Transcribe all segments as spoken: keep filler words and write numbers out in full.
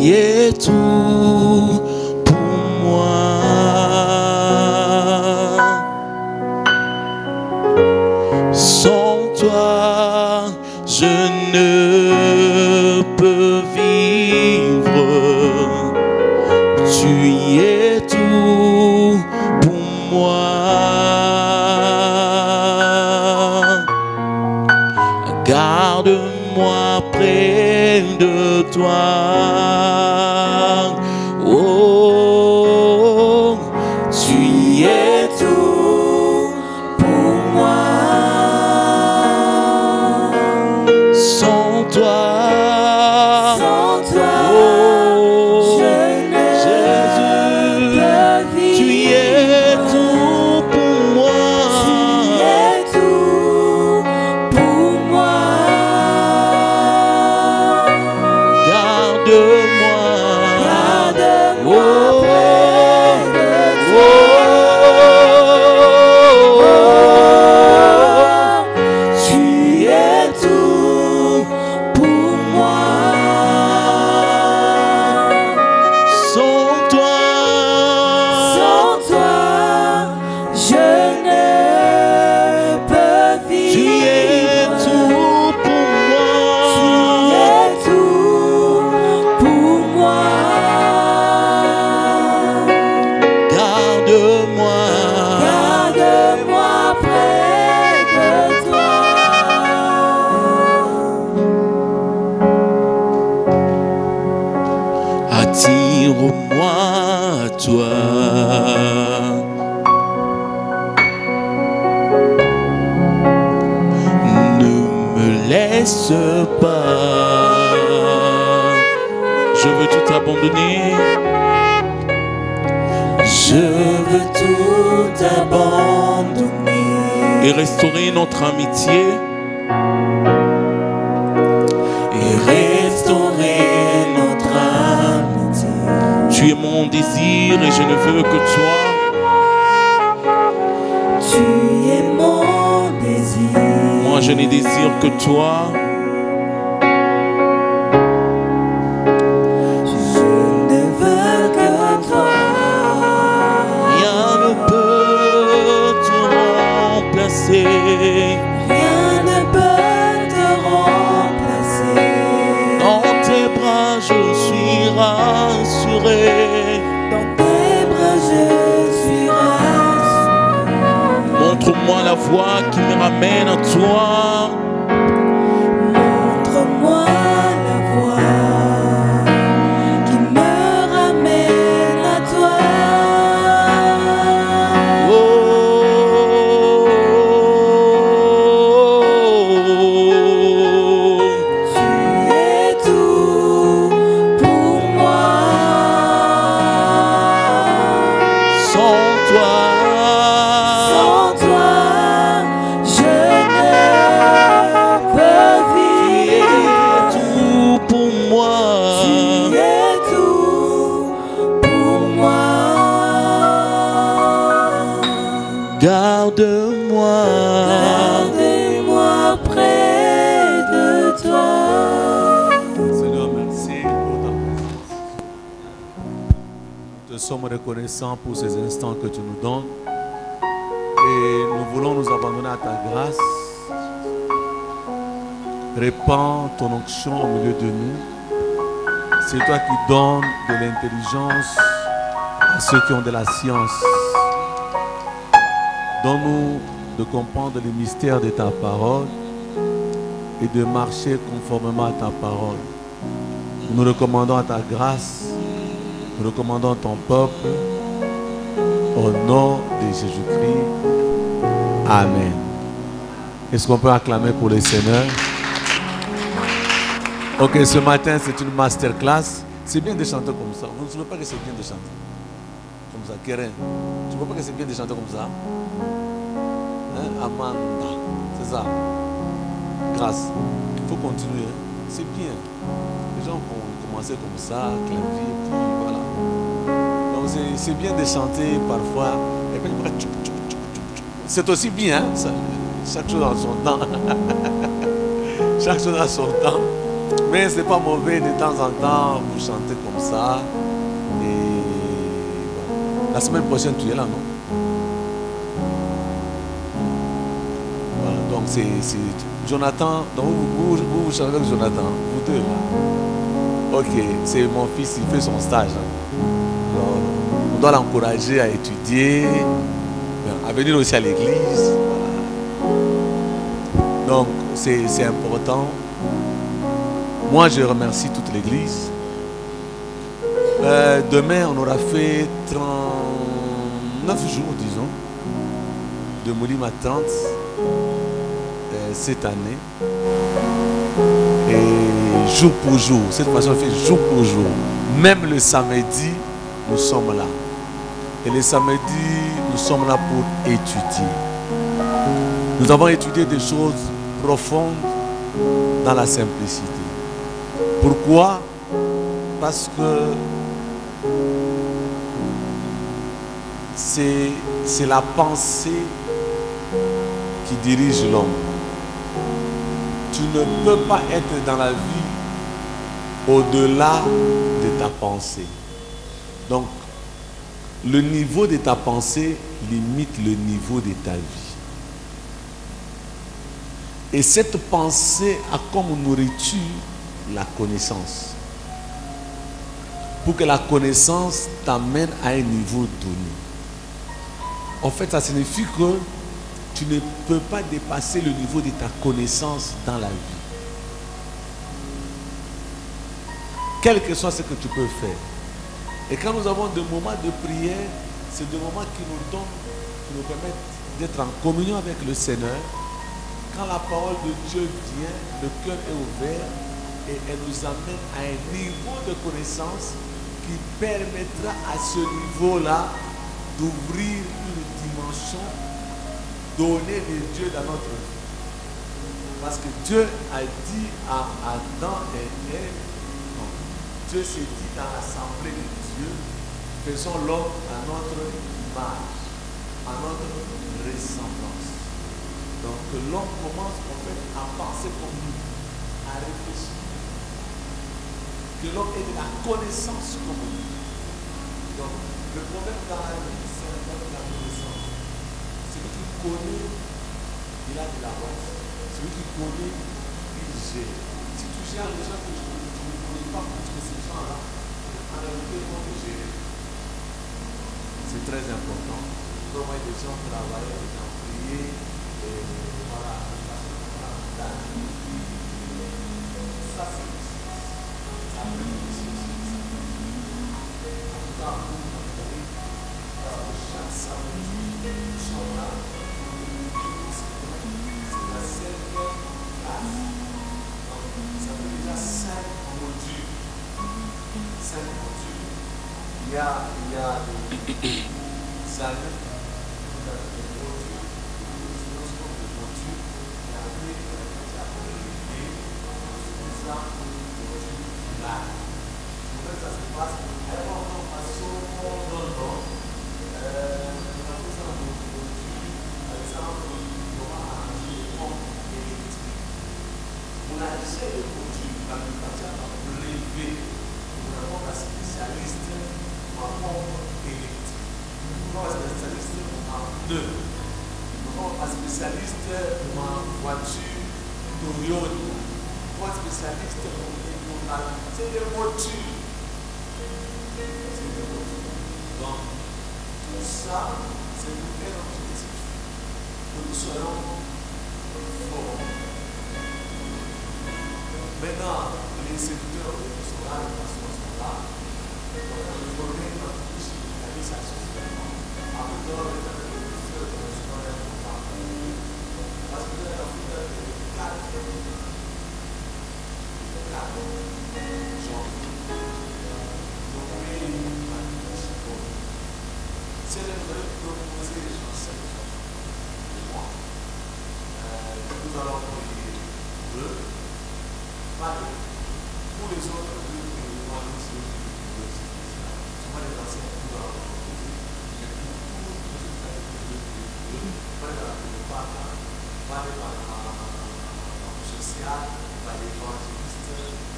es tout pour moi. Sans toi, je ne peux vivre. Tu es tout pour moi. Garde-moi près de toi. Oh, tu es tout pour moi. Sans toi, Sans toi, oh, je ne Jésus, peux vivre. tu es tout pour moi. Tu es tout pour moi. Garde-moi, Garde-moi oh, près de oh, Tu es tout pour moi. sans toi, Sans toi, je ne peux vivre. tu es tout pour Tu moi. es tout pour moi. Garde-moi, Garde-moi près de toi. attire-moi à toi. Ne me laisse pas. Je veux tout abandonner. Je veux tout abandonner Et restaurer notre amitié. et restaurer notre amitié. Tu es mon désir et je ne veux que toi. Tu es mon désir. Moi je ne désire que toi. Je ne veux que toi. Rien ne peut te remplacer. Rien ne peut te remplacer. Dans tes bras je suis rassuré. Dans tes bras je suis rassuré. Montre-moi la voie qui me ramène à toi. Montre-moi la voie qui me ramène à toi. Oh, Tu es tout pour moi. sans toi, Sans toi, je ne peux tu es vivre. tout pour moi. Tu es tout pour moi. Garde-moi, Gardez-moi près de toi. Seigneur, merci pour ta présence. Nous te sommes reconnaissants pour ces instants que tu nous donnes. Et nous voulons nous abandonner à ta grâce. Répands ton onction au milieu de nous. C'est toi qui donnes de l'intelligence à ceux qui ont de la science. Donne-nous de comprendre les mystères de ta parole et de marcher conformément à ta parole. Nous nous recommandons à ta grâce, nous recommandons ton peuple, au nom de Jésus-Christ. Amen. Est-ce qu'on peut acclamer pour le Seigneur? Ok, ce matin c'est une masterclass. C'est bien de chanter comme ça. Vous ne trouvez pas que c'est bien de chanter comme ça? Keren, tu ne vois pas que c'est bien de chanter comme ça? Hein? Amanda, c'est ça. Grâce. Il faut continuer. Hein? C'est bien. Les gens vont commencer comme ça, clavier, puis voilà. Donc c'est bien de chanter parfois. Et puis, c'est aussi bien. Hein? Ça, chaque chose en son temps. Chaque chose a son temps. Mais ce n'est pas mauvais de temps en temps vous chanter comme ça. Et voilà. La semaine prochaine, tu es là, non? Voilà, donc c'est Jonathan. Donc vous, vous, vous, vous chantez avec Jonathan, vous deux là. Ok, c'est mon fils, il fait son stage. Alors, on doit l'encourager à étudier, à venir aussi à l'église. Voilà. Donc c'est important. Moi, je remercie toute l'église. Euh, demain, on aura fait trente-neuf jours, disons, de Moulima trente euh, cette année. Et jour pour jour, cette façon, on fait jour pour jour. Même le samedi, nous sommes là. Et le samedi, nous sommes là pour étudier. Nous avons étudié des choses profondes dans la simplicité. Pourquoi? Parce que c'est la pensée qui dirige l'homme. Tu ne peux pas être dans la vie au-delà de ta pensée. Donc, le niveau de ta pensée limite le niveau de ta vie. Et cette pensée a comme nourriture la connaissance. Pour que la connaissance t'amène à un niveau donné. En fait, ça signifie que tu ne peux pas dépasser le niveau de ta connaissance dans la vie. Quel que soit ce que tu peux faire. Et quand nous avons des moments de prière, c'est des moments qui nous donnent, qui nous permettent d'être en communion avec le Seigneur. Quand la parole de Dieu vient, le cœur est ouvert et elle nous amène à un niveau de connaissance qui permettra à ce niveau-là d'ouvrir une dimension donnée de Dieu dans notre vie. Parce que Dieu a dit à Adam et Ève, non, Dieu s'est dit dans l'assemblée de Dieu, faisons l'homme à notre image, à notre ressemblance. Donc l'homme commence en fait à penser comme nous, à réfléchir. Que l'homme ait de la connaissance comme nous. Donc le problème dans la vie, c'est le problème de la connaissance. Celui qui connaît, il a de l'avance. Celui qui connaît, il gère. Si tu gères les gens que tu ne connais pas, parce que ces gens-là, en réalité, ils vont te gérer. C'est très important. Comment les gens travaillent, les gens prier, et voilà, ça c'est ça peut être chaque samedi, nous sommes là. C'est la cinquième classe. Donc, ça fait déjà cinq modules. Cinq modules. Il y a, il y a des salles, il y a des modules, des modules, et après, il y a des idées, des modules là. Comment ça se passe? Alors, on passe au monde dans le on a essayé de produire la plupart à relever. Nous avons un spécialiste en pompe électrique. Nous avons un spécialiste en pneus. Nous avons un spécialiste en voiture Toyota. Nous avons un spécialiste en la. C'est des voitures. C'est des voitures. Donc, tout ça, c'est pour quel objectif? Que nous soyons forts. Maintenant, les secteurs sont là, les personnes sont là. Donc, le problème, c'est que ça se fait. Après, dans le temps, les secteurs sont là, parce que la vie est quatre. Quatre. Genre, donc, oui, c'est le vrai proposer les gens cinq mois. Nous allons envoyer deux. Pour les autres, nous allons essayer de faire ce qu'on va les lancer pour la proposer. Mais pour tous, nous allons faire le partage, pas les partages social, pas les évangélistes.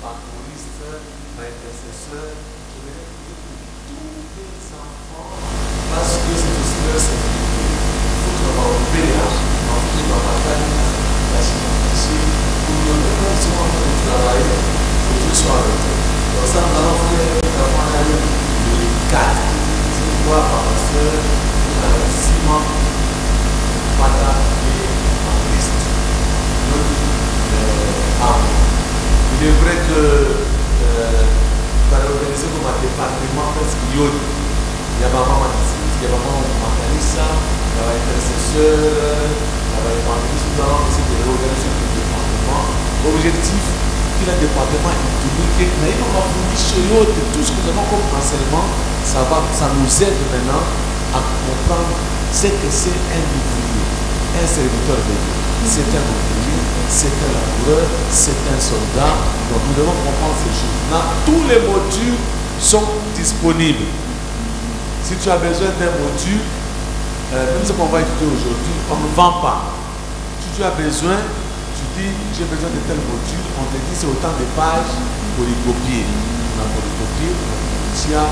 soeur, je vais prier pour tous les enfants parce que c'est aussi leur sécurité. Il faut que l'on va ouvrir là, on va faire la bataille, la ici, pour que nous soyons en train de travailler, pour que tout soit avec eux. Donc ça, nous allons faire notamment l'année de quatre. C'est pourquoi, par ma soeur, il y a six mois, Madame et en liste. Donc, euh, ah, il est vrai que tu as organisé comme un département parce qu'il y a maman il y a maman Matalissa, il y a intercesseur, il y a l'évangéliste, nous allons essayer de réorganiser le département. Objectif, qu'il y a un département économique, mais il va fournir de tout ce que nous avons comme enseignement, ça, va, ça nous aide maintenant à comprendre ce que c'est un ouvrier, un serviteur de Dieu. C'est un ouvrier, c'est un laboureur, c'est un soldat. Donc nous devons comprendre ces choses-là. Tous les modules sont disponibles. Si tu as besoin d'un module, euh, même ce qu'on va étudier aujourd'hui, on ne vend pas. Si tu as besoin, tu dis j'ai besoin de tel module, on te dit c'est autant de pages pour les copier. On a pour les copier, on a pour les tia,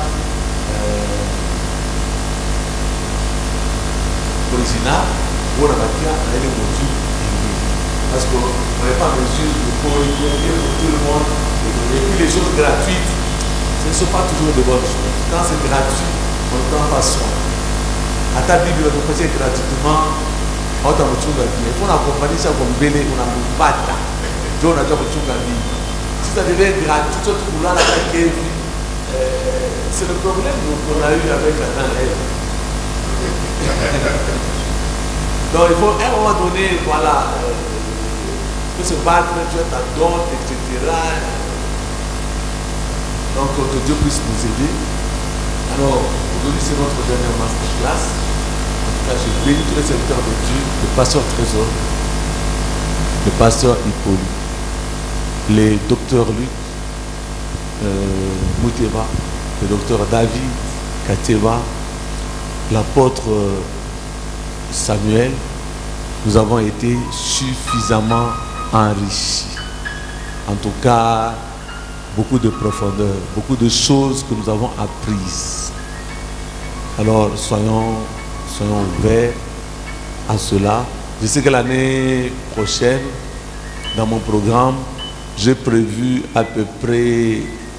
euh, original, ou on a les modules. Parce qu'on n'est pas mesure de copier pour tout le monde. Et puis les choses gratuites, ce ne sont pas toujours de bonnes choses. Quand c'est gratuit, on ne prend pas soin. À ta Bible, on peut faire gratuitement. On t'a dit, il faut accompagner ça comme belé, on a un bata. On a déjà dit, si ça devait être gratuit, tout ce là c'est le problème qu'on a eu avec la Daniel. Donc il faut à un moment donné, voilà. Tu peux se battre, tu as ta dot, et cetera. Donc que Dieu puisse nous aider. Alors, aujourd'hui c'est notre dernière masterclass. En tout cas, je bénis tous les serviteurs de Dieu, le pasteur Trésor, le pasteur Hippolyte, les docteurs Luc, euh, Mouteba, le docteur David Kateba, l'apôtre Samuel. Nous avons été suffisamment enrichi. En tout cas, beaucoup de profondeur, beaucoup de choses que nous avons apprises. Alors, soyons, soyons ouverts à cela. Je sais que l'année prochaine, dans mon programme, j'ai prévu à peu près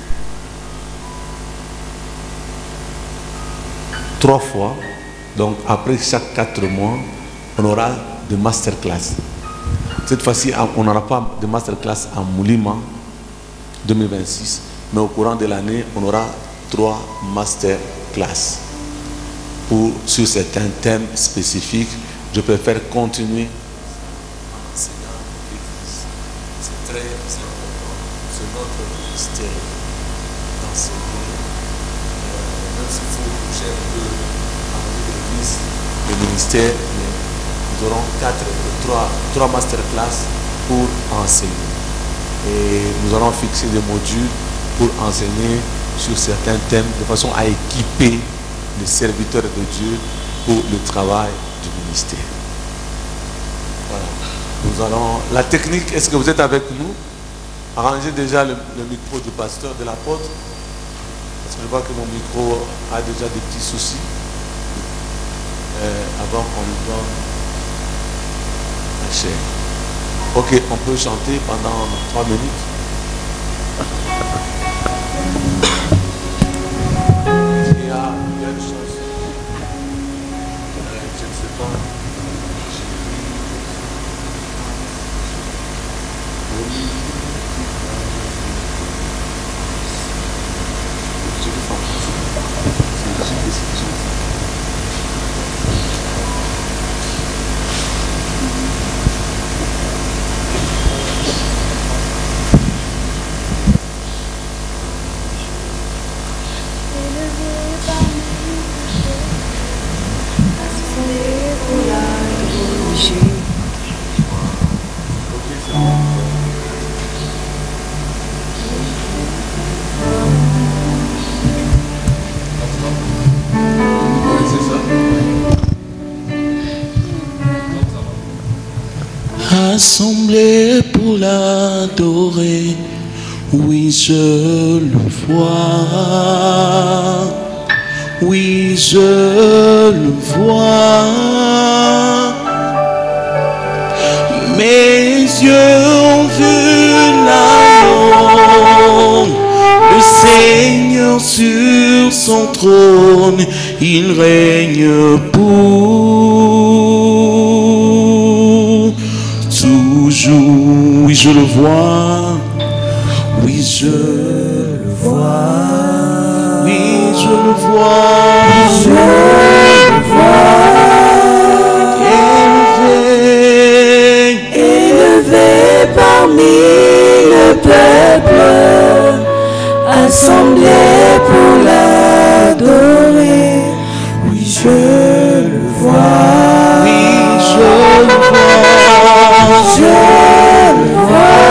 trois fois. Donc, après chaque quatre mois, on aura de masterclass. Cette fois-ci, on n'aura pas de masterclass en Moulima deux mille vingt-six, mais au courant de l'année, on aura trois masterclass pour sur certains thèmes spécifiques. Je préfère continuer. C'est très important. C'est notre ministère d'enseigner. Euh, même s'il faut bouger un peu en l'église, le ministère, mais nous aurons quatre, trois, trois masterclass pour enseigner. Et nous allons fixer des modules pour enseigner sur certains thèmes de façon à équiper les serviteurs de Dieu pour le travail du ministère. Voilà. Nous allons. La technique, est-ce que vous êtes avec nous? Arrangez déjà le, le micro du pasteur, de l'apôtre. Parce que je vois que mon micro a déjà des petits soucis. Euh, avant qu'on lui donne la chair. Ok, on peut chanter pendant trois minutes. Il y a, il y a une chose. Euh, je ne sais pas. Assemblés pour l'adorer, Oui, je le vois. Oui, je le vois. Mes yeux ont vu l'agneau, le Seigneur sur son trône, il règne pour toujours. Oui, je le vois. Oui, je le vois. Oui, je le vois. Je le vois. Élevé, élevé parmi le peuple, assemblé pour l'adorer. Oui, je le vois. oui, je le vois. Je le vois.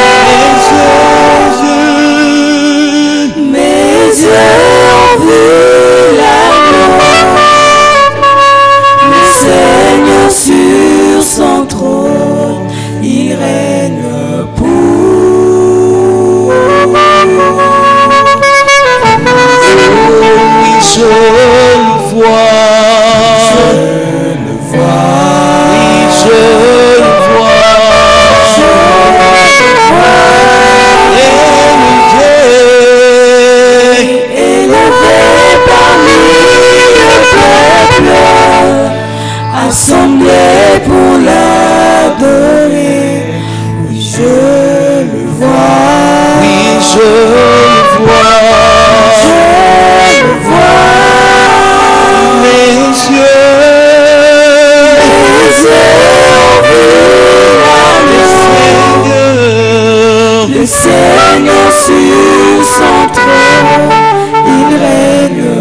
Mes yeux ont vu l'agneau, le Seigneur sur son trône, il règne pour. Oui, je le vois. Je le vois. Oui, je le vois. Je le vois. Élevé, élevé parmi le peuple, assemblé pour l'adorer. Oui, je le vois. oui, je le vois. Je le vois. Mes yeux, Mes yeux ont vu l'agneau, Seigneur, le Seigneur sur son trône, il règne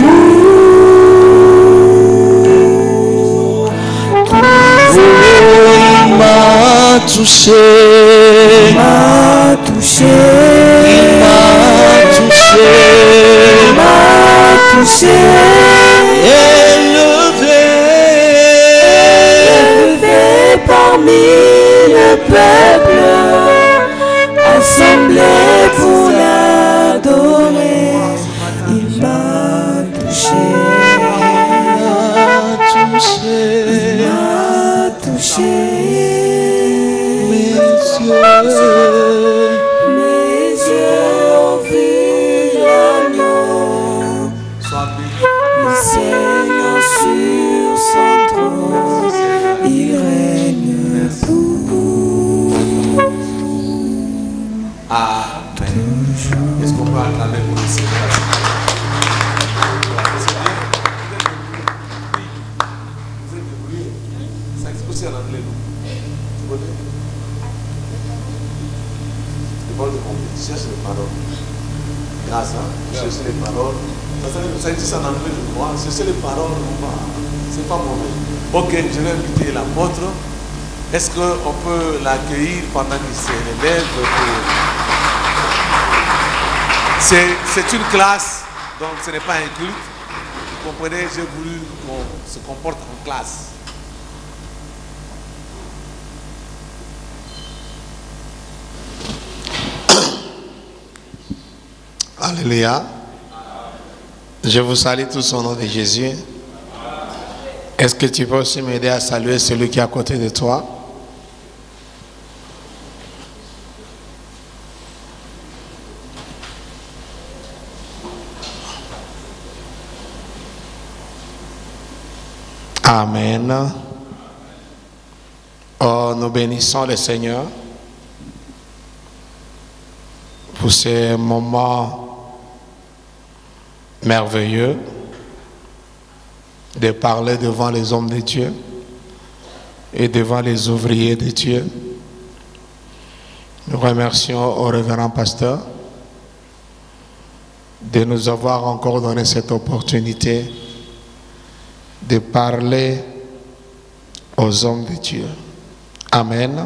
pour. oh, il m'a touché, Il m'a touché, il m'a touché, il m'a touché, élevé, élevé parmi le peuple, assemblé pour l'adorer. Il m'a touché, touché, il m'a touché. mes yeux, Mes yeux ont vu l'agneau, le Seigneur sur son trône, il règne pour. Amen. Est-ce qu'on peut acclamer pour le Seigneur? Vous êtes débrouillé. Ça explique aussi en anglais, non? Tu connais? Les paroles de compléter. Cherche les paroles. Grâce, hein? Cherche les paroles. Ça existe en anglais, je crois. Chercher les paroles, c'est pas mauvais. Ok, je vais inviter l'apôtre. Est-ce qu'on peut l'accueillir pendant qu'il s'élève pour... C'est une classe, donc ce n'est pas un culte. Vous comprenez, j'ai voulu qu'on se comporte en classe. Alléluia. Je vous salue tous au nom de Jésus. Est-ce que tu peux aussi m'aider à saluer celui qui est à côté de toi? Amen. Oh, nous bénissons le Seigneur pour ces moments merveilleux de parler devant les hommes de Dieu et devant les ouvriers de Dieu. Nous remercions au révérend pasteur de nous avoir encore donné cette opportunité de parler aux hommes de Dieu. Amen.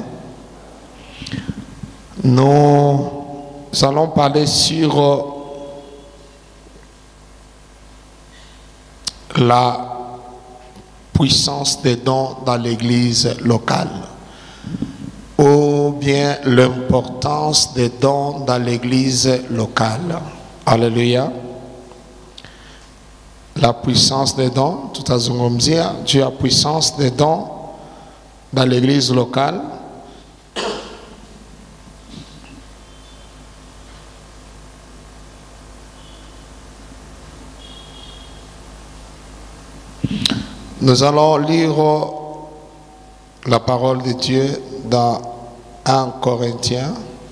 Nous allons parler sur la puissance des dons dans l'église locale. Ou Comprenons-nous bien l'importance des dons dans l'église locale? Alléluia. La puissance des dons, tout à zungumzia, Dieu a puissance des dons dans l'église locale. Nous allons lire la parole de Dieu dans un Corinthiens.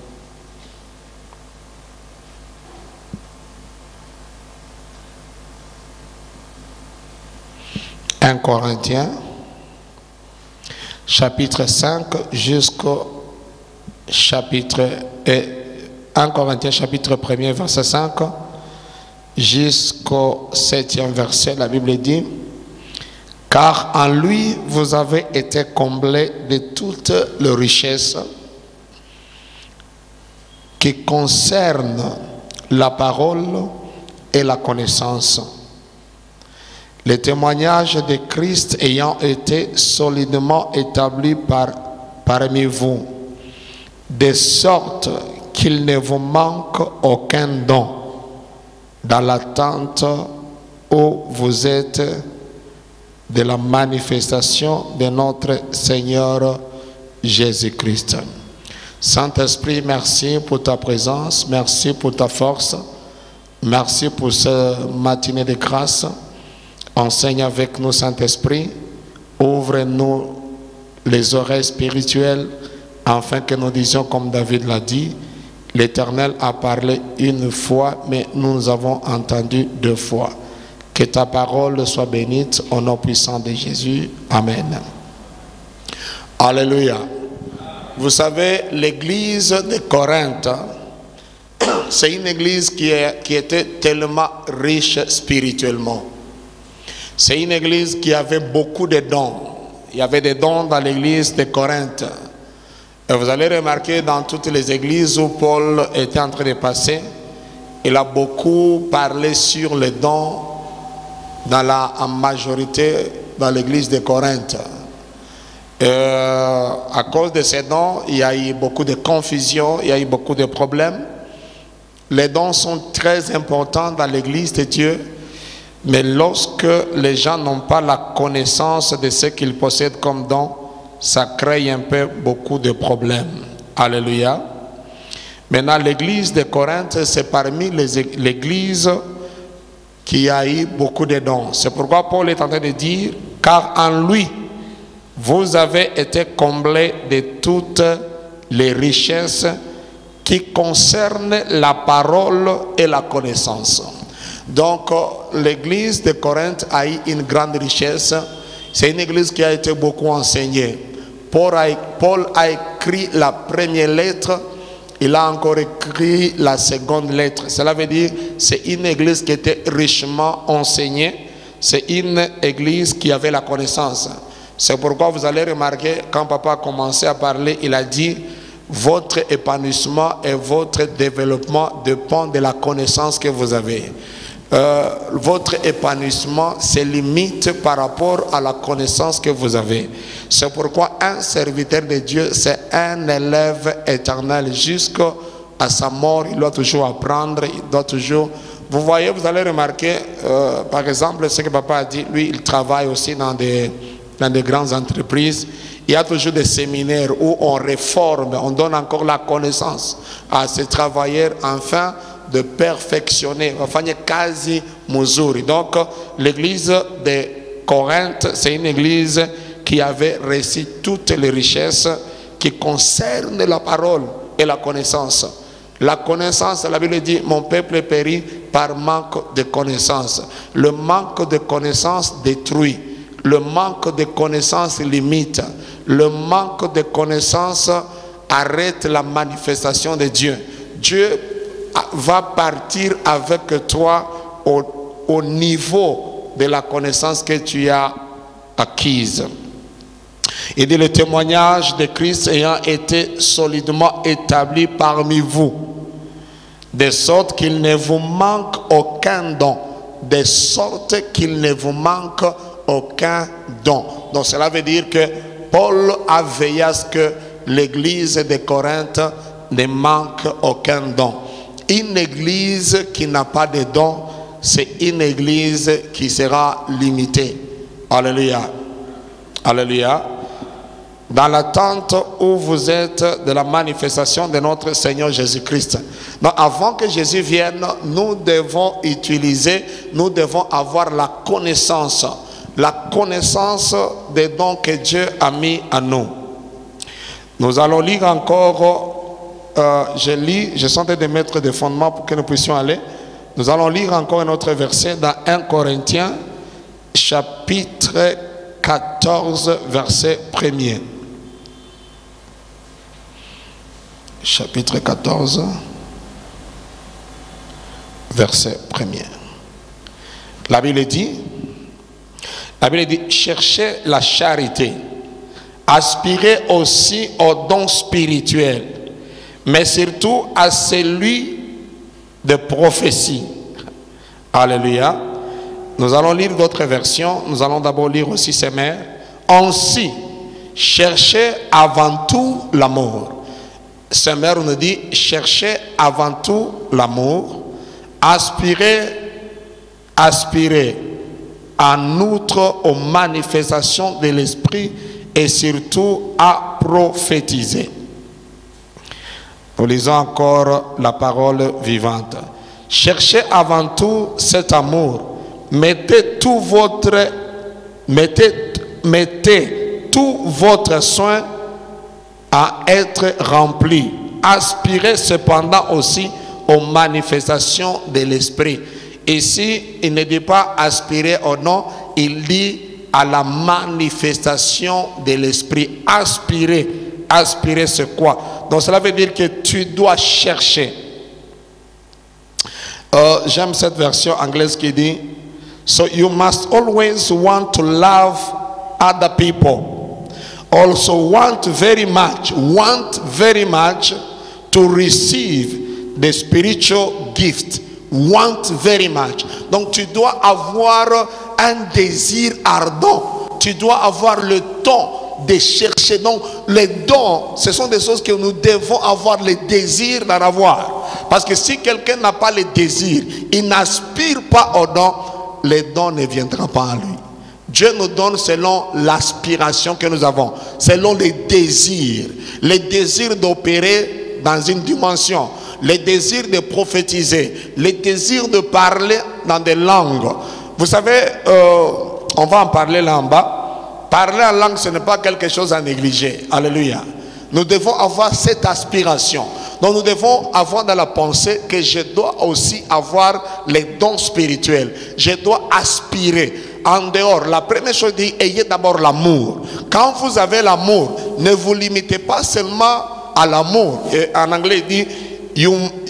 un Corinthiens, chapitre cinq jusqu'au chapitre euh, un Corinthiens chapitre premier verset cinq jusqu'au septième verset. La Bible dit: car en lui vous avez été comblés de toutes les richesses qui concernent la parole et la connaissance, le témoignage de Christ ayant été solidement établi par, parmi vous, de sorte qu'il ne vous manque aucun don dans l'attente où vous êtes de la manifestation de notre Seigneur Jésus-Christ. Saint-Esprit, merci pour ta présence, merci pour ta force, merci pour ce matinée de grâce. Enseigne avec nous, Saint-Esprit, ouvre-nous les oreilles spirituelles afin que nous disions comme David l'a dit: l'Éternel a parlé une fois, mais nous avons entendu deux fois. Que ta parole soit bénite au nom puissant de Jésus. Amen. Alléluia. Vous savez, l'église de Corinthe, c'est une église qui, est, qui était tellement riche spirituellement. C'est une église qui avait beaucoup de dons. Il y avait des dons dans l'église de Corinthe. Et vous allez remarquer dans toutes les églises où Paul était en train de passer, il a beaucoup parlé sur les dons dans la en majorité dans l'église de Corinthe. Euh, à cause de ces dons, il y a eu beaucoup de confusion, il y a eu beaucoup de problèmes. Les dons sont très importants dans l'église de Dieu. Mais lorsque les gens n'ont pas la connaissance de ce qu'ils possèdent comme don, ça crée un peu beaucoup de problèmes. Alléluia. Maintenant, l'église de Corinthe, c'est parmi les églises qui a eu beaucoup de dons. C'est pourquoi Paul est en train de dire: car en lui, vous avez été comblés de toutes les richesses qui concernent la parole et la connaissance. Donc, l'église de Corinthe a eu une grande richesse. C'est une église qui a été beaucoup enseignée. Paul a, Paul a écrit la première lettre, il a encore écrit la seconde lettre. Cela veut dire que c'est une église qui était richement enseignée. C'est une église qui avait la connaissance. C'est pourquoi vous allez remarquer, quand papa a commencé à parler, il a dit: votre épanouissement et votre développement dépend de la connaissance que vous avez. Euh, votre épanouissement se limite par rapport à la connaissance que vous avez. C'est pourquoi un serviteur de Dieu, c'est un élève éternel jusqu'à sa mort. Il doit toujours apprendre, il doit toujours... Vous voyez, vous allez remarquer, euh, par exemple, ce que papa a dit, lui, il travaille aussi dans des, dans des grandes entreprises. Il y a toujours des séminaires où on réforme, on donne encore la connaissance à ces travailleurs, enfin, de perfectionner. quasi Muzuri. Donc, l'église de Corinthe, c'est une église qui avait reçu toutes les richesses qui concernent la parole et la connaissance. La connaissance, la Bible dit: mon peuple périt par manque de connaissance. Le manque de connaissance détruit. Le manque de connaissance limite. Le manque de connaissance arrête la manifestation de Dieu. Dieu va partir avec toi au, au niveau de la connaissance que tu as acquise. Il dit: le témoignage de Christ ayant été solidement établi parmi vous, de sorte qu'il ne vous manque aucun don, de sorte qu'il ne vous manque aucun don. Donc cela veut dire que Paul a veillé à ce que l'église de Corinthe ne manque aucun don. Une église qui n'a pas de don, c'est une église qui sera limitée. Alléluia. Alléluia. Dans l'attente où vous êtes de la manifestation de notre Seigneur Jésus-Christ. Donc avant que Jésus vienne, nous devons utiliser, nous devons avoir la connaissance, la connaissance des dons que Dieu a mis en nous. Nous allons lire encore, euh, je lis, je suis en train de mettre des fondements pour que nous puissions aller. Nous allons lire encore un autre verset dans un Corinthiens, chapitre quatorze, verset premier. Chapitre quatorze, verset premier. La Bible dit, la Bible dit, cherchez la charité, aspirez aussi aux dons spirituels, mais surtout à celui de prophétie. Alléluia. Nous allons lire d'autres versions. Nous allons d'abord lire aussi ces mères. Ainsi, cherchez avant tout l'amour. Ces mères nous dit, cherchez avant tout l'amour. Aspirez, aspirez en outre aux manifestations de l'esprit et surtout à prophétiser. Nous lisons encore la parole vivante. Cherchez avant tout cet amour. Mettez tout votre, mettez, mettez tout votre soin à être rempli. Aspirez cependant aussi aux manifestations de l'esprit. Ici, il ne dit pas aspirer au nom, il dit à la manifestation de l'esprit. Aspirer, aspirer c'est quoi? Donc cela veut dire que tu dois chercher. Euh, J'aime cette version anglaise qui dit, so you must always want to love other people. Also want very much, want very much to receive the spiritual gift. Want very much. Donc tu dois avoir un désir ardent. Tu dois avoir le temps de chercher. Donc les dons, ce sont des choses que nous devons avoir le désir d'en avoir. Parce que si quelqu'un n'a pas le désir, il n'aspire pas aux dons, les dons ne viendront pas à lui. Dieu nous donne selon l'aspiration que nous avons, selon les désirs. Les désirs d'opérer dans une dimension, les désirs de prophétiser, les désirs de parler dans des langues. Vous savez, euh, on va en parler là en bas. Parler en langue, ce n'est pas quelque chose à négliger. Alléluia. Nous devons avoir cette aspiration. Donc nous devons avoir dans la pensée que je dois aussi avoir les dons spirituels. Je dois aspirer. En dehors, la première chose dit, ayez d'abord l'amour. Quand vous avez l'amour, ne vous limitez pas seulement à l'amour. En anglais, il dit, you,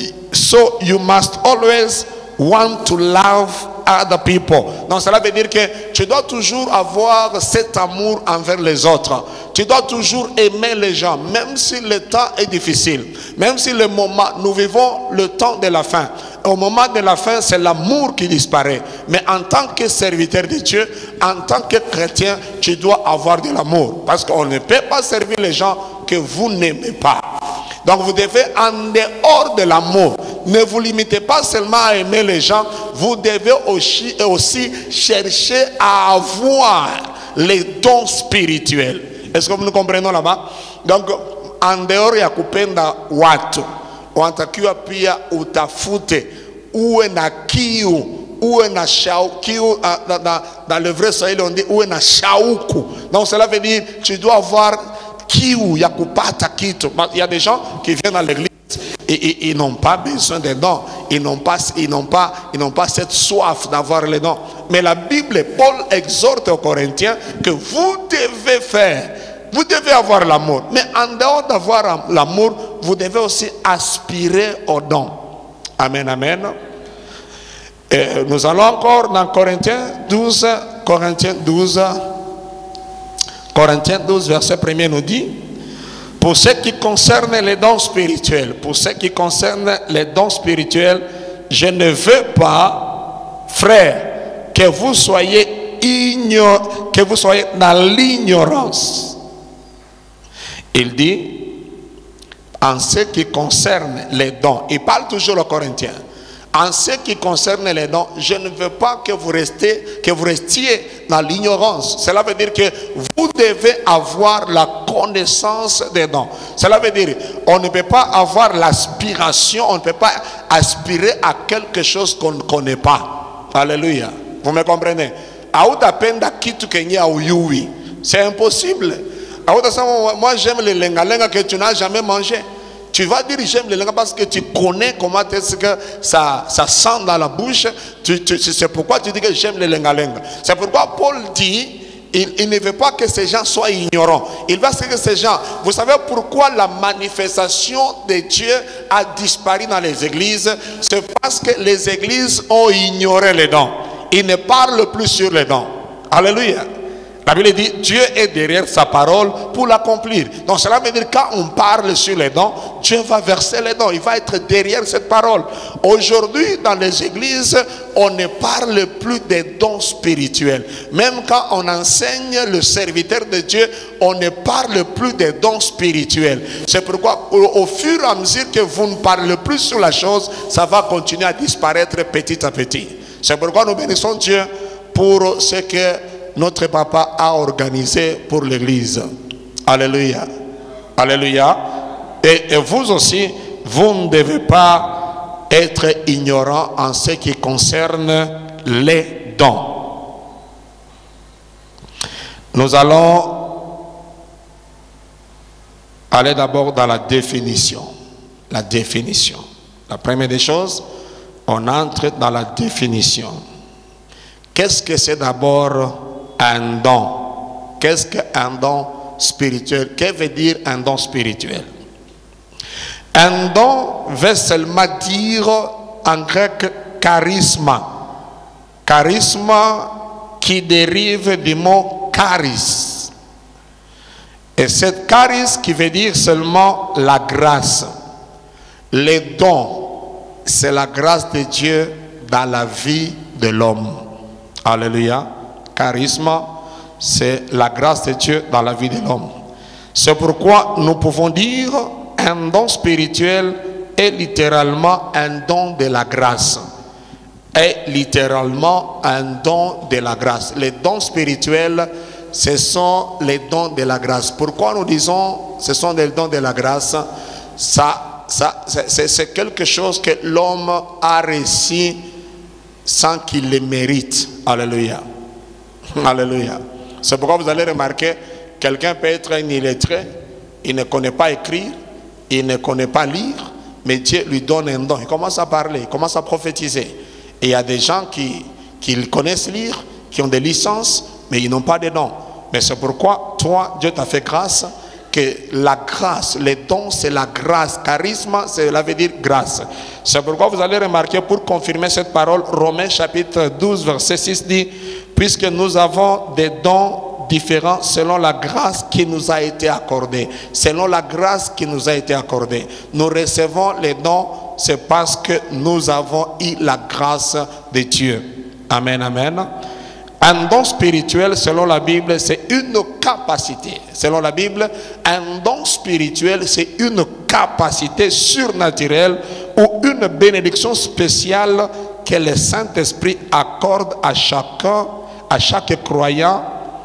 so you must always want to love other people. Donc cela veut dire que tu dois toujours avoir cet amour envers les autres. Tu dois toujours aimer les gens, même si le temps est difficile. Même si le moment, nous vivons le temps de la fin. Au moment de la fin, c'est l'amour qui disparaît. Mais en tant que serviteur de Dieu, en tant que chrétien, tu dois avoir de l'amour. Parce qu'on ne peut pas servir les gens que vous n'aimez pas. Donc vous devez, en dehors de l'amour, ne vous limitez pas seulement à aimer les gens, vous devez aussi, aussi chercher à avoir les dons spirituels. Est-ce que vous nous comprenez là-bas? Donc, en dehors ya kupenda watu, wanatakiwa pia utafute, uwe na kiu, uwe na shauku, kiu, dans, dans, dans le vrai Swahili on dit uwe na shauku. Donc cela veut dire, tu dois avoir kiu ya kupata kitu. Il y a des gens qui viennent à l'église et ils n'ont pas besoin des dons, ils n'ont pas, ils n'ont pas, ils n'ont pas cette soif d'avoir les dons. Mais la Bible, Paul exhorte aux Corinthiens que vous devez faire, vous devez avoir l'amour. Mais en dehors d'avoir l'amour, vous devez aussi aspirer aux dons. Amen, amen. Et nous allons encore dans Corinthiens douze, Corinthiens douze, Corinthiens douze, verset premier nous dit, pour ce qui concerne les dons spirituels, pour ce qui concerne les dons spirituels, je ne veux pas, frères, que vous soyez ignorants, que vous soyez dans l'ignorance. Il dit, en ce qui concerne les dons, il parle toujours aux Corinthiens, en ce qui concerne les dons, je ne veux pas que vous restiez, que vous restiez dans l'ignorance. Cela veut dire que vous devez avoir la connaissance des dons. Cela veut dire on ne peut pas avoir l'aspiration, on ne peut pas aspirer à quelque chose qu'on ne connaît pas. Alléluia. Vous me comprenez? C'est impossible. Moi j'aime les lenga-lenga que tu n'as jamais mangé. Tu vas dire j'aime les lenga parce que tu connais comment est-ce que ça, ça sent dans la bouche. C'est pourquoi tu dis que j'aime les lenga-lenga. C'est pourquoi Paul dit il, il ne veut pas que ces gens soient ignorants. Il va dire que ces gens, vous savez pourquoi la manifestation de Dieu a disparu dans les églises? C'est parce que les églises ont ignoré les dons. Ils ne parlent plus sur les dons. Alléluia. La Bible dit Dieu est derrière sa parole pour l'accomplir. Donc cela veut dire quand on parle sur les dons, Dieu va verser les dons. Il va être derrière cette parole. Aujourd'hui dans les églises, on ne parle plus des dons spirituels. Même quand on enseigne le serviteur de Dieu, on ne parle plus des dons spirituels. C'est pourquoi au, au fur et à mesure que vous ne parlez plus sur la chose, ça va continuer à disparaître petit à petit. C'est pourquoi nous bénissons Dieu pour ce que notre papa a organisé pour l'église. Alléluia. Alléluia. Et, et vous aussi, vous ne devez pas être ignorant en ce qui concerne les dons. Nous allons aller d'abord dans la définition. La définition. La première des choses, on entre dans la définition. Qu'est-ce que c'est d'abord un don? Qu'est-ce qu'un don spirituel? Que veut dire un don spirituel? Un don veut seulement dire en grec charisma. Charisma qui dérive du mot charis. Et cette charis qui veut dire seulement la grâce. Les dons, c'est la grâce de Dieu dans la vie de l'homme. Alléluia. Charisme, c'est la grâce de Dieu dans la vie de l'homme. C'est pourquoi nous pouvons dire un don spirituel est littéralement un don de la grâce. Est littéralement un don de la grâce. Les dons spirituels, ce sont les dons de la grâce. Pourquoi nous disons ce sont des dons de la grâce? Ça, ça, c'est quelque chose que l'homme a reçu sans qu'il le mérite. Alléluia. Alléluia. C'est pourquoi vous allez remarquer, quelqu'un peut être un illettré, il ne connaît pas écrire, il ne connaît pas lire, mais Dieu lui donne un don. Il commence à parler, il commence à prophétiser. Et il y a des gens qui, qui connaissent lire, qui ont des licences, mais ils n'ont pas de dons. Mais c'est pourquoi toi, Dieu t'a fait grâce, que la grâce, les dons, c'est la grâce. Charisme, cela veut dire grâce. C'est pourquoi vous allez remarquer, pour confirmer cette parole, Romains chapitre douze, verset six dit, puisque nous avons des dons différents selon la grâce qui nous a été accordée. Selon la grâce qui nous a été accordée. Nous recevons les dons, c'est parce que nous avons eu la grâce de Dieu. Amen, amen. Un don spirituel, selon la Bible, c'est une capacité. Selon la Bible, un don spirituel, c'est une capacité surnaturelle ou une bénédiction spéciale que le Saint-Esprit accorde à chacun, à chaque croyant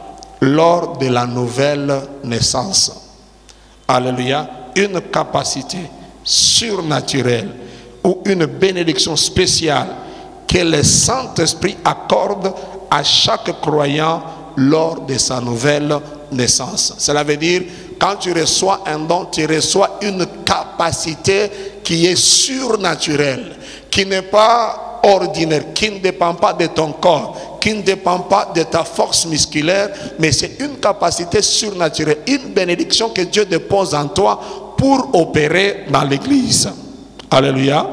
lors de la nouvelle naissance. Alléluia. Une capacité surnaturelle ou une bénédiction spéciale que le Saint-Esprit accorde à chaque croyant lors de sa nouvelle naissance. Cela veut dire, quand tu reçois un don, tu reçois une capacité qui est surnaturelle, qui n'est pas ordinaire, qui ne dépend pas de ton corps, qui ne dépend pas de ta force musculaire, mais c'est une capacité surnaturelle, une bénédiction que Dieu dépose en toi pour opérer dans l'église. Alléluia.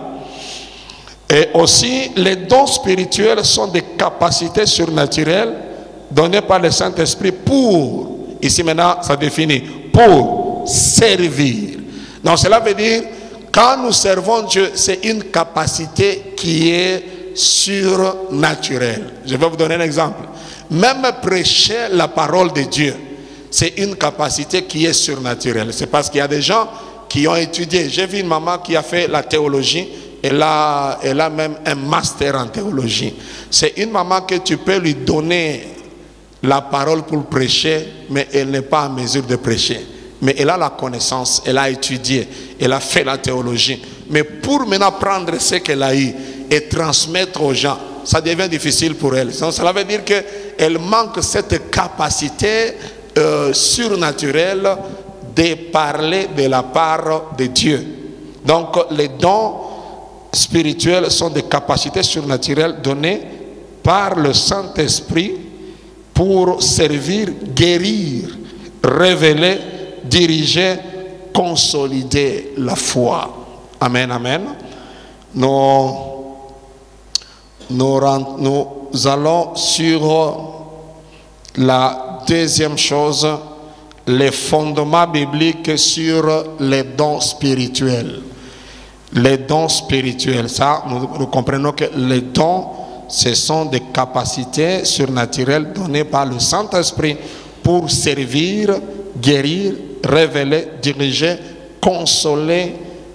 Et aussi, les dons spirituels sont des capacités surnaturelles données par le Saint-Esprit pour, ici maintenant ça définit, pour servir. Donc cela veut dire, quand nous servons Dieu, c'est une capacité qui est surnaturelle. Je vais vous donner un exemple. Même prêcher la parole de Dieu, c'est une capacité qui est surnaturelle. C'est parce qu'il y a des gens qui ont étudié. J'ai vu une maman qui a fait la théologie. Elle a, elle a même un master en théologie. C'est une maman que tu peux lui donner la parole pour prêcher, mais elle n'est pas en mesure de prêcher. Mais elle a la connaissance, elle a étudié, elle a fait la théologie. Mais pour maintenant prendre ce qu'elle a eu et transmettre aux gens, ça devient difficile pour elle. Donc, cela veut dire qu'elle manque cette capacité euh, surnaturelle de parler de la part de Dieu. Donc les dons spirituels sont des capacités surnaturelles données par le Saint-Esprit pour servir, guérir, révéler, diriger, consolider la foi. Amen, amen. Nous, nous, nous allons sur la deuxième chose, les fondements bibliques sur les dons spirituels. Les dons spirituels, ça, nous, nous comprenons que les dons, ce sont des capacités surnaturelles données par le Saint-Esprit pour servir, guérir, révéler, diriger, consoler,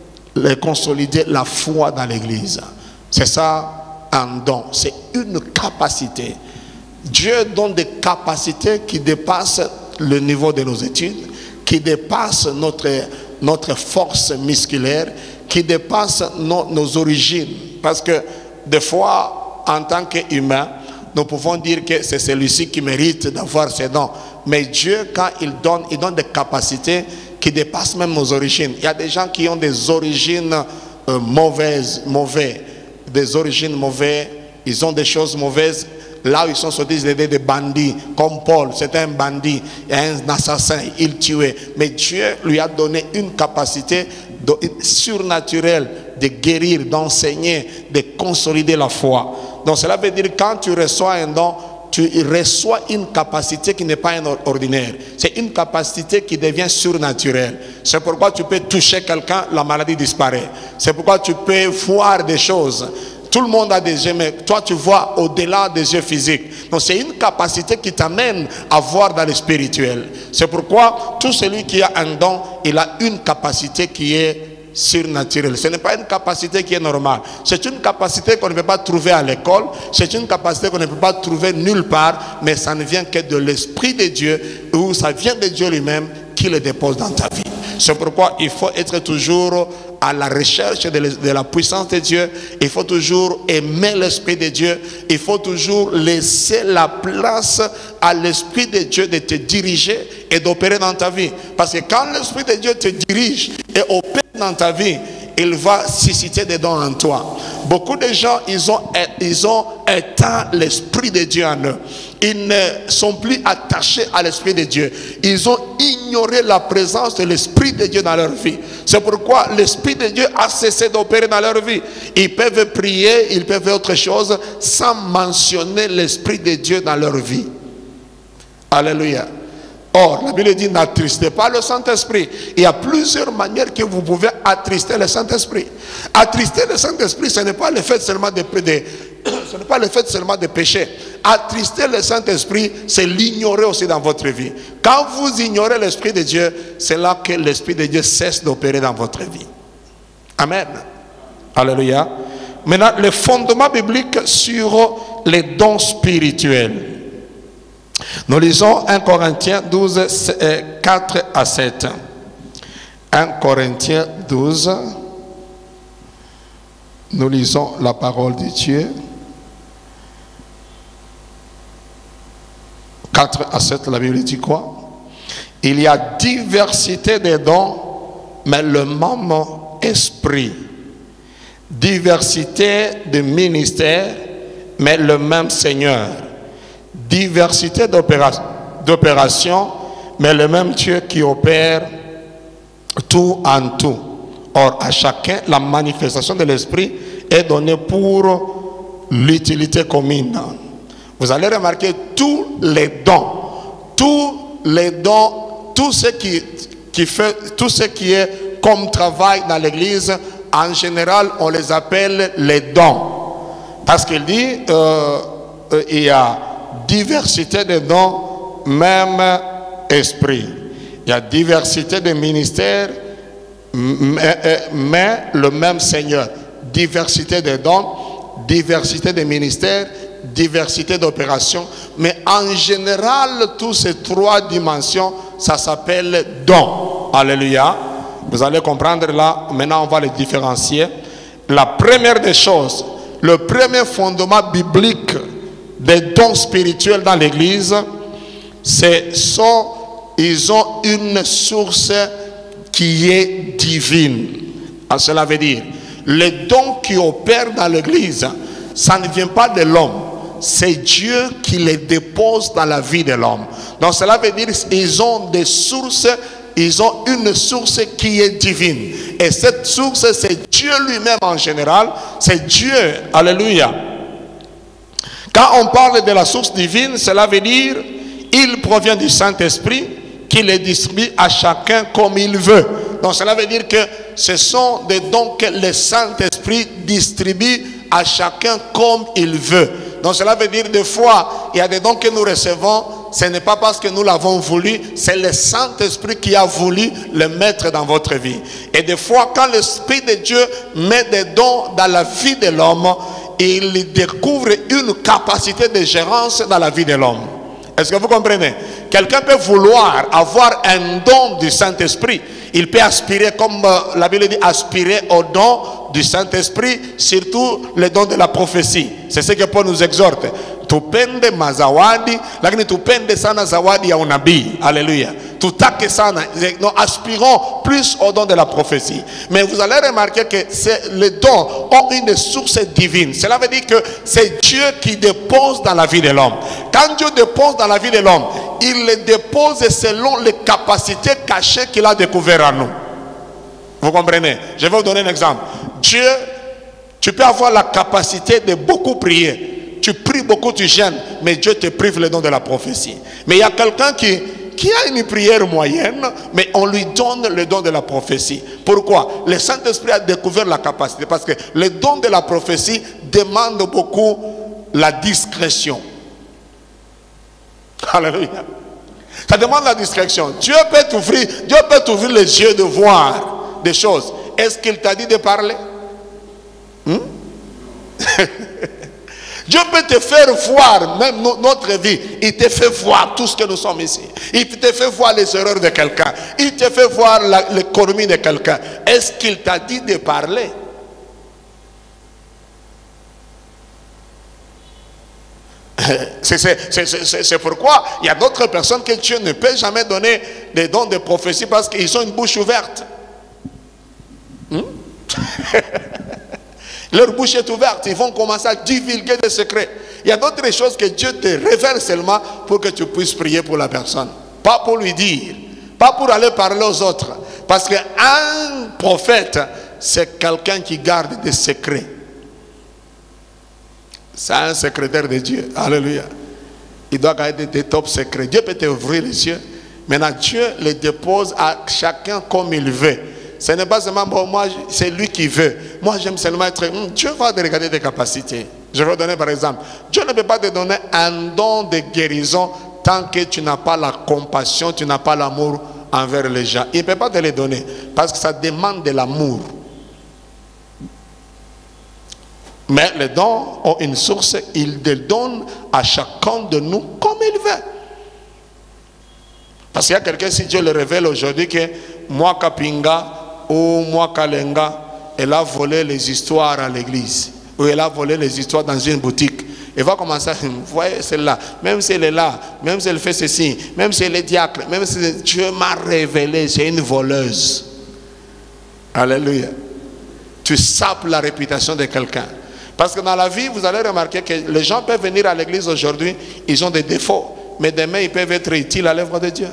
consolider la foi dans l'Église. C'est ça un don, c'est une capacité. Dieu donne des capacités qui dépassent le niveau de nos études, qui dépassent notre, notre force musculaire, qui dépassent nos, nos origines. Parce que des fois, en tant qu'humain, nous pouvons dire que c'est celui-ci qui mérite d'avoir ces dons. Mais Dieu, quand il donne, il donne des capacités qui dépassent même nos origines. Il y a des gens qui ont des origines euh, mauvaises, mauvais, des origines mauvaises, ils ont des choses mauvaises. Là où ils sont sortis, ils étaient des bandits, comme Paul, c'était un bandit, un assassin, il tuait. Mais Dieu lui a donné une capacité de, surnaturelle de guérir, d'enseigner, de consolider la foi. Donc cela veut dire que quand tu reçois un don, tu reçois une capacité qui n'est pas ordinaire. C'est une capacité qui devient surnaturelle. C'est pourquoi tu peux toucher quelqu'un, la maladie disparaît. C'est pourquoi tu peux voir des choses. Tout le monde a des yeux, mais toi tu vois au-delà des yeux physiques. Donc c'est une capacité qui t'amène à voir dans le spirituel. C'est pourquoi tout celui qui a un don, il a une capacité qui est surnaturelle. Ce n'est pas une capacité qui est normale. C'est une capacité qu'on ne peut pas trouver à l'école. C'est une capacité qu'on ne peut pas trouver nulle part. Mais ça ne vient que de l'Esprit de Dieu, ou ça vient de Dieu lui-même qui le dépose dans ta vie. C'est pourquoi il faut être toujours à la recherche de la puissance de Dieu. Il faut toujours aimer l'Esprit de Dieu. Il faut toujours laisser la place à l'Esprit de Dieu de te diriger et d'opérer dans ta vie. Parce que quand l'Esprit de Dieu te dirige et opère dans ta vie, il va susciter des dons en toi. Beaucoup de gens, ils ont, ils ont éteint l'Esprit de Dieu en eux. Ils ne sont plus attachés à l'Esprit de Dieu. Ils ont ignoré la présence de l'Esprit de Dieu dans leur vie. C'est pourquoi l'Esprit de Dieu a cessé d'opérer dans leur vie. Ils peuvent prier, ils peuvent faire autre chose sans mentionner l'Esprit de Dieu dans leur vie. Alléluia. Or, la Bible dit, n'attristez pas le Saint-Esprit. Il y a plusieurs manières que vous pouvez attrister le Saint-Esprit. Attrister le Saint-Esprit, ce n'est pas le fait seulement de, de ce n'est pas le fait seulement de pécher. Attrister le Saint-Esprit, c'est l'ignorer aussi dans votre vie. Quand vous ignorez l'Esprit de Dieu, c'est là que l'Esprit de Dieu cesse d'opérer dans votre vie. Amen. Alléluia. Maintenant, le fondement biblique sur les dons spirituels. Nous lisons un Corinthiens douze, quatre à sept. un Corinthiens douze. Nous lisons la parole de Dieu. quatre à sept, la Bible dit quoi? Il y a diversité de dons, mais le même esprit. Diversité de ministères, mais le même Seigneur. Diversité d'opérations, mais le même Dieu qui opère tout en tout. Or, à chacun, la manifestation de l'Esprit est donnée pour l'utilité commune. Vous allez remarquer tous les dons, tous les dons, tout ce qui, qui fait, tout ce qui est comme travail dans l'Église, en général, on les appelle les dons. Parce qu'il dit, euh, euh, il y a diversité de dons, même esprit. Il y a diversité de ministères, mais, mais le même Seigneur. Diversité des dons, diversité des ministères, diversité d'opérations, mais en général, tous ces trois dimensions, ça s'appelle dons. Alléluia. Vous allez comprendre là, maintenant on va les différencier. La première des choses, le premier fondement biblique des dons spirituels dans l'église, c'est sont, ils ont une source qui est divine. Alors, cela veut dire, les dons qui opèrent dans l'église, ça ne vient pas de l'homme. C'est Dieu qui les dépose dans la vie de l'homme. Donc cela veut dire qu'ils ont des sources, ils ont une source qui est divine. Et cette source, c'est Dieu lui-même en général. C'est Dieu. Alléluia. Quand on parle de la source divine, cela veut dire il provient du Saint-Esprit qui les distribue à chacun comme il veut. Donc cela veut dire que ce sont des dons que le Saint-Esprit distribue à chacun comme il veut. Donc cela veut dire des fois, il y a des dons que nous recevons, ce n'est pas parce que nous l'avons voulu, c'est le Saint-Esprit qui a voulu le mettre dans votre vie. Et des fois, quand l'Esprit de Dieu met des dons dans la vie de l'homme, il découvre une capacité de gérance dans la vie de l'homme. Est-ce que vous comprenez? Quelqu'un peut vouloir avoir un don du Saint-Esprit. Il peut aspirer, comme la Bible dit, aspirer au don du Saint-Esprit, surtout le don de la prophétie. C'est ce que Paul nous exhorte. Tupende mazawadi, lakini tupende sana zawadi ya unabii. Alléluia. Tutake sana. Nous aspirons plus au don de la prophétie. Mais vous allez remarquer que les dons ont une source divine. Cela veut dire que c'est Dieu qui dépose dans la vie de l'homme. Quand Dieu dépose dans la vie de l'homme, il les dépose selon les capacités cachées qu'il a découvertes en nous. Vous comprenez? Je vais vous donner un exemple. Dieu, tu peux avoir la capacité de beaucoup prier. Tu pries beaucoup, tu gênes, mais Dieu te prive le don de la prophétie. Mais il y a quelqu'un qui, qui a une prière moyenne, mais on lui donne le don de la prophétie. Pourquoi? Le Saint-Esprit a découvert la capacité. Parce que le don de la prophétie demande beaucoup la discrétion. Alléluia. Ça demande la discrétion. Dieu peut t'ouvrir, Dieu peut t'ouvrir les yeux de voir des choses. Est-ce qu'il t'a dit de parler? Hmm? Dieu peut te faire voir même notre vie. Il te fait voir tout ce que nous sommes ici. Il te fait voir les erreurs de quelqu'un. Il te fait voir l'économie de quelqu'un. Est-ce qu'il t'a dit de parler? C'est pourquoi il y a d'autres personnes que Dieu ne peut jamais donner des dons de prophétie parce qu'ils ont une bouche ouverte. Hmm? Leur bouche est ouverte, ils vont commencer à divulguer des secrets. Il y a d'autres choses que Dieu te révèle seulement pour que tu puisses prier pour la personne. Pas pour lui dire, pas pour aller parler aux autres. Parce qu'un prophète, c'est quelqu'un qui garde des secrets. C'est un secrétaire de Dieu. Alléluia. Il doit garder des top secrets. Dieu peut t'ouvrir les yeux. Maintenant, Dieu les dépose à chacun comme il veut. Ce n'est pas seulement, bon, moi, c'est lui qui veut. Moi, j'aime seulement être... Hum, Dieu va te regarder tes capacités. Je vais vous donner par exemple. Dieu ne peut pas te donner un don de guérison tant que tu n'as pas la compassion, tu n'as pas l'amour envers les gens. Il ne peut pas te les donner parce que ça demande de l'amour. Mais les dons ont une source. Il les donne à chacun de nous comme il veut. Parce qu'il y a quelqu'un, si Dieu le révèle aujourd'hui, que moi, Kapinga, ou moi Kalenga, elle a volé les histoires à l'église, ou elle a volé les histoires dans une boutique. Elle va commencer à, vous voyez celle-là, même si elle est là, même si elle fait ceci, même si elle est diacre, même si Dieu m'a révélé, c'est une voleuse. Alléluia. Tu sapes la réputation de quelqu'un. Parce que dans la vie, vous allez remarquer que les gens peuvent venir à l'église aujourd'hui, ils ont des défauts, mais demain ils peuvent être utiles à l'œuvre de Dieu.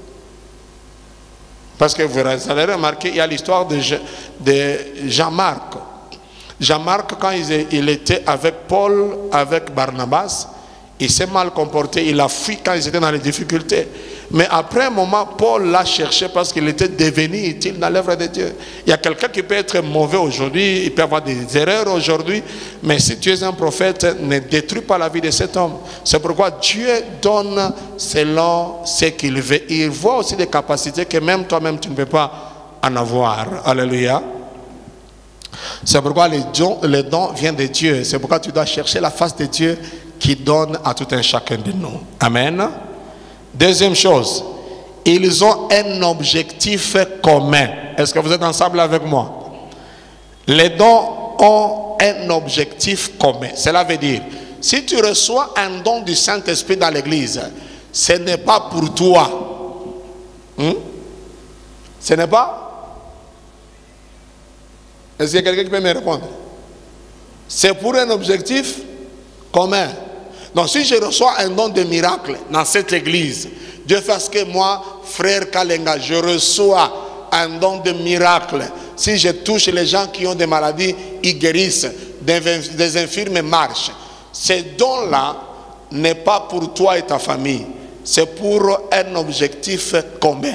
Parce que vous allez remarquer, il y a l'histoire de, de Jean-Marc. Jean-Marc, quand il, il était avec Paul, avec Barnabas, il s'est mal comporté, il a fui quand ils étaient dans les difficultés. Mais après un moment, Paul l'a cherché parce qu'il était devenu utile dans l'œuvre de Dieu. Il y a quelqu'un qui peut être mauvais aujourd'hui, il peut avoir des erreurs aujourd'hui, mais si tu es un prophète, ne détruis pas la vie de cet homme. C'est pourquoi Dieu donne selon ce qu'il veut. Il voit aussi des capacités que même toi-même tu ne peux pas en avoir. Alléluia. C'est pourquoi les dons, les dons viennent de Dieu. C'est pourquoi tu dois chercher la face de Dieu qui donne à tout un chacun de nous. Amen. Deuxième chose, ils ont un objectif commun. Est-ce que vous êtes ensemble avec moi? Les dons ont un objectif commun. Cela veut dire, si tu reçois un don du Saint-Esprit dans l'église, ce n'est pas pour toi. Hmm? Ce n'est pas? Est-ce qu'il y a quelqu'un qui peut me répondre? C'est pour un objectif commun. Donc si je reçois un don de miracle dans cette église, Dieu fasse que moi, frère Kalenga, je reçois un don de miracle. Si je touche les gens qui ont des maladies, ils guérissent, des infirmes marchent. Ce don-là n'est pas pour toi et ta famille. C'est pour un objectif commun.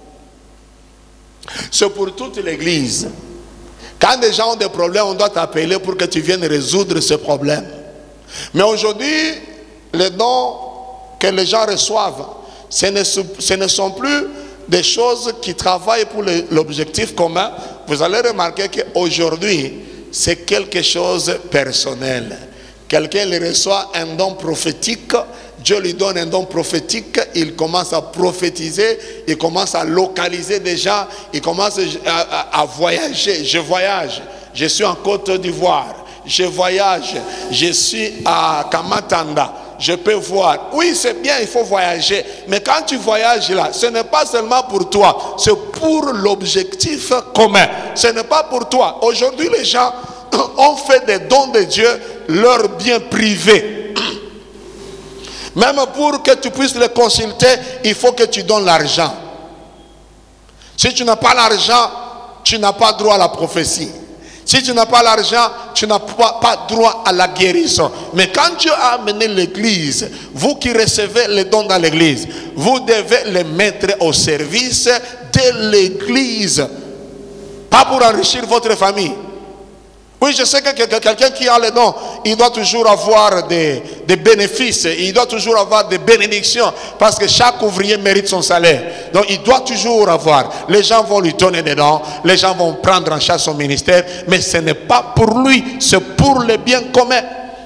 C'est pour toute l'église. Quand des gens ont des problèmes, on doit t'appeler pour que tu viennes résoudre ce problème. Mais aujourd'hui, les dons que les gens reçoivent, ce ne, ce ne sont plus des choses qui travaillent pour l'objectif commun. Vous allez remarquer qu'aujourd'hui, c'est quelque chose de personnel. Quelqu'un reçoit un don prophétique, Dieu lui donne un don prophétique, il commence à prophétiser, il commence à localiser des gens, il commence à, à, à voyager. Je voyage, je suis en Côte d'Ivoire, je voyage, je suis à Kamatanda, je peux voir. Oui, c'est bien, il faut voyager, mais quand tu voyages là, ce n'est pas seulement pour toi, c'est pour l'objectif commun. Ce n'est pas pour toi. Aujourd'hui, les gens ont fait des dons de Dieu leur bien privé. Même pour que tu puisses les consulter, il faut que tu donnes l'argent. Si tu n'as pas l'argent, tu n'as pas droit à la prophétie. Si tu n'as pas l'argent, tu n'as pas, pas droit à la guérison. Mais quand Dieu a amené l'église, vous qui recevez les dons dans l'église, vous devez les mettre au service de l'église. Pas pour enrichir votre famille. Oui, je sais que quelqu'un qui a les dons, il doit toujours avoir des, des bénéfices, il doit toujours avoir des bénédictions, parce que chaque ouvrier mérite son salaire. Donc il doit toujours avoir. Les gens vont lui donner des dons, les gens vont prendre en charge son ministère, mais ce n'est pas pour lui, c'est pour le bien commun.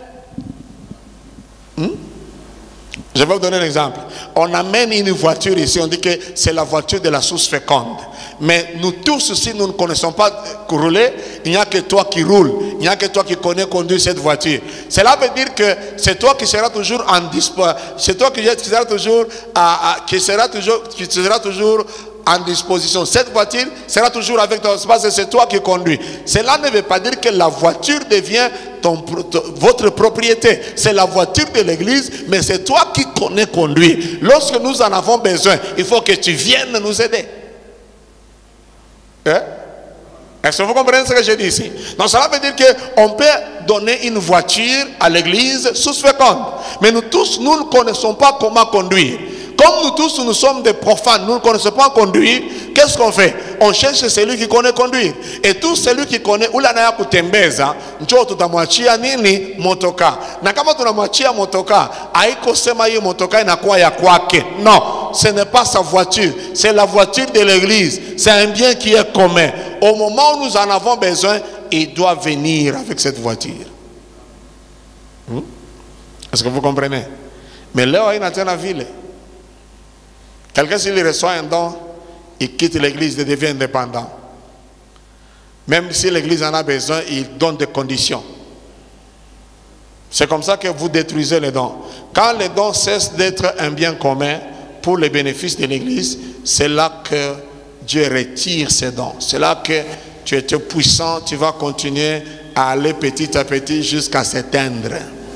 Hmm? Je vais vous donner un exemple. On amène une voiture ici, on dit que c'est la voiture de la source féconde. Mais nous tous, si nous ne connaissons pas rouler, il n'y a que toi qui roules. Il n'y a que toi qui connais conduire cette voiture. Cela veut dire que c'est toi qui seras toujours en disposition. C'est toi qui seras toujours, à, à, qui sera toujours, qui sera toujours en disposition. Cette voiture sera toujours avec toi parce que c'est toi qui conduis. Cela ne veut pas dire que la voiture devient ton, ton, votre propriété. C'est la voiture de l'église, mais c'est toi qui connais conduire. Lorsque nous en avons besoin, il faut que tu viennes nous aider. Hein? Est-ce que vous comprenez ce que je dis ici? Donc cela veut dire qu'on peut donner une voiture à l'église sous féconde. Mais nous tous, nous ne connaissons pas comment conduire. Comme nous tous, nous sommes des profanes, nous ne connaissons pas conduire. Qu'est-ce qu'on fait? On cherche celui qui connaît conduire. Et tout celui qui connaît, ulanaya kutembeza, njoo tutamwachia nini? Motoka. Na kama tunamwachia motoka, haiko sema hiyo motoka inakuwa ya kwake. Non, ce n'est pas sa voiture, c'est la voiture de l'église. C'est un bien qui est commun. Au moment où nous en avons besoin, il doit venir avec cette voiture. Hmm? Est-ce que vous comprenez? Mais là, il y a une ville. Quelqu'un, s'il reçoit un don, il quitte l'église et devient indépendant. Même si l'église en a besoin, il donne des conditions. C'est comme ça que vous détruisez les dons. Quand les dons cessent d'être un bien commun pour les bénéfices de l'église, c'est là que Dieu retire ses dons. C'est là que tu es puissant, tu vas continuer à aller petit à petit jusqu'à s'éteindre.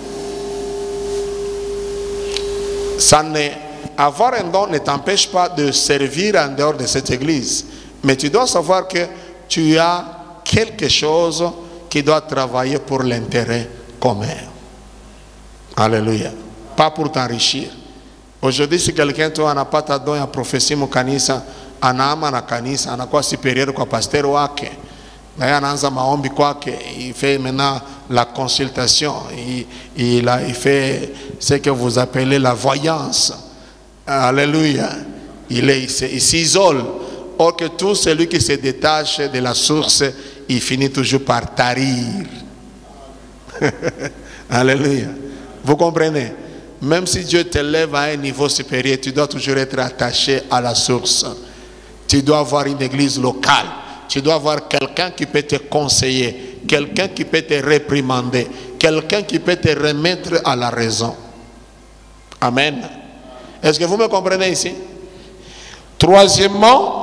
Ça n'est Avoir un don ne t'empêche pas de servir en dehors de cette église. Mais tu dois savoir que tu as quelque chose qui doit travailler pour l'intérêt commun. Alléluia. Pas pour t'enrichir. Aujourd'hui, si quelqu'un toi n'a pas ta don ya prophétie mu kanisa, anaama na kanisa, anakuwa supérieur kwa pasteur wake. Na yeye anaanza maombi kwake, il fait maintenant la consultation, il, il, a, il fait ce que vous appelez la voyance. Alléluia. Il est, il s'isole Or que tout celui qui se détache de la source, il finit toujours par tarir. Alléluia. Vous comprenez? Même si Dieu t'élève à un niveau supérieur, tu dois toujours être attaché à la source. Tu dois avoir une église locale. Tu dois avoir quelqu'un qui peut te conseiller, quelqu'un qui peut te réprimander, quelqu'un qui peut te remettre à la raison. Amen. Est-ce que vous me comprenez ici? Troisièmement,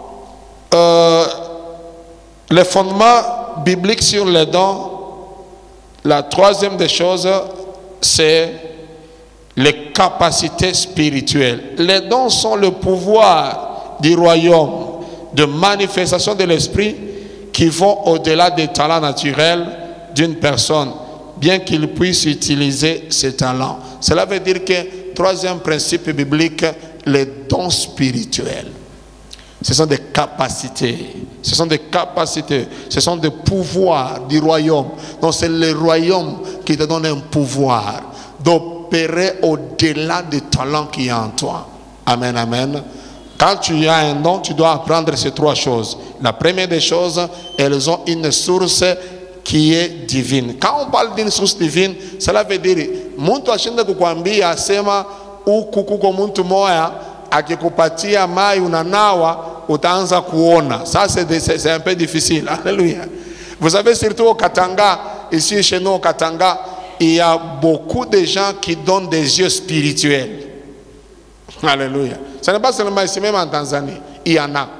euh, les fondements bibliques sur les dons. La troisième des choses, c'est les capacités spirituelles. Les dons sont le pouvoir du royaume de manifestation de l'esprit qui vont au-delà des talents naturels d'une personne, bien qu'il puisse utiliser ses talents. Cela veut dire que, troisième principe biblique, les dons spirituels. Ce sont des capacités. Ce sont des capacités. Ce sont des pouvoirs du royaume. Donc c'est le royaume qui te donne un pouvoir d'opérer au-delà des talents qu'il y a en toi. Amen, amen. Quand tu as un don, tu dois apprendre ces trois choses. La première des choses, elles ont une source qui est divine. Quand on parle d'une source divine, cela veut dire muntu ashinda kukwambia asema huku kuko muntu moya akikupatia mai unanawa utaanza kuona. Ça c'est un peu difficile. Alléluia. Vous savez, surtout au Katanga, ici chez nous au Katanga, il y a beaucoup de gens qui donnent des yeux spirituels. Alléluia. Ce n'est pas seulement ici, même en Tanzanie, il y en a.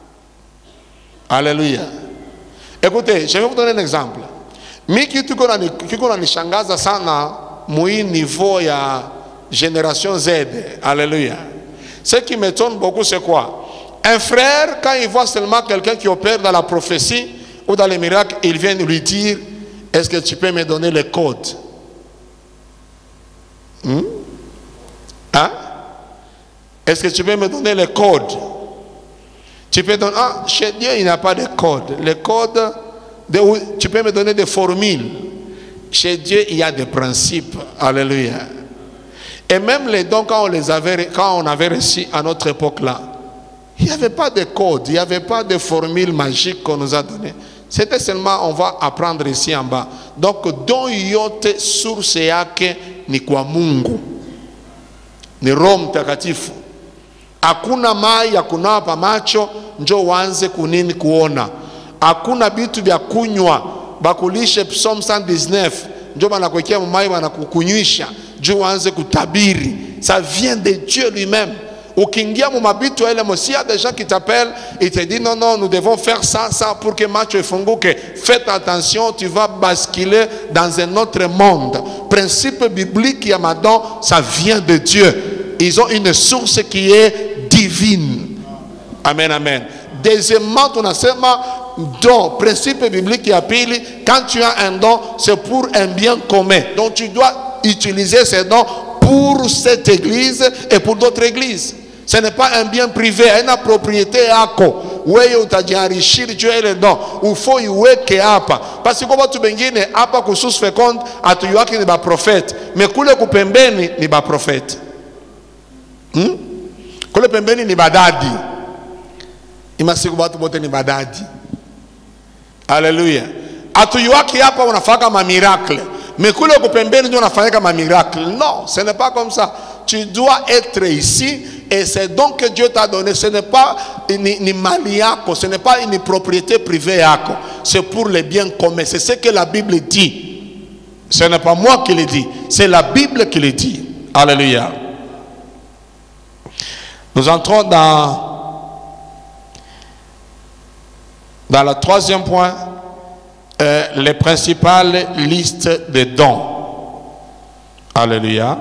Alléluia. Écoutez, je vais vous donner un exemple. Mi kitu kiko nishangaza sana mui niveau ya génération Z. Alléluia. Ce qui m'étonne beaucoup, c'est quoi? Un frère, quand il voit seulement quelqu'un qui opère dans la prophétie ou dans les miracles, il vient lui dire, est-ce que tu peux me donner les codes? Hmm? Hein? Est-ce que tu peux me donner les codes? Tu peux donner, ah, chez Dieu, il n'y a pas de code. Les codes, de, tu peux me donner des formules. Chez Dieu, il y a des principes. Alléluia. Et même les dons, quand on les avait, quand on avait reçus à notre époque-là, il n'y avait pas de code, il n'y avait pas de formule magique qu'on nous a donné. C'était seulement, on va apprendre ici en bas. Donc, don yote source yake ni kwa Mungu. Ni Roho Mtakatifu. Hakuna mai ya kunawa pa macho njo waanze kunini kuona. Hakuna bitu vya kunywa bakulishe Psalm cent dix-neuf njo banakuwekea mai banakukunywisha njo waanze kutabiri. Ça vient de Dieu lui-même. Ukiingia mu mabitu ile mosi, il y a des gens qui t'appellent et te disent non non, nous devons faire ça ça pour que macho ifunguke. Faites attention, tu vas basculer dans un autre monde. Principe biblique ya madon, ça vient de Dieu. Ils ont une source qui est divine. Amen, amen. Deuxièmement, ton enseignement, don, principe biblique qui a pili, quand tu as un don, c'est pour un bien commun. Donc tu dois utiliser ces dons pour cette église et pour d'autres églises. Ce n'est pas un bien privé, une propriété yako. Wewe utajiarishiri juu ile don, ufo iweke hapa. Basi kwa watu wengine hapa kusus fecond atuyuaki ni ba profeti, mais kule kupembeni ni ba profeti. Hmm? Kule pembeni ni badadi. Imasiku watu wote ni badadi. Alléluia. Atuyuaki hapa unafanya ma miracle, mais kule kupembeni ndio unafanya ma miracle. Non, ce n'est pas comme ça. Tu dois être ici et c'est donc que Dieu t'a donné. Ce n'est pas ni, ni mali yako, ce n'est pas une propriété privée yako. C'est pour les biens communs. C'est ce que la Bible dit. Ce n'est pas moi qui le dis, c'est la Bible qui le dit. Alléluia. Nous entrons dans, dans le troisième point, euh, les principales listes de dons. Alléluia.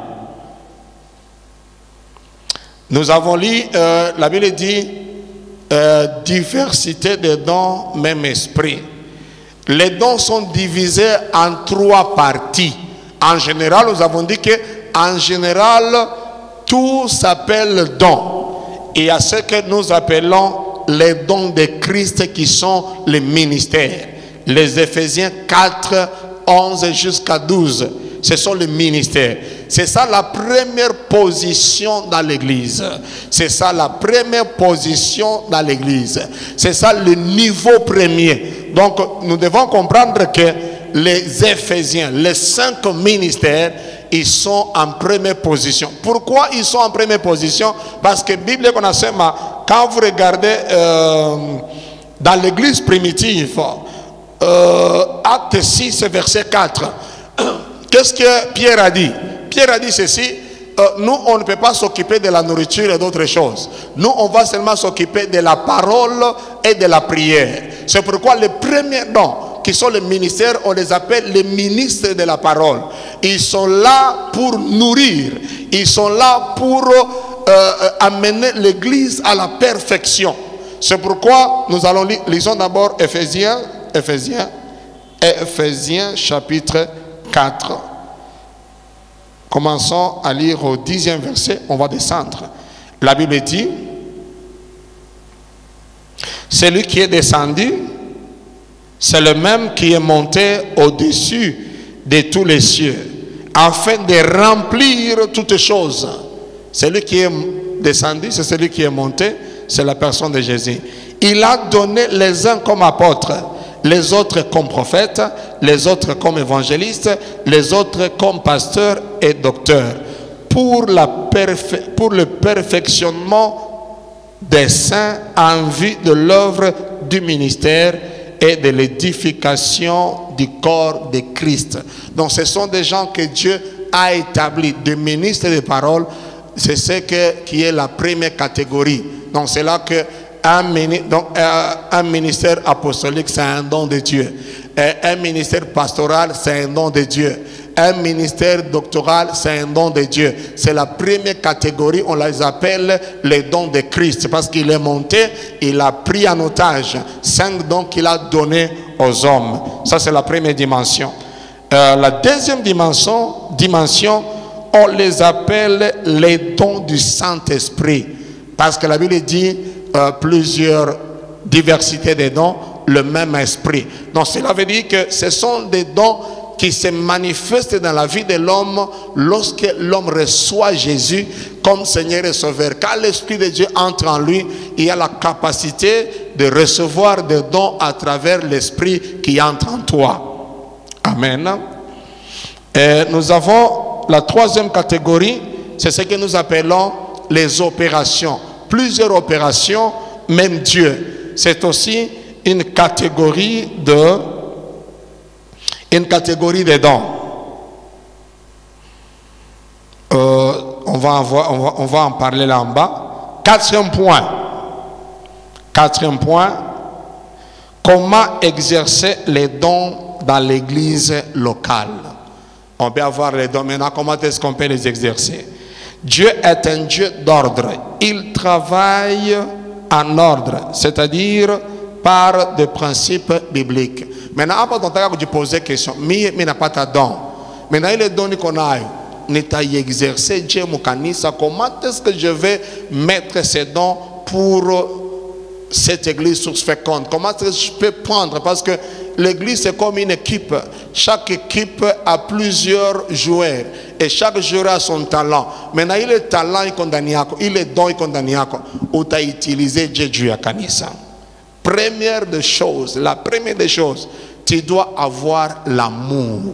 Nous avons lu, euh, la Bible dit, euh, diversité de dons, même esprit. Les dons sont divisés en trois parties. En général, nous avons dit que, en général, tout s'appelle don. Et à ce que nous appelons les dons de Christ qui sont les ministères. Les Éphésiens quatre, onze jusqu'à douze. Ce sont les ministères. C'est ça la première position dans l'église. C'est ça la première position dans l'église. C'est ça le niveau premier. Donc nous devons comprendre que les Éphésiens, les cinq ministères, ils sont en première position. Pourquoi ils sont en première position? Parce que la Bible qu'on a quand vous regardez euh, dans l'église primitive, euh, Acte six, verset quatre, qu'est-ce que Pierre a dit? Pierre a dit ceci, euh, nous on ne peut pas s'occuper de la nourriture et d'autres choses. Nous on va seulement s'occuper de la parole et de la prière. C'est pourquoi les premiers dons qui sont les ministères, on les appelle les ministres de la parole. Ils sont là pour nourrir, ils sont là pour euh, amener l'église à la perfection. C'est pourquoi nous allons lire, lisons d'abord Éphésiens, Éphésiens, Éphésiens chapitre quatre. Commençons à lire au dixième verset, on va descendre. La Bible dit, celui qui est descendu, c'est le même qui est monté au-dessus de tous les cieux, afin de remplir toutes choses. Celui qui est descendu, c'est celui qui est monté, c'est la personne de Jésus. Il a donné les uns comme apôtres, les autres comme prophètes, les autres comme évangélistes, les autres comme pasteurs et docteurs, pour, la pour le perfectionnement des saints en vue de l'œuvre du ministère et de l'édification du corps de Christ. Donc ce sont des gens que Dieu a établis, des ministres de parole. C'est ce que, qui est la première catégorie. Donc c'est là que un, donc, un ministère apostolique, c'est un don de Dieu. Un ministère pastoral, c'est un don de Dieu. Un ministère doctoral, c'est un don de Dieu. C'est la première catégorie, on les appelle les dons de Christ. Parce qu'il est monté, il a pris en otage cinq dons qu'il a donnés aux hommes. Ça, c'est la première dimension. Euh, la deuxième dimension, dimension, on les appelle les dons du Saint-Esprit. Parce que la Bible dit euh, plusieurs diversités de dons, le même esprit. Donc cela veut dire que ce sont des dons qui se manifestent dans la vie de l'homme lorsque l'homme reçoit Jésus comme Seigneur et Sauveur. Quand l'Esprit de Dieu entre en lui, il a la capacité de recevoir des dons à travers l'Esprit qui entre en toi. Amen. Et nous avons la troisième catégorie, c'est ce que nous appelons les opérations. Plusieurs opérations, même Dieu. C'est aussi une catégorie de une catégorie de dons. Euh, on, va en voir, on, va, on va en parler là en bas. Quatrième point. Quatrième point. Comment exercer les dons dans l'église locale? On peut avoir les dons. Maintenant, comment est-ce qu'on peut les exercer? Dieu est un Dieu d'ordre. Il travaille en ordre, c'est-à-dire par des principes bibliques. Maintenant, après ton temps, je pose la question, mais il n'a pas ta don. Maintenant, il est donné qu'on a, n'est pas exercé Dieu Moukanisa. Comment est-ce que je vais mettre ces dons pour cette église source féconde? Comment est-ce que je peux prendre? Parce que l'église c'est comme une équipe. Chaque équipe a plusieurs joueurs et chaque joueur a son talent. Maintenant, il est talent et condamné, il est don et condamné. Où tu as utilisé Dieu à Kanisa. Première des choses, la première des choses, tu dois avoir l'amour.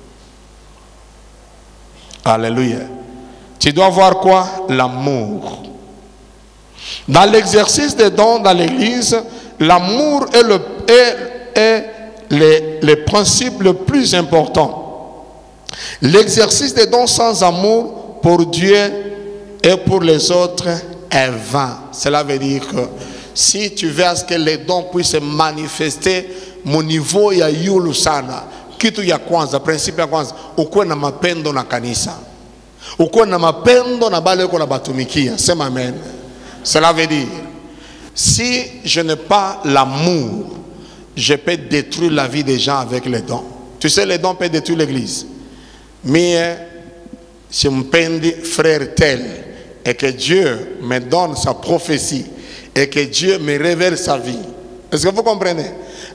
Alléluia. Tu dois avoir quoi? L'amour. Dans l'exercice des dons dans l'église, l'amour est le, est, est le, le principe le plus important. L'exercice des dons sans amour pour Dieu et pour les autres est vain. Cela veut dire que si tu veux à ce que les dons puissent se manifester, mon niveau ya yulu sana. Kitu ya kwanza, principe ya kwanza, ukuwe na mapendo na kanisa. Ukuwe na mapendo na bale uko na batumikia. Sema amen. Cela veut dire, si je n'ai pas l'amour, je peux détruire la vie des gens avec les dons. Tu sais, les dons peuvent détruire l'église. Mais si je me pendi frère tel et que Dieu me donne sa prophétie et que Dieu me révèle sa vie. Est-ce que vous comprenez?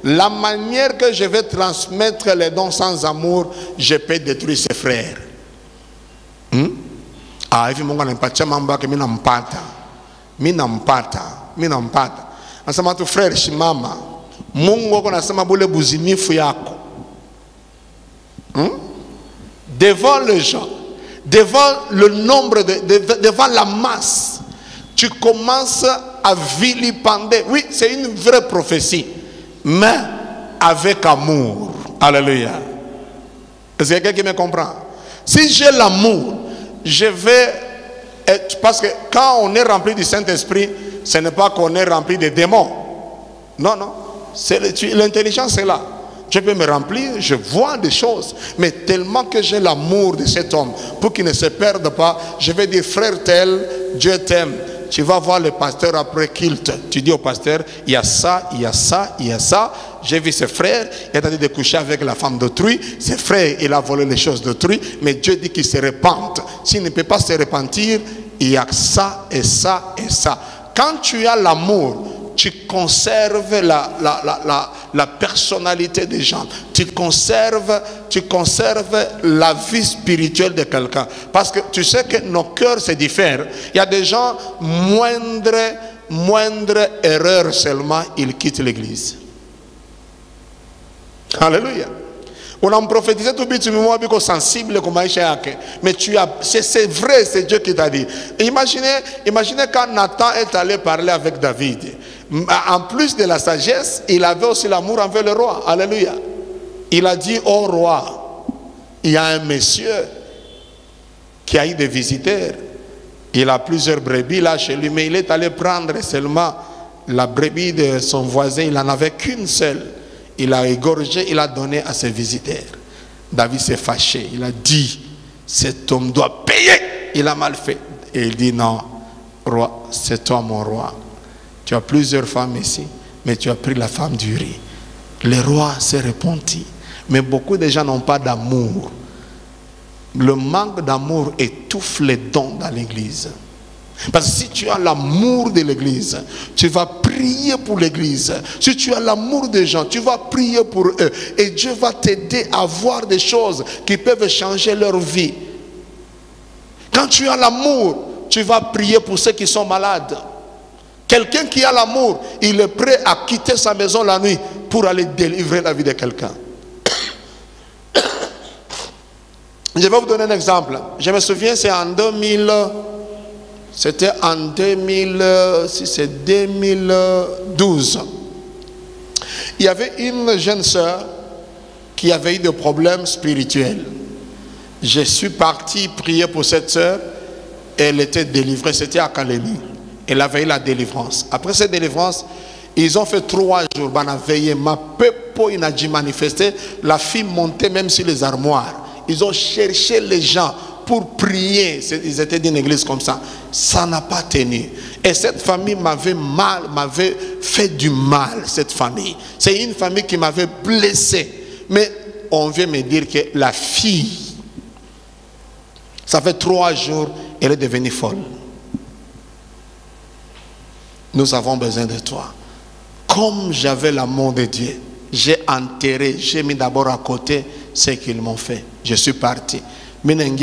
la manière que je vais transmettre les dons sans amour, je peux détruire ses frères. Hmm? Ah, hivi Mungu anampatia mambo yake, mimi nampata. Mimi nampata. Mimi nampata. Anasema tu frère shimama. Mungu wako anasema bule buzinifu yako. Hmm? Devant les gens, devant le nombre de, de devant la masse, tu commences à vilipender. Oui, c'est une vraie prophétie, mais avec amour. Alléluia. Est-ce qu'il y a quelqu'un qui me comprend? Si j'ai l'amour, je vais être, parce que quand on est rempli du Saint-Esprit, ce n'est pas qu'on est rempli de démons. Non, non. L'intelligence est là. Je peux me remplir, je vois des choses, mais tellement que j'ai l'amour de cet homme, pour qu'il ne se perde pas, je vais dire, frère tel, Dieu t'aime. Tu vas voir le pasteur après culte. Tu dis au pasteur, il y a ça, il y a ça, il y a ça. J'ai vu ses frères, il a tenté de coucher avec la femme d'autrui. Ses frères, il a volé les choses d'autrui. Mais Dieu dit qu'il se repente. S'il ne peut pas se repentir, il y a ça et ça et ça. Quand tu as l'amour, tu conserves la, la, la, la, la personnalité des gens. Tu conserves, tu conserves la vie spirituelle de quelqu'un. Parce que tu sais que nos cœurs se diffèrent. Il y a des gens, moindre, moindre erreur seulement, ils quittent l'église. Alléluia. On a prophétisé tout petit moment biko sensible comme Aïcha. Mais tu as, c'est vrai, c'est Dieu qui t'a dit. Imaginez, imaginez quand Nathan est allé parler avec David. En plus de la sagesse, il avait aussi l'amour envers le roi. Alléluia. Il a dit au roi, il y a un monsieur qui a eu des visiteurs. Il a plusieurs brebis là chez lui, mais il est allé prendre seulement la brebis de son voisin. Il n'en avait qu'une seule. Il a égorgé, il a donné à ses visiteurs. David s'est fâché. Il a dit, cet homme doit payer. Il a mal fait. Et il dit, non, roi, c'est toi mon roi. Tu as plusieurs femmes ici, mais tu as pris la femme du riz. Le roi s'est repenti. Mais beaucoup de gens n'ont pas d'amour. Le manque d'amour étouffe les dons dans l'église. Parce que si tu as l'amour de l'église, tu vas prier pour l'église. Si tu as l'amour des gens, tu vas prier pour eux. Et Dieu va t'aider à voir des choses qui peuvent changer leur vie. Quand tu as l'amour, tu vas prier pour ceux qui sont malades. Quelqu'un qui a l'amour, il est prêt à quitter sa maison la nuit pour aller délivrer la vie de quelqu'un. Je vais vous donner un exemple. Je me souviens, c'est en deux mille... C'était en deux mille, si c'est deux mille douze. Il y avait une jeune sœur qui avait eu des problèmes spirituels. Je suis parti prier pour cette sœur. Elle était délivrée, c'était à Kalemi. Elle avait eu la délivrance. Après cette délivrance, ils ont fait trois jours. On a veillé. Ma pepo, il a dû manifester. La fille montait même sur les armoires. Ils ont cherché les gens pour prier. Ils étaient d'une église comme ça. Ça n'a pas tenu. Et cette famille m'avait mal, m'avait fait du mal, cette famille. C'est une famille qui m'avait blessé. Mais on vient me dire que la fille, ça fait trois jours, elle est devenue folle. Nous avons besoin de toi. Comme j'avais l'amour de Dieu, j'ai enterré, j'ai mis d'abord à côté ce qu'ils m'ont fait. Je suis parti. Il a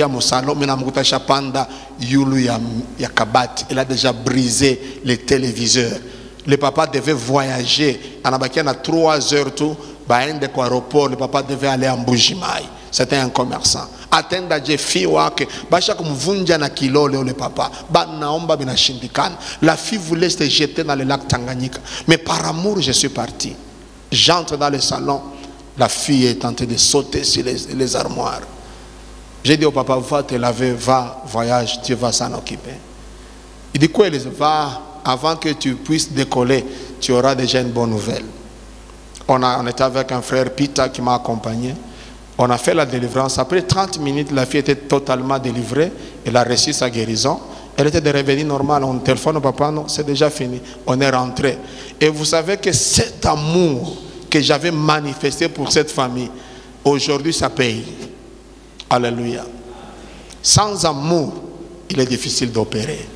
déjà brisé les téléviseurs. Le papa devait voyager. Il y a trois heures tout. Le papa devait aller à Mbujimaï. C'était un commerçant. Attenda je fille wake basha kumvunja na kilole le papa ba naomba binashindikana. La fille voulait se jeter dans le lac Tanganyika, mais par amour je suis parti. J'entre dans le salon, la fille est tentée de sauter sur les, les armoires. J'ai dit au papa, va te laver, va, voyage, tu vas s'en occuper. Il dit quoi? Il dit, va, avant que tu puisses décoller, tu auras déjà une bonne nouvelle. On, a, on était avec un frère Pita qui m'a accompagné. On a fait la délivrance. Après trente minutes, la fille était totalement délivrée. Elle a reçu sa guérison. Elle était de revenir normal. On téléphone au papa, non, c'est déjà fini. On est rentré. Et vous savez que cet amour que j'avais manifesté pour cette famille, aujourd'hui, ça paye. Alléluia. Sans amour, il est difficile d'opérer.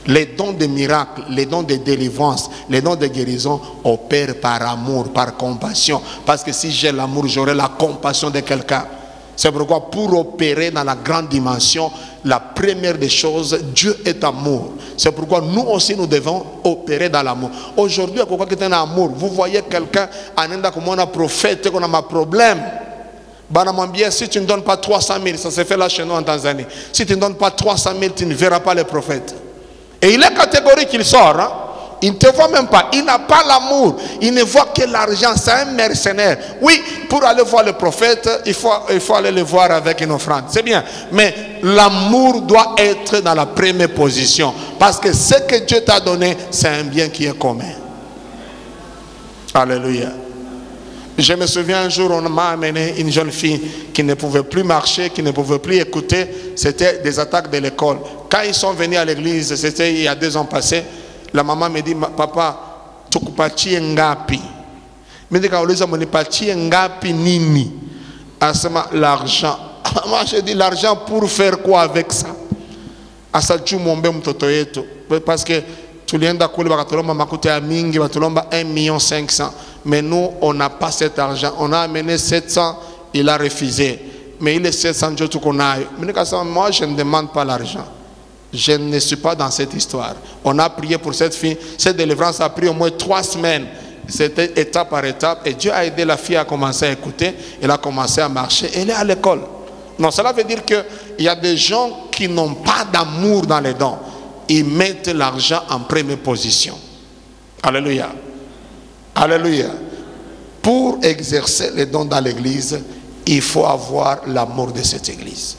Les dons de miracles, les dons de délivrance, les dons de guérison opèrent par amour, par compassion. Parce que si j'ai l'amour, j'aurai la compassion de quelqu'un. C'est pourquoi pour opérer dans la grande dimension, la première des choses, Dieu est amour. C'est pourquoi nous aussi nous devons opérer dans l'amour. Aujourd'hui, à quoi que tu as un amour, vous voyez quelqu'un en Inde comme un prophète, qu'on a un problème. Bien, si tu ne donnes pas trois cent mille, ça se fait là chez nous en Tanzanie. Si tu ne donnes pas trois cent mille, tu ne verras pas les prophètes. Et il est catégorique qu'il sort. Hein? Il ne te voit même pas. Il n'a pas l'amour. Il ne voit que l'argent. C'est un mercenaire. Oui, pour aller voir le prophète, il faut, il faut aller le voir avec une offrande. C'est bien. Mais l'amour doit être dans la première position. Parce que ce que Dieu t'a donné, c'est un bien qui est commun. Alléluia. Je me souviens un jour, on m'a amené une jeune fille qui ne pouvait plus marcher, qui ne pouvait plus écouter. C'était des attaques de l'école. Quand ils sont venus à l'église, c'était il y a deux ans passés, la maman me dit, papa, tu kupatie ngapi? Me dit, kauliza monipatie ngapi nini? Asema l'argent. Moi je dis, l'argent pour faire quoi avec ça? Asa tu mombe mtoto yetu. Parce que tulienda kule bakatulomba makuta ya mingi, batulomba un million cinq cents. Mais nous, on n'a pas cet argent. On a amené sept cents, il a refusé. Mais il est sept cents jours qu'on a. Moi, je ne demande pas l'argent. Je ne suis pas dans cette histoire. On a prié pour cette fille. Cette délivrance a pris au moins trois semaines. C'était étape par étape. Et Dieu a aidé la fille à commencer à écouter. Elle a commencé à marcher. Elle est à l'école. Non, cela veut dire qu'il y a des gens qui n'ont pas d'amour dans les dons. Ils mettent l'argent en première position. Alléluia. Alléluia. Pour exercer les dons dans l'église, il faut avoir l'amour de cette église.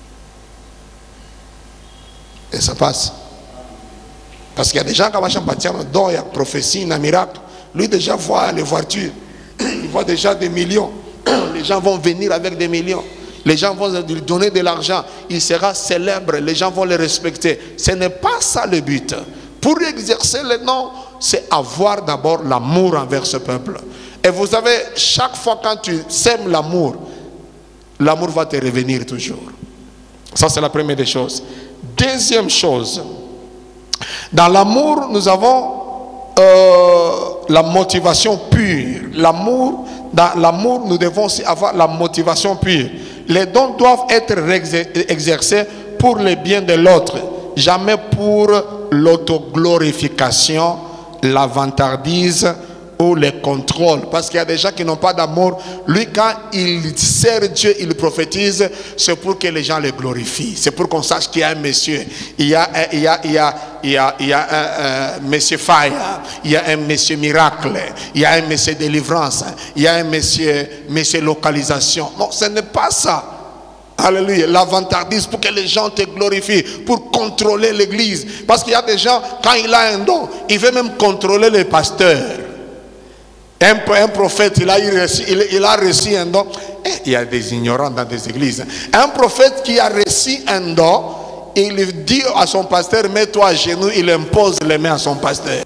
Et ça passe. Parce qu'il y a des gens qui ont bâti un don, il y a prophétie, il y a un miracle. Lui déjà voit les voitures. Il voit déjà des millions. Les gens vont venir avec des millions. Les gens vont lui donner de l'argent. Il sera célèbre. Les gens vont le respecter. Ce n'est pas ça le but. Pour exercer les dons, c'est avoir d'abord l'amour envers ce peuple. Et vous savez, chaque fois quand tu sèmes l'amour, l'amour va te revenir toujours. Ça, c'est la première des choses. Deuxième chose, dans l'amour, nous avons euh, la motivation pure. L'amour, dans l'amour, nous devons aussi avoir la motivation pure. Les dons doivent être exercés pour le bien de l'autre, jamais pour l'autoglorification, la vantardise ou le contrôle. Parce qu'il y a des gens qui n'ont pas d'amour. Lui, quand il sert Dieu, il prophétise, c'est pour que les gens le glorifient. C'est pour qu'on sache qu'il y a un monsieur. Il y a, il y a, il y a, il y a, il y a un, un monsieur Fire. Il y a un monsieur miracle. Il y a un monsieur délivrance. Il y a un monsieur, monsieur localisation. Non, ce n'est pas ça. Alléluia, la vantardise pour que les gens te glorifient, pour contrôler l'église. Parce qu'il y a des gens, quand il a un don, il veut même contrôler les pasteurs. Un, un prophète, il a, reçu, il, il a reçu un don. Et il y a des ignorants dans des églises. Un prophète qui a reçu un don, il dit à son pasteur, mets-toi à genoux, il impose les mains à son pasteur.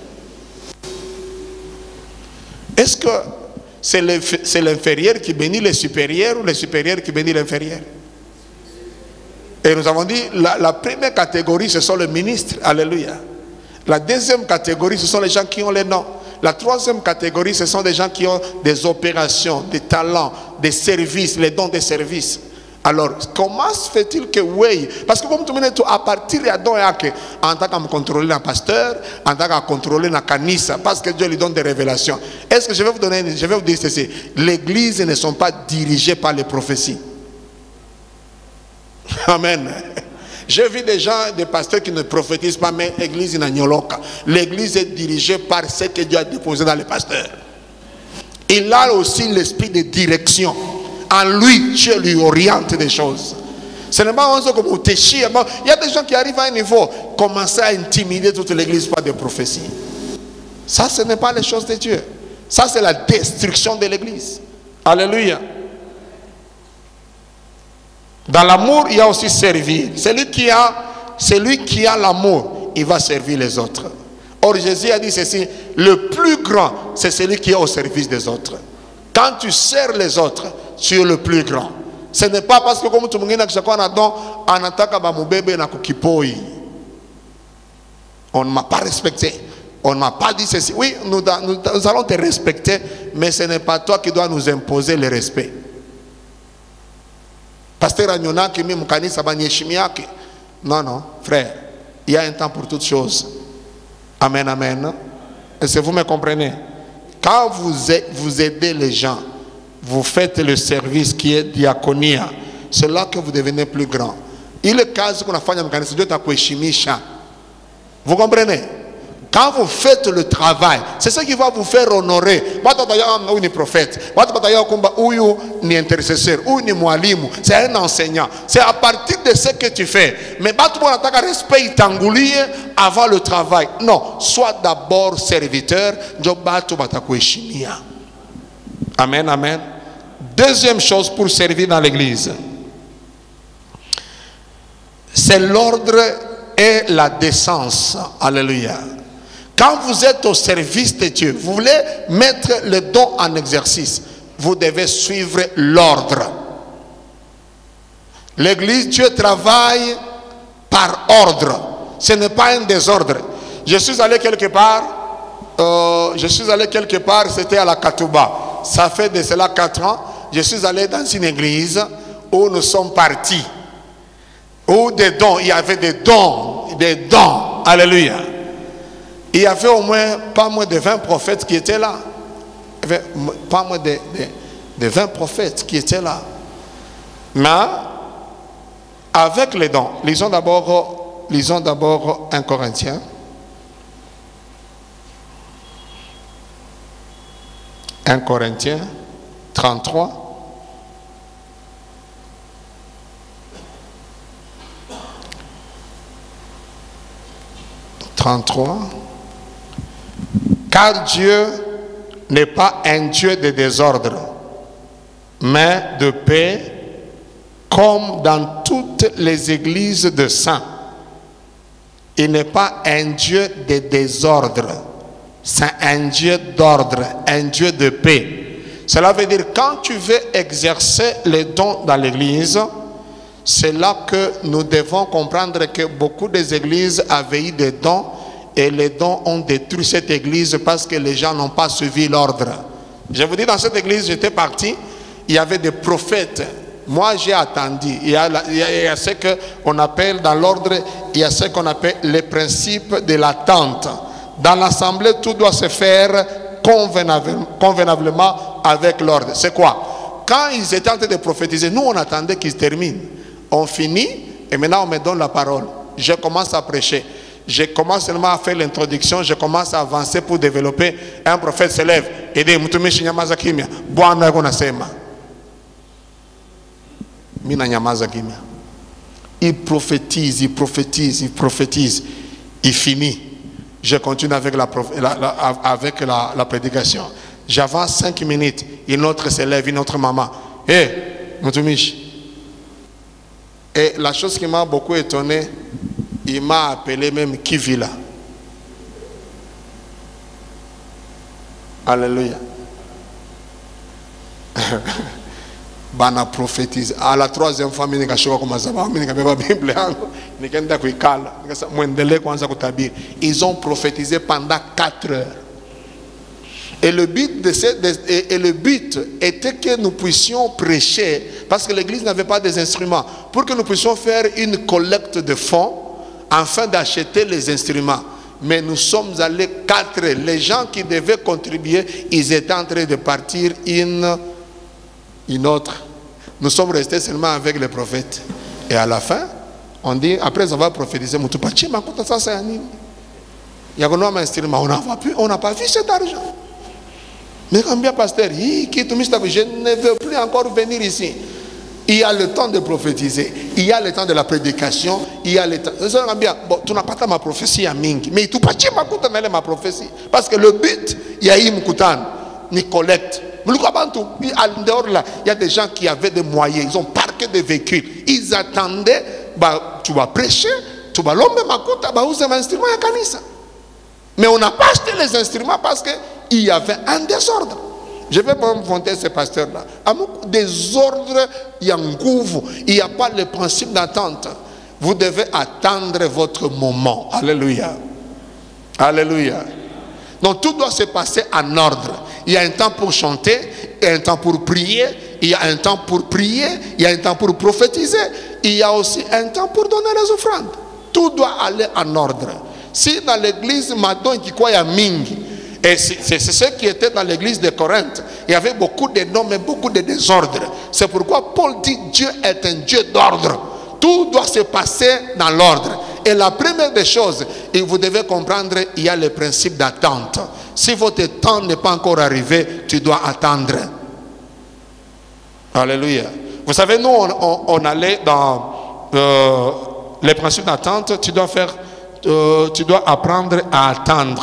Est-ce que c'est l'inférieur qui bénit le supérieur ou le supérieur qui bénit l'inférieur? Et nous avons dit, la, la première catégorie, ce sont les ministres. Alléluia. La deuxième catégorie, ce sont les gens qui ont les noms. La troisième catégorie, ce sont des gens qui ont des opérations, des talents, des services, les dons des services. Alors, comment se fait-il que oui? Parce que comme tu me dis, à partir de don en tant qu'à contrôler un pasteur, en tant qu'à contrôler un canissa, parce que Dieu lui donne des révélations. Est-ce que je vais vous donner, je vais vous dire ceci, l'église ne sont pas dirigées par les prophéties. Amen. J'ai vu des gens, des pasteurs qui ne prophétisent pas, mais l'église n'a nyoloka. L'église est dirigée par ce que Dieu a déposé dans les pasteurs. Il a aussi l'esprit de direction. En lui, Dieu lui oriente des choses. Ce n'est pas un comme au téchi. Il y a des gens qui arrivent à un niveau, commencer à intimider toute l'église par des prophéties. Ça, ce n'est pas les choses de Dieu. Ça, c'est la destruction de l'église. Alléluia. Dans l'amour, il y a aussi servir. Celui qui a, celui qui a l'amour, il va servir les autres. Or, Jésus a dit ceci, le plus grand, c'est celui qui est au service des autres. Quand tu sers les autres, tu es le plus grand. Ce n'est pas parce que comme tu me dis que on attend, on attaque à mon bébé na kukipoi. On ne m'a pas respecté. On ne m'a pas dit ceci. Oui, nous, nous, nous allons te respecter, mais ce n'est pas toi qui dois nous imposer le respect. Pasteur Agnona qui me kanisa banyeshimiaki. Non, non, frère. Il y a un temps pour toutes choses. Amen, amen. Est-ce que vous me comprenez? Quand vous, vous aidez les gens, vous faites le service qui est diaconia, c'est là que vous devenez plus grand. Il est cas qu'on a fait un mécanisme de takweshimisha. Vous comprenez? Quand vous faites le travail, c'est ce qui va vous faire honorer. Ou ni prophète, ou ni intercesseur, ou ni mwalimu. C'est un enseignant. C'est à partir de ce que tu fais. Mais pas tout le monde a respect avant le travail. Non, sois d'abord serviteur. Amen, amen. Deuxième chose pour servir dans l'église, c'est l'ordre et la décence. Alléluia. Quand vous êtes au service de Dieu, vous voulez mettre le don en exercice, vous devez suivre l'ordre. L'église, Dieu travaille par ordre. Ce n'est pas un désordre. Je suis allé quelque part, euh, je suis allé quelque part, c'était à la Katouba. Ça fait de cela quatre ans. Je suis allé dans une église où nous sommes partis. Où des dons, il y avait des dons, des dons. Alléluia. Il y avait au moins pas moins de vingt prophètes qui étaient là. Il y avait pas moins de, de, de vingt prophètes qui étaient là. Mais avec les dons, lisons d'abord, lisons d'abord un Corinthien. un Corinthiens trente-trois. trente-trois. Car Dieu n'est pas un Dieu de désordre, mais de paix, comme dans toutes les églises de saints. Il n'est pas un Dieu de désordre, c'est un Dieu d'ordre, un Dieu de paix. Cela veut dire quand tu veux exercer les dons dans l'église, c'est là que nous devons comprendre que beaucoup des églises avaient eu des dons et les dons ont détruit cette église parce que les gens n'ont pas suivi l'ordre. Je vous dis, dans cette église, j'étais parti, il y avait des prophètes. Moi, j'ai attendu. Il y a, il y a, il y a ce qu'on appelle dans l'ordre, il y a ce qu'on appelle les principes de l'attente. Dans l'assemblée, tout doit se faire convenablement avec l'ordre. C'est quoi? Quand ils étaient en train de prophétiser, nous, on attendait qu'ils terminent. On finit et maintenant on me donne la parole. Je commence à prêcher. Je commence seulement à faire l'introduction. Je commence à avancer pour développer. Un prophète se lève et dit Mutumishi nyamaza kimya. Bwana yako nasema. Mina nyamaza kimya. Il prophétise, il prophétise, il prophétise. Il finit. Je continue avec la, la, la, avec la, la prédication. J'avance cinq minutes. Une autre se lève, une autre maman. Hé, hey, Mutumishi. Et la chose qui m'a beaucoup étonné, il m'a appelé même Kivila. Alléluia. Bana prophétise. À la troisième fois, je suis ils ont prophétisé pendant quatre heures. Et le but de cette, de, et, et le but était que nous puissions prêcher, parce que l'église n'avait pas des instruments, pour que nous puissions faire une collecte de fonds afin d'acheter les instruments. Mais nous sommes allés quatre. Les gens qui devaient contribuer, ils étaient en train de partir une, une autre. Nous sommes restés seulement avec les prophètes. Et à la fin, on dit, après on va prophétiser, on n'a pas vu cet argent. Mais combien pasteur, je ne veux plus encore venir ici. Il y a le temps de prophétiser, il y a le temps de la prédication, il y a le temps. Bon, tu n'as pas ma prophétie à Ming, mais tu n'as pas ma prophétie. Parce que le but, il y a eu Mkoutan, ni collecte. En dehors là, il y a des gens qui avaient des moyens, ils ont parqué des véhicules. Ils attendaient, bah, tu vas prêcher, tu vas l'homme makuta, bah, vous avez un instrument à Kanisa. Mais on n'a pas acheté les instruments parce qu'il y avait un désordre. Je vais pas me vanter ces pasteurs-là. À désordre, il y a un gouffre. Il n'y a pas le principe d'attente. Vous devez attendre votre moment. Alléluia. Alléluia. Donc tout doit se passer en ordre. Il y a un temps pour chanter, il y a un temps pour prier, il y a un temps pour prier, il y a un temps pour prophétiser, il y a aussi un temps pour donner les offrandes. Tout doit aller en ordre. Si dans l'église maintenant qui croit à Mingi, et c'est ce qui était dans l'église de Corinthe, il y avait beaucoup de noms mais beaucoup de désordre. C'est pourquoi Paul dit Dieu est un Dieu d'ordre. Tout doit se passer dans l'ordre. Et la première des choses, et vous devez comprendre, il y a le principe d'attente. Si votre temps n'est pas encore arrivé, tu dois attendre. Alléluia. Vous savez, nous, on, on, on allait dans euh, les principes d'attente. Tu dois faire, euh, tu dois apprendre à attendre.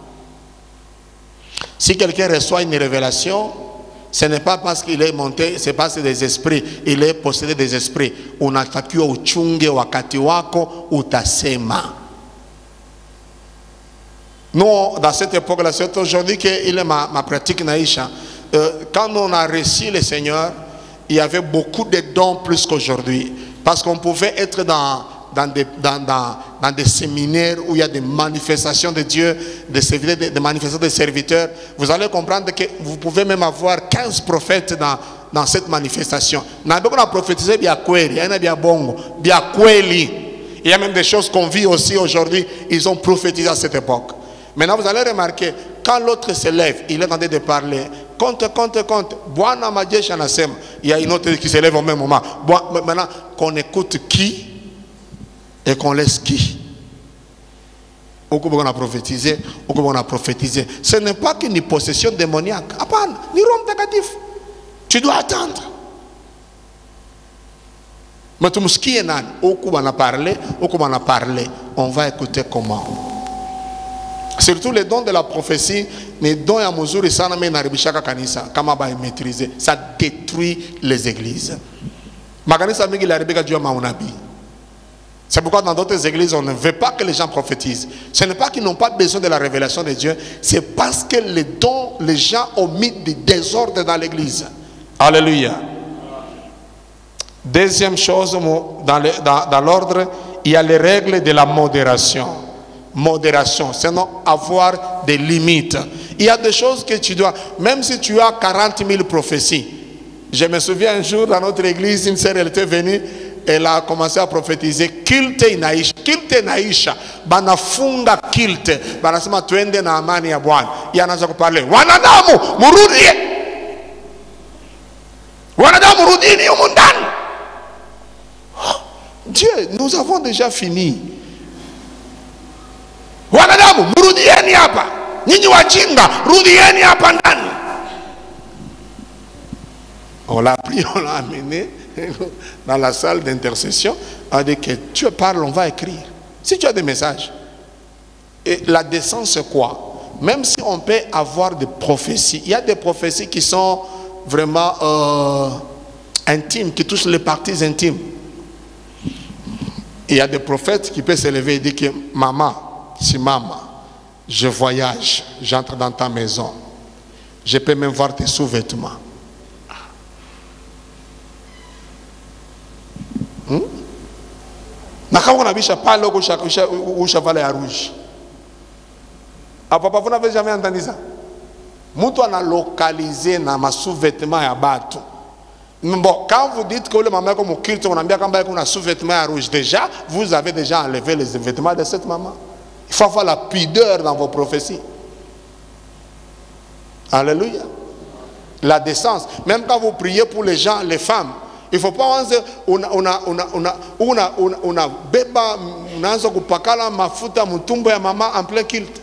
Si quelqu'un reçoit une révélation, ce n'est pas parce qu'il est monté, c'est parce que des esprits, il est possédé des esprits. Unatakiwa uchunge wakati wako utasema. Nous, dans cette époque-là, c'est aujourd'hui que il est ma, ma pratique naïcha. Euh, quand on a reçu le Seigneur, il y avait beaucoup de dons plus qu'aujourd'hui. Parce qu'on pouvait être dans, dans, des, dans, dans, dans des séminaires où il y a des manifestations de Dieu, des, des, des manifestations de serviteurs. Vous allez comprendre que vous pouvez même avoir quinze prophètes dans, dans cette manifestation. Il y a même des choses qu'on vit aussi aujourd'hui. Ils ont prophétisé à cette époque. Maintenant, vous allez remarquer, quand l'autre se lève, il est en train de parler. Compte, compte, compte. Il y a une autre qui se lève au même moment. Maintenant, qu'on écoute qui et qu'on laisse qui. Au coup, on a prophétisé, au coup, on a prophétisé. Ce n'est pas qu'une possession démoniaque. Ni rôle négatif. Tu dois attendre. Mais tout ce qui est là, au coup, on a parlé, au coup, on a parlé. On va écouter comment. Surtout les dons de la prophétie, les dons à mesure et ça maîtriser, ça détruit les églises. C'est pourquoi dans d'autres églises, on ne veut pas que les gens prophétisent. Ce n'est pas qu'ils n'ont pas besoin de la révélation de Dieu, c'est parce que les dons, les gens ont mis du désordre dans l'église. Alléluia. Deuxième chose, dans, le, dans, dans l'ordre, il y a les règles de la modération. Modération, sinon avoir des limites. Il y a des choses que tu dois, même si tu as quarante mille prophéties. Je me souviens un jour dans notre église, une sœur, elle était venue, elle a commencé à prophétiser kilte inaisha, kilte inaisha, banafunga kilte, banasema tuende na amani ya Bwana. Yanaanza kuparler, wanadamu murudie, wanadamu rudini humu ndani. Dieu, nous avons déjà fini. Wanadamu murudieni hapa, nyinyi wajinga rudieni hapa ndani. On l'a pris, on l'a amené dans la salle d'intercession. On a dit que Dieu parle, on va écrire. Si tu as des messages. Et la décence c'est quoi? Même si on peut avoir des prophéties, il y a des prophéties qui sont vraiment euh, intimes, qui touchent les parties intimes. Il y a des prophètes qui peuvent se lever et dire que maman, si maman, je voyage, j'entre dans ta maison, je peux même voir tes sous-vêtements. Hmm? Ah, papa, vous n'avez jamais entendu ça? Moutou a localisé dans ma sous-vêtement à bateau. Bon, quand vous dites que le maman comme au culte, on a bien qu'on a sous-vêtement à rouge, déjà, vous avez déjà enlevé les vêtements de cette maman. Il faut avoir la pudeur dans vos prophéties. Alléluia. La décence. Même quand vous priez pour les gens, les femmes, il ne faut pas dire on a on a on a on a on a on a beba unaanza kupakala mafuta mtumbo ya mama en plein culte.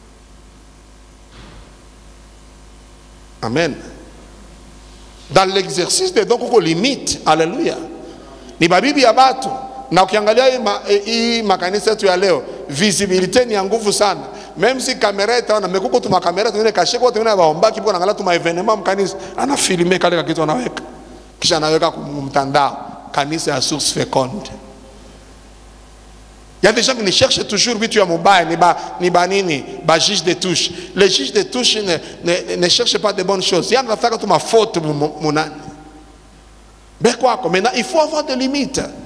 Amen. Dans l'exercice des dons qu'on limite. Alléluia. Ni babibi ya batu. Na ukiangalia hii makanisa yetu ya leo, visibility ni ya nguvu sana. Même si kamera itaona mekuko tu makamera tuone kashiko tuone baomba kipo naangalia tu ma evenement mkanisa ana filmer kale kitu anaweka. Kisha anaweka kumtandao kanisa ya source féconde. Il y a des gens qui ne cherchent toujours vitu ya mobile ni ba ni ba nini, ba juge de touche. Les juges de touche ne, ne, ne cherchent pas de bonnes choses. Il y a nataka tu ma faute monani. Mais quoi, maintenant il faut avoir des limites.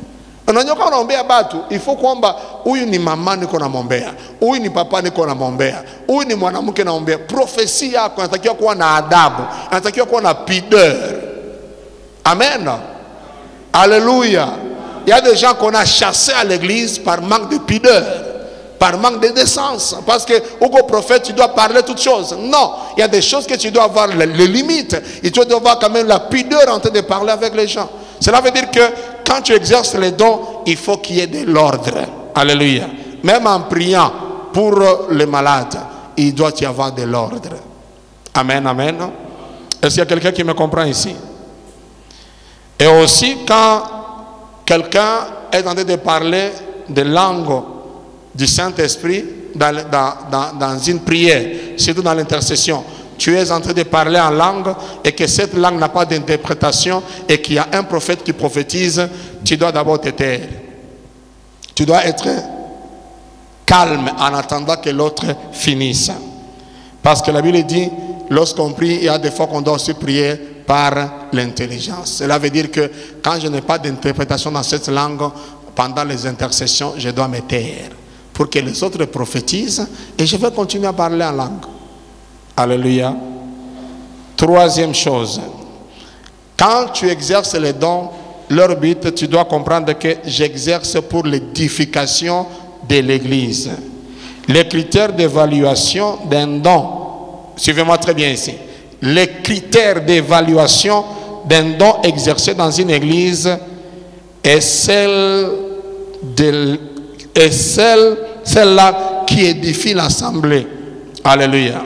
Unanyoka unaombea batu, ifo kwamba huyu ni mama niko namombea, huyu ni papa niko namombea, huyu ni mwanamke naombea. Profesi yako inatakiwa kuwa na adabu, inatakiwa kuwa na pudeur. Amen. Alléluia. Il y a des gens qu'on a chassés à l'église par manque de pudeur, par manque de décence. Parce que au prophète, tu dois parler toutes choses. Non, il y a des choses que tu dois avoir les, les limites. Et tu dois avoir quand même la pudeur en train de parler avec les gens. Cela veut dire que quand tu exerces les dons, il faut qu'il y ait de l'ordre. Alléluia. Même en priant pour les malades, il doit y avoir de l'ordre. Amen, amen. Est-ce qu'il y a quelqu'un qui me comprend ici? Et aussi quand quelqu'un est en train de parler de langue du Saint-Esprit dans, dans, dans, dans une prière, surtout dans l'intercession, tu es en train de parler en langue et que cette langue n'a pas d'interprétation et qu'il y a un prophète qui prophétise, tu dois d'abord te taire. Tu dois être calme en attendant que l'autre finisse. Parce que la Bible dit, lorsqu'on prie, il y a des fois qu'on doit aussi prier par l'intelligence. Cela veut dire que quand je n'ai pas d'interprétation dans cette langue, pendant les intercessions, je dois me taire pour que les autres prophétisent et je vais continuer à parler en langue. Alléluia. Troisième chose, quand tu exerces les dons, leur but, tu dois comprendre que j'exerce pour l'édification de l'Église. Les critères d'évaluation d'un don, suivez-moi très bien ici, les critères d'évaluation d'un don exercé dans une église est celle de, est celle, celle-là qui édifie l'assemblée. Alléluia.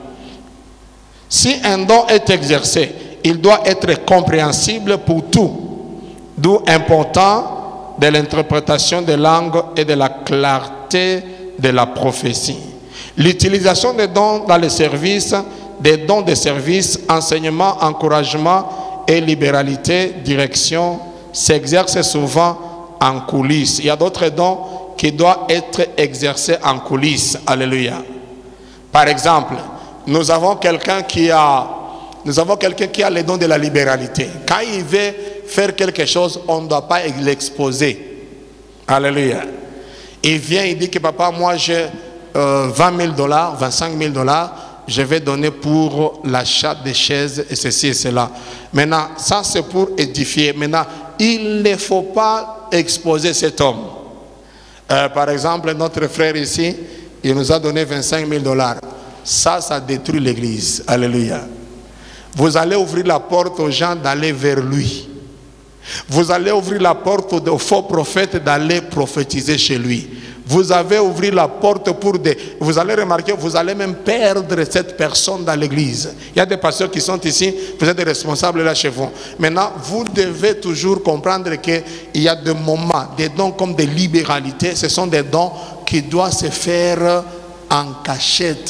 Si un don est exercé, il doit être compréhensible pour tout, d'où important de l'interprétation des langues et de la clarté de la prophétie. L'utilisation des dons dans les services, des dons de service, enseignement, encouragement et libéralité, direction, s'exercent souvent en coulisses. Il y a d'autres dons qui doivent être exercés en coulisses. Alléluia. Par exemple, nous avons quelqu'un qui a, nous avons quelqu'un qui a les dons de la libéralité. Quand il veut faire quelque chose, on ne doit pas l'exposer. Alléluia. Il vient, il dit que papa, moi j'ai euh, vingt mille dollars, vingt-cinq mille dollars, je vais donner pour l'achat des chaises et ceci et cela. Maintenant, ça c'est pour édifier. Maintenant, il ne faut pas exposer cet homme. Euh, par exemple, notre frère ici, il nous a donné vingt-cinq mille dollars. Ça, ça détruit l'église. Alléluia. Vous allez ouvrir la porte aux gens d'aller vers lui. Vous allez ouvrir la porte aux faux prophètes d'aller prophétiser chez lui. Vous avez ouvert la porte pour des... Vous allez remarquer, vous allez même perdre cette personne dans l'église. Il y a des pasteurs qui sont ici, vous êtes des responsables là chez vous. Maintenant, vous devez toujours comprendre qu'il y a des moments, des dons comme des libéralités, ce sont des dons qui doivent se faire en cachette.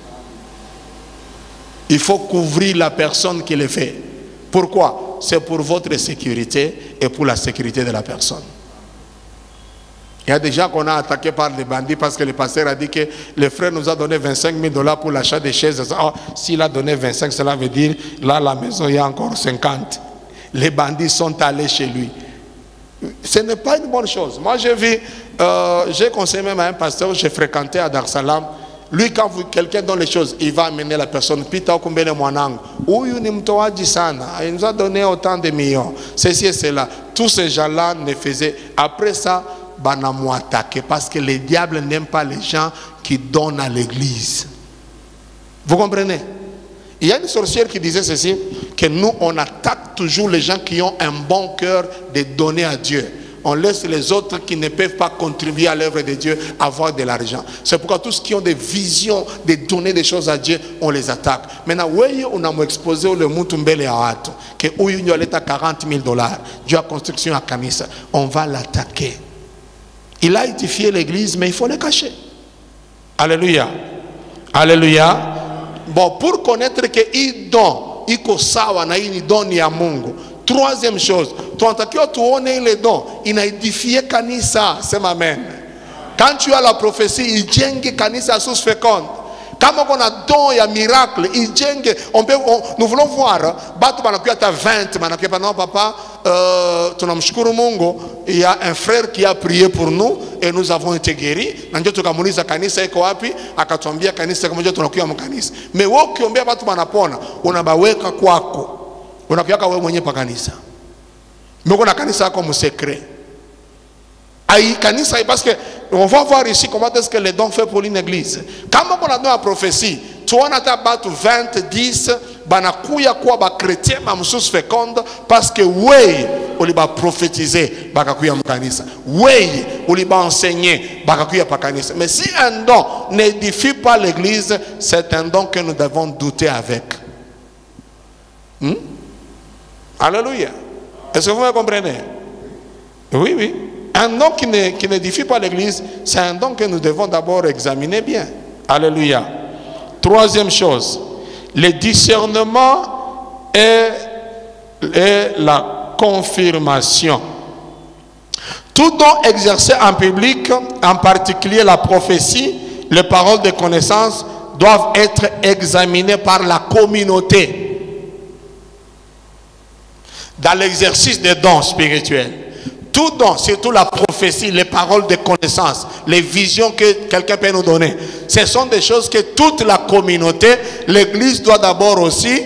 Il faut couvrir la personne qui le fait. Pourquoi? C'est pour votre sécurité et pour la sécurité de la personne. Il y a des gens qu'on a attaqués par des bandits parce que le pasteur a dit que le frère nous a donné vingt-cinq mille dollars pour l'achat des chaises. Oh, s'il a donné vingt-cinq, cela veut dire là, la maison, il y a encore cinquante. Les bandits sont allés chez lui. Ce n'est pas une bonne chose. Moi, j'ai vu, euh, j'ai conseillé même à un pasteur, j'ai fréquenté à Dar es Salaam. Lui, quand quelqu'un donne les choses, il va amener la personne. Pita okumbele mwanangu. Huyu ni mtoaji sana. Il nous a donné autant de millions. Ceci et cela. Tous ces gens-là ne faisaient. Après ça, banamou attaqué. Parce que les diables n'aiment pas les gens qui donnent à l'église. Vous comprenez? Il y a une sorcière qui disait ceci, que nous, on attaque toujours les gens qui ont un bon cœur de donner à Dieu. On laisse les autres qui ne peuvent pas contribuer à l'œuvre de Dieu avoir de l'argent. C'est pourquoi tous ceux qui ont des visions de donner des choses à Dieu, on les attaque. Maintenant, oui, on a exposé le mutumbele à Hato, que oui, on a quarante mille dollars. Dieu a construction à Kanisa. On va l'attaquer. Il a édifié l'église, mais il faut le cacher. Alléluia. Alléluia. Bon, pour connaître que il donne, il kosawa na il donne à Mungu. Troisième chose, tunatakiwa tuone les dons, il a édifié kanisa, c'est amen. Quand tu as la prophétie, il jenge kanisa sous féconde. Quand on a don, il y a miracle, il jenge, on peut, on, nous voulons voir, batu banakuya ta vingt, banakuya non papa, euh, tunamshukuru Mungu, il y a un frère qui a prié pour nous et nous avons été guéris. Na ndio tukamuuliza kanisa iko wapi, akatuambia kanisa kama ndio tunakuja mkanisa. Mais wewe ukiombea watu wanapona, unabaweka kwako. Unakuweka wewe mwenyewe pa kanisa. Mungu na kanisa yako mu secret. Aïe kanisa, parce que on va voir ici comment est-ce que les dons fait pour une église. Quand on a donné la prophétie, tu on a battu vingt, dix, banakuya kwa ba chrétien ma msusu féconde parce que oui, on li ba prophétiser bakakuya mkanisa. Oui, on li ba enseigner bakakuya pa kanisa. Mais si un don n'édifie pas l'église, c'est un don que nous devons douter avec. Hmm? Alléluia. Est-ce que vous me comprenez? Oui, oui. Un don qui n'édifie pas l'église, c'est un don que nous devons d'abord examiner bien. Alléluia. Troisième chose, le discernement et, et la confirmation. Tout don exercé en public, en particulier la prophétie, les paroles de connaissance, doivent être examinées par la communauté dans l'exercice des dons spirituels. Tout don, surtout la prophétie, les paroles de connaissance, les visions que quelqu'un peut nous donner, ce sont des choses que toute la communauté, l'église doit d'abord aussi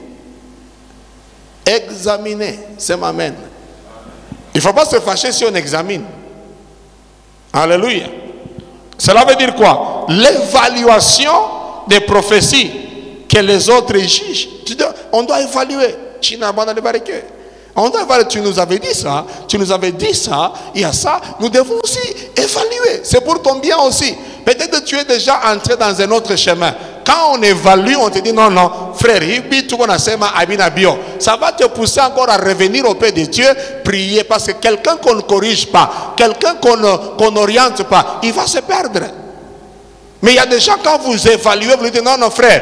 examiner. C'est m'amène. Il ne faut pas se fâcher si on examine. Alléluia. Cela veut dire quoi? L'évaluation des prophéties que les autres jugent. On doit évaluer. On doit évaluer. Tu nous avais dit ça, tu nous avais dit ça, il y a ça. Nous devons aussi évaluer. C'est pour ton bien aussi. Peut-être que tu es déjà entré dans un autre chemin. Quand on évalue, on te dit non, non, frère, ça va te pousser encore à revenir auprès de Dieu, prier. Parce que quelqu'un qu'on ne corrige pas, quelqu'un qu'on qu'on n'oriente pas, il va se perdre. Mais il y a des gens, quand vous évaluez, vous dites non, non, frère,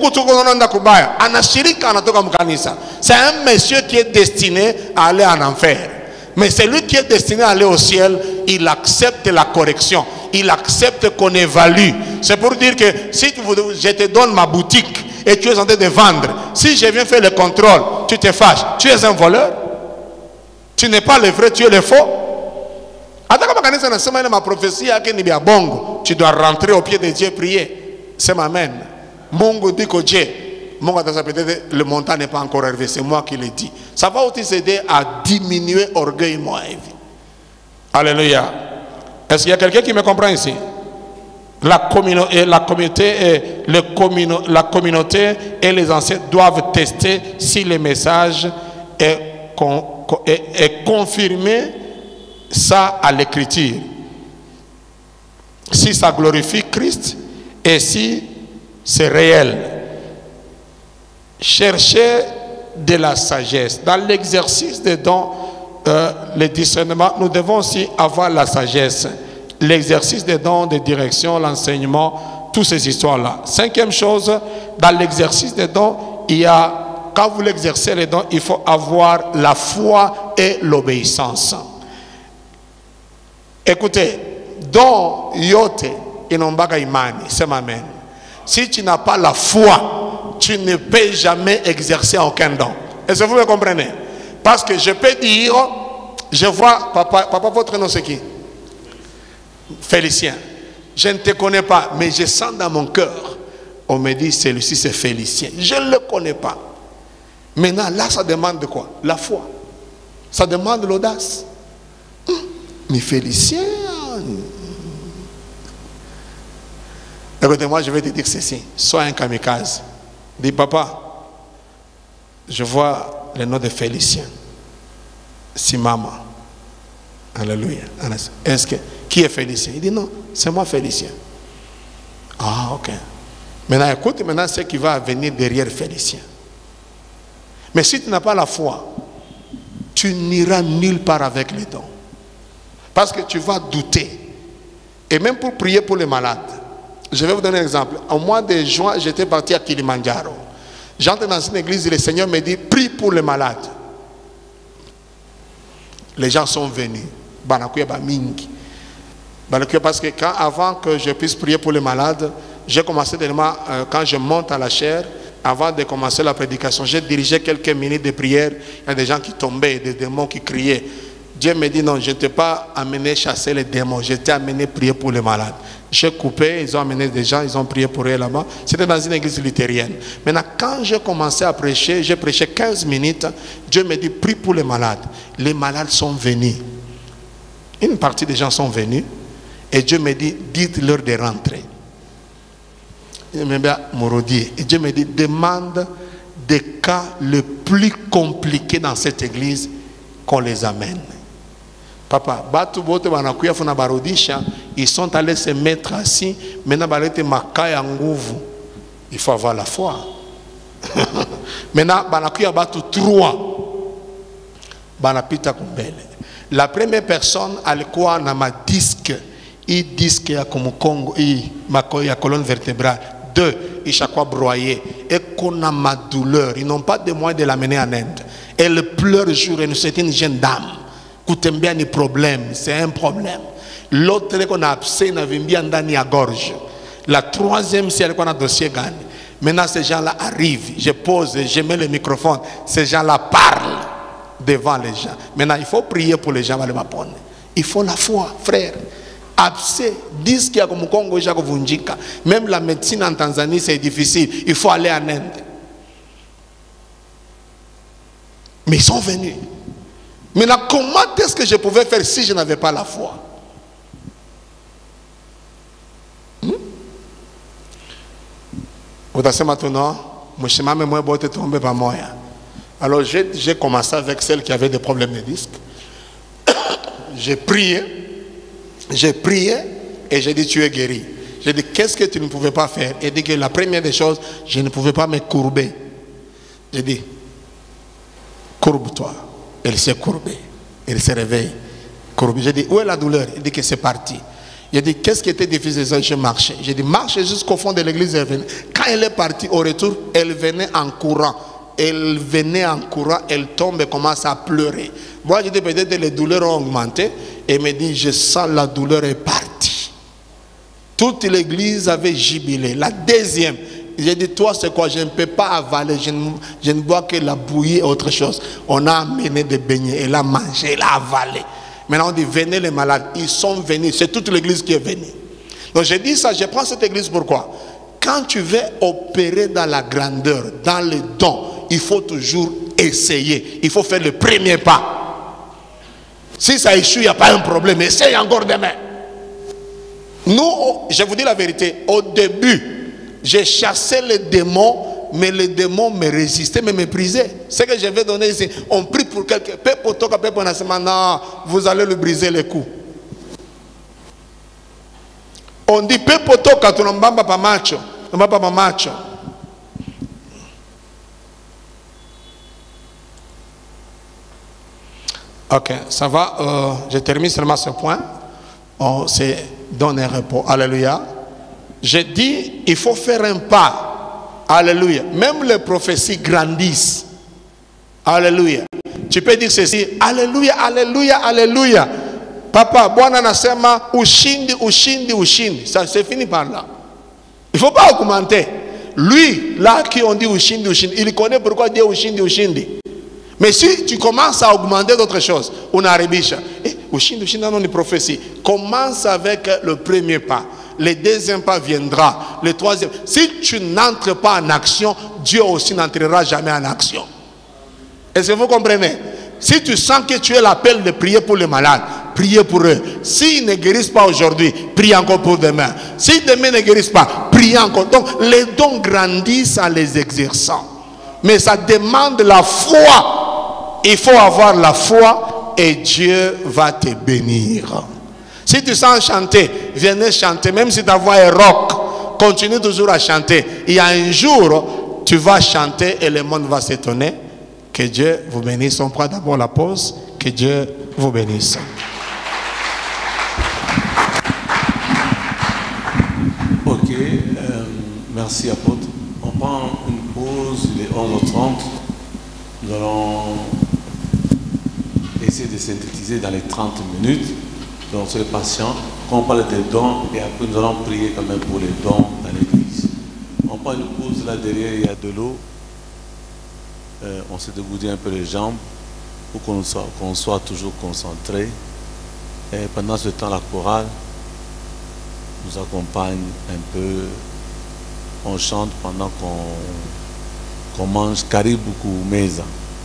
c'est un monsieur qui est destiné à aller en enfer. Mais celui qui est destiné à aller au ciel, il accepte la correction. Il accepte qu'on évalue. C'est pour dire que si je te donne ma boutique et tu es en train de vendre, si je viens faire le contrôle, tu te fâches. Tu es un voleur. Tu n'es pas le vrai, tu es le faux. Ma prophétie, tu dois rentrer au pied de Dieu et prier. C'est ma main. Mungu dit que Dieu, le montant n'est pas encore arrivé, c'est moi qui le dis. Ça va aussi aider à diminuer l'orgueil. Alléluia. Est-ce qu'il y a quelqu'un qui me comprend ici? La, commune, et la, communauté et le commune, la communauté et les anciens doivent tester si le message est, est, est confirmé, ça à l'écriture. Si ça glorifie Christ et si c'est réel. Cherchez de la sagesse. Dans l'exercice des dons, euh, le discernement, nous devons aussi avoir la sagesse. L'exercice des dons de direction, l'enseignement, toutes ces histoires-là. Cinquième chose, dans l'exercice des dons, il y a, quand vous l'exercez les dons, il faut avoir la foi et l'obéissance. Écoutez, don yote inombaka imani, c'est ma main. Si tu n'as pas la foi, tu ne peux jamais exercer aucun don. Est-ce que vous me comprenez? Parce que je peux dire, je vois, papa, papa votre nom c'est qui? Félicien. Je ne te connais pas, mais je sens dans mon cœur, on me dit celui-ci c'est Félicien. Je ne le connais pas. Maintenant, là, ça demande de quoi? La foi. Ça demande l'audace. Hum, mais Félicien... Écoutez, moi je vais te dire ceci. Sois un kamikaze. Dis, papa, je vois le nom de Félicien. Si maman. Alléluia. Est-ce que, qui est Félicien? Il dit non, c'est moi Félicien. Ah, ok. Maintenant, écoute, maintenant, ce qui va venir derrière Félicien. Mais si tu n'as pas la foi, tu n'iras nulle part avec les dons. Parce que tu vas douter. Et même pour prier pour les malades. Je vais vous donner un exemple. Au mois de juin, j'étais parti à Kilimanjaro. J'entre dans une église et le Seigneur me dit, prie pour les malades. Les gens sont venus. Parce que quand, avant que je puisse prier pour les malades, j'ai commencé tellement, euh, quand je monte à la chair, avant de commencer la prédication, j'ai dirigé quelques minutes de prière. Il y a des gens qui tombaient, des démons qui criaient. Dieu me dit non, je ne t'ai pas amené chasser les démons, je t'ai amené prier pour les malades. J'ai coupé, ils ont amené des gens, ils ont prié pour eux là-bas. C'était dans une église luthérienne. Maintenant, quand j'ai commencé à prêcher, j'ai prêché quinze minutes, Dieu me dit prie pour les malades. Les malades sont venus. Une partie des gens sont venus et Dieu me dit dites-leur de rentrer. Il me dit Morodier. Et Dieu me dit demande des cas les plus compliqués dans cette église qu'on les amène. Papa, batu bote banakuya funa barodisha, ils sont allés se mettre assis, maintenant balete makaya nguvu. Il faut avoir la foi. Maintenant banakuya batu trois. Banapita kumbele. La première personne alikuwa na ma disque, i disque ya kumukongo, i makoya colonne vertébrale. Deux, ils chaque fois broyés. Et qu'on a ma douleur, ils n'ont pas de moyens de l'amener en Inde. Elle pleure jour et c'est une jeune dame. Kutembea ni problème, c'est un problème. L'autre qu'on a absé n'a vimbia ndani à gorge. La troisième c'est elle qu'on a dossier gagne. Maintenant ces gens-là arrivent, je pose, je mets le microphone, ces gens-là parlent devant les gens. Maintenant il faut prier pour les gens. Il faut la foi, frère. Abcès, disent qu'il y a comme Congo, même la médecine en Tanzanie c'est difficile. Il faut aller en Inde. Mais ils sont venus. Maintenant, comment est-ce que je pouvais faire si je n'avais pas la foi? Hmm? Alors j'ai commencé avec celle qui avait des problèmes de disques. J'ai prié. J'ai prié et j'ai dit tu es guéri. J'ai dit qu'est-ce que tu ne pouvais pas faire? Et dit que la première des choses, je ne pouvais pas me courber. J'ai dit courbe-toi. Elle s'est courbée. Elle s'est réveillée. Courbée. J'ai dit où est la douleur? Il dit que c'est parti. J'ai dit qu'est-ce qui était difficile? Je marchais. J'ai dit marche jusqu'au fond de l'église. Quand elle est partie au retour, elle venait en courant. Elle venait en courant, elle tombe et commence à pleurer. Moi, j'ai dit peut-être les douleurs ont augmenté. Et me dit, je sens la douleur est partie. Toute l'église avait jubilé. La deuxième, j'ai dit, toi, c'est quoi? Je ne peux pas avaler. Je ne, je ne bois que la bouillie et autre chose. On a amené des beignets. Elle a mangé, elle a avalé. Maintenant, on dit, venez les malades. Ils sont venus. C'est toute l'église qui est venue. Donc, j'ai dit ça. Je prends cette église pourquoi? Quand tu veux opérer dans la grandeur, dans les dons, il faut toujours essayer. Il faut faire le premier pas. Si ça échoue, il n'y a pas un problème. Essaye encore demain. Nous, je vous dis la vérité, au début, j'ai chassé les démons, mais les démons me résistaient, me méprisaient. Ce que je vais donner ici, on prie pour quelqu'un. Non, vous allez lui briser les coups. On dit, Pepotoka, tu n'as pas macho. Tu n'as pas macho. Ok, ça va. Euh, je termine seulement ce point. On s'est donné un repos. Alléluia. J'ai dit, il faut faire un pas. Alléluia. Même les prophéties grandissent. Alléluia. Tu peux dire ceci. Alléluia, alléluia, alléluia. Papa, Bwana nasema ushindi, ushindi, ushindi. Ça c'est fini par là. Il ne faut pas augmenter. Lui, là qui on dit ushindi, ushindi, il connaît pourquoi dire ushindi, ushindi. Mais si tu commences à augmenter d'autres choses, on arrive. Eh, ushindi, ushindi, non, une prophétie. Commence avec le premier pas. Le deuxième pas viendra. Le troisième. Si tu n'entres pas en action, Dieu aussi n'entrera jamais en action. Est-ce que vous comprenez? Si tu sens que tu as l'appel de prier pour les malades, priez pour eux. S'ils ne guérissent pas aujourd'hui, prie encore pour demain. Si demain ne guérissent pas, prie encore. Donc les dons grandissent en les exerçant. Mais ça demande la foi. Il faut avoir la foi et Dieu va te bénir. Si tu sens chanter, venez chanter. Même si ta voix est rock, continue toujours à chanter. Il y a un jour, tu vas chanter et le monde va s'étonner. Que Dieu vous bénisse. On prend d'abord la pause. Que Dieu vous bénisse. Ok, euh, merci apôtre. On prend une pause, il est onze heures trente. Nous allons essayer de synthétiser dans les trente minutes. Donc soyez patients. Quand on parle des dons, et après nous allons prier quand même pour les dons dans l'église. On prend une pause là derrière, il y a de l'eau. Euh, on s'est dégourdi un peu les jambes pour qu'on soit, qu'on soit toujours concentré. Et pendant ce temps, la chorale nous accompagne un peu. On chante pendant qu'on qu'on mange Karibu Kumeza.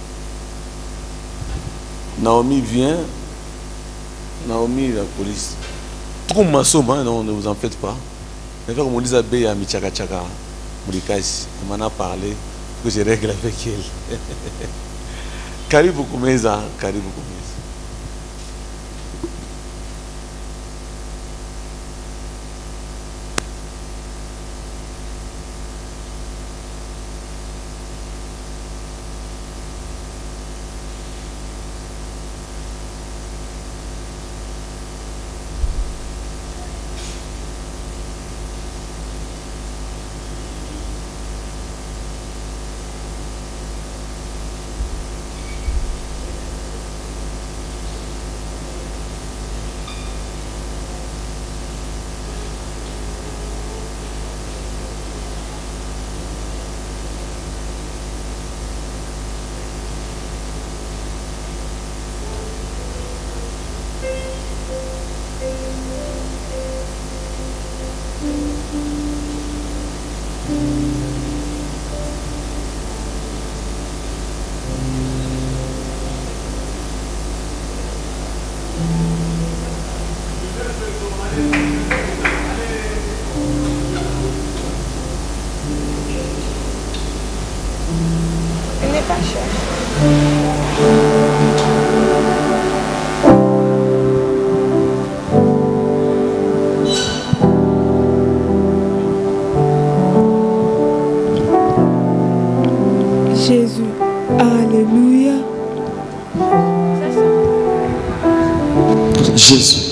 Naomi vient. Naomi, la police. Tout ma somme, hein, non, ne vous en faites pas. Mais comme on dit à Béa, Michaka Chaka, Mourikasi, on m'en a parlé, que je règle avec elle. Karibu Kumeza, Karibu Kumeza. Elle n'est pas chère. Jésus, alléluia. Jésus.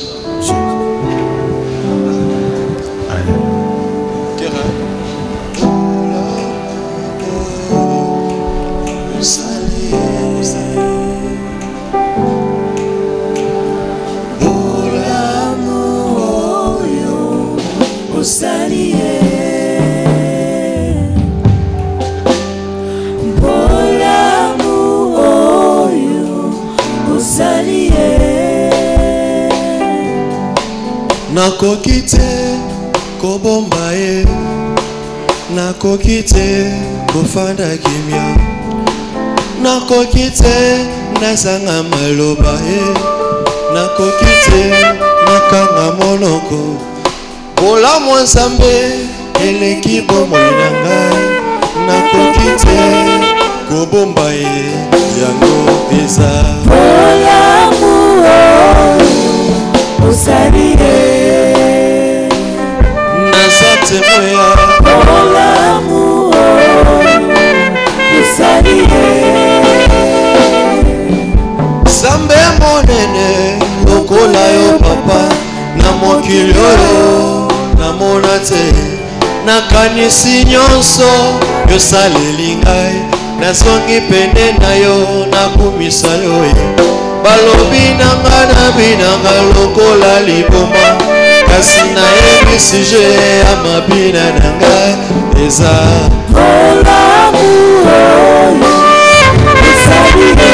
Nakoki te kobomba ye, nakoki te kofanda kimia, nakoki te nazanga maloba ye, nakoki te nakanga monoko. Bolamu Nzambe eleki bomoi na ngai, nakoki te kobomba ye, yango eza Bolamu osali ye. Nazatemoya Bolamu osali ye. Nzambe monene lokola yo papa, na mokili oyo namona te, nakanisi nyonso yosaleli ngai, nazongi pene na yo nakumisa yo e. Balobi nanga na binanga lokola liboma, kasi nayebisi je ya mabina nanga eza Bolamu osali ye.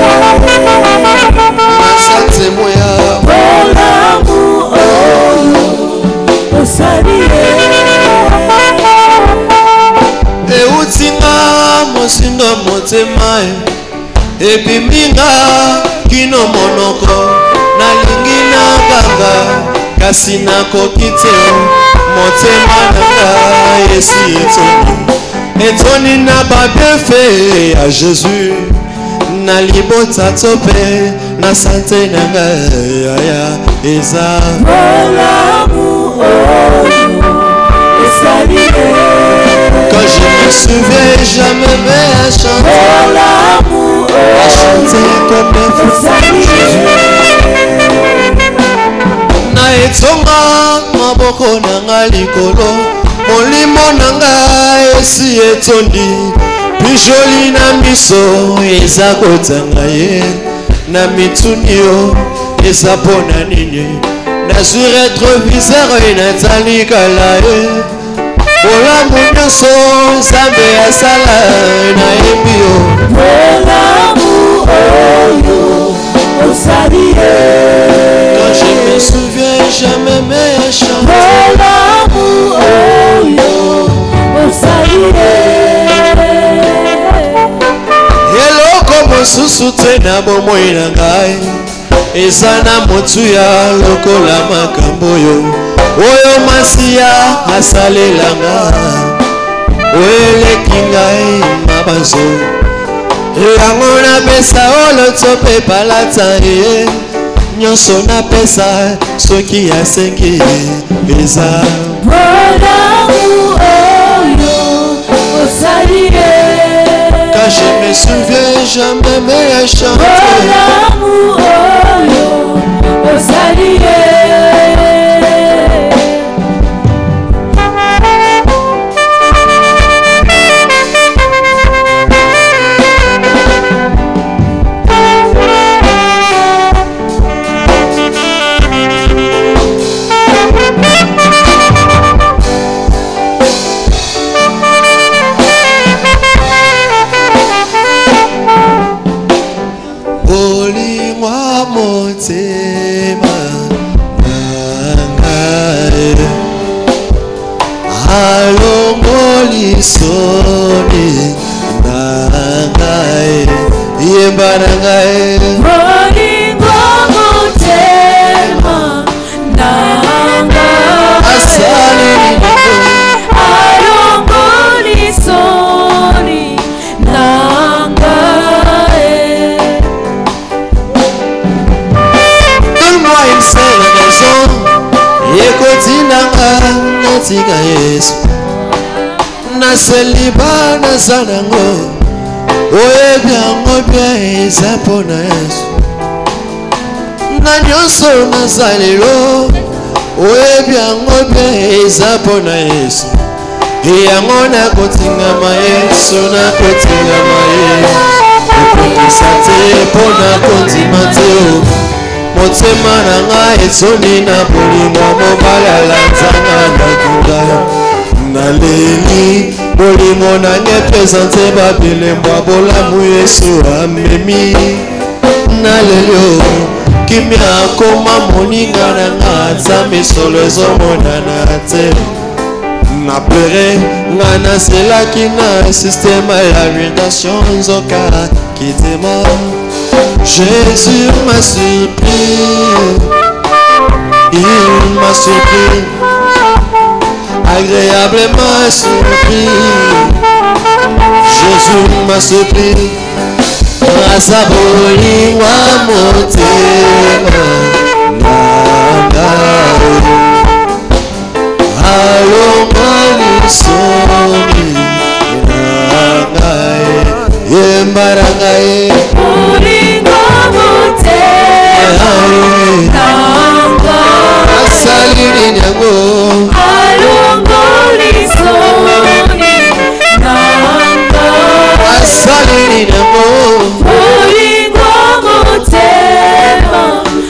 Nasante moya Bolamu osali ye. eutinga mosindo motema ebiminga kino monoko, nalingi nakanga kasi nakoki te, motema nanga esi etoni etoni na babiefe ya Jésus, na libota tope na sante nanga yaya eza Bolamu osali ye. Quand je me souviens, jamais mais à chanter, à chanter comme un fou. Na etonga maboko nanga likolo, molimo nanga esi etondi, bijoli na miso eza kotanga ye, na mitunio eza pona nini, nazwi retroviseur inatali kala ye. Olamu nyonso Nzambe asala na ebio. Olamu oyo osaliye. Quand je me souviens jamais mes chants. Olamu oyo osaliye. Eloko mosusu te na bomoi na ngai. Eza na motu ya lokola makambo yo. Oyo Masia asalelanga. Oeleki ngai mabanzo. Yango napesa oloto pe palata ye. Nyonso napesa soki asengi eza. Olamu oyo osaliye. Quand je me souviens jamais mes chants. Olamu oyo osaliye. Soni nangae yembarangae Molingo motema nangae asali alongoli soni nangae. Donne-moi une seule raison yekotinanga natika Yesu. Naseliba nazanango oyebiango bia eza pona Yesu. Na nyonso nazalelo oyebiango bia eza pona Yesu. Yango nakotingama Yesu nakotingama ye. Okokisa te pona kondima te o. Motema nanga etoni na bolingo mobalala nzanga nakunga. Naleli bolingo nange présente babilembo bolamu Yesu amemi. Naleli kimia akoma moninga nanga Nzambe solo ezomonana te. Na pleure nga naselaki na système ya ruination nzoka kitema. Jésus m'a surpris, il m'a surpris, agréablement surpris. Jésus m'a surpris, grâce à bolingo motema nangae. Alongoli soni nangae yembarangae. Molingo motema nangae Asalini nyango alongoli soni nangae. asalini nyango Molingo motema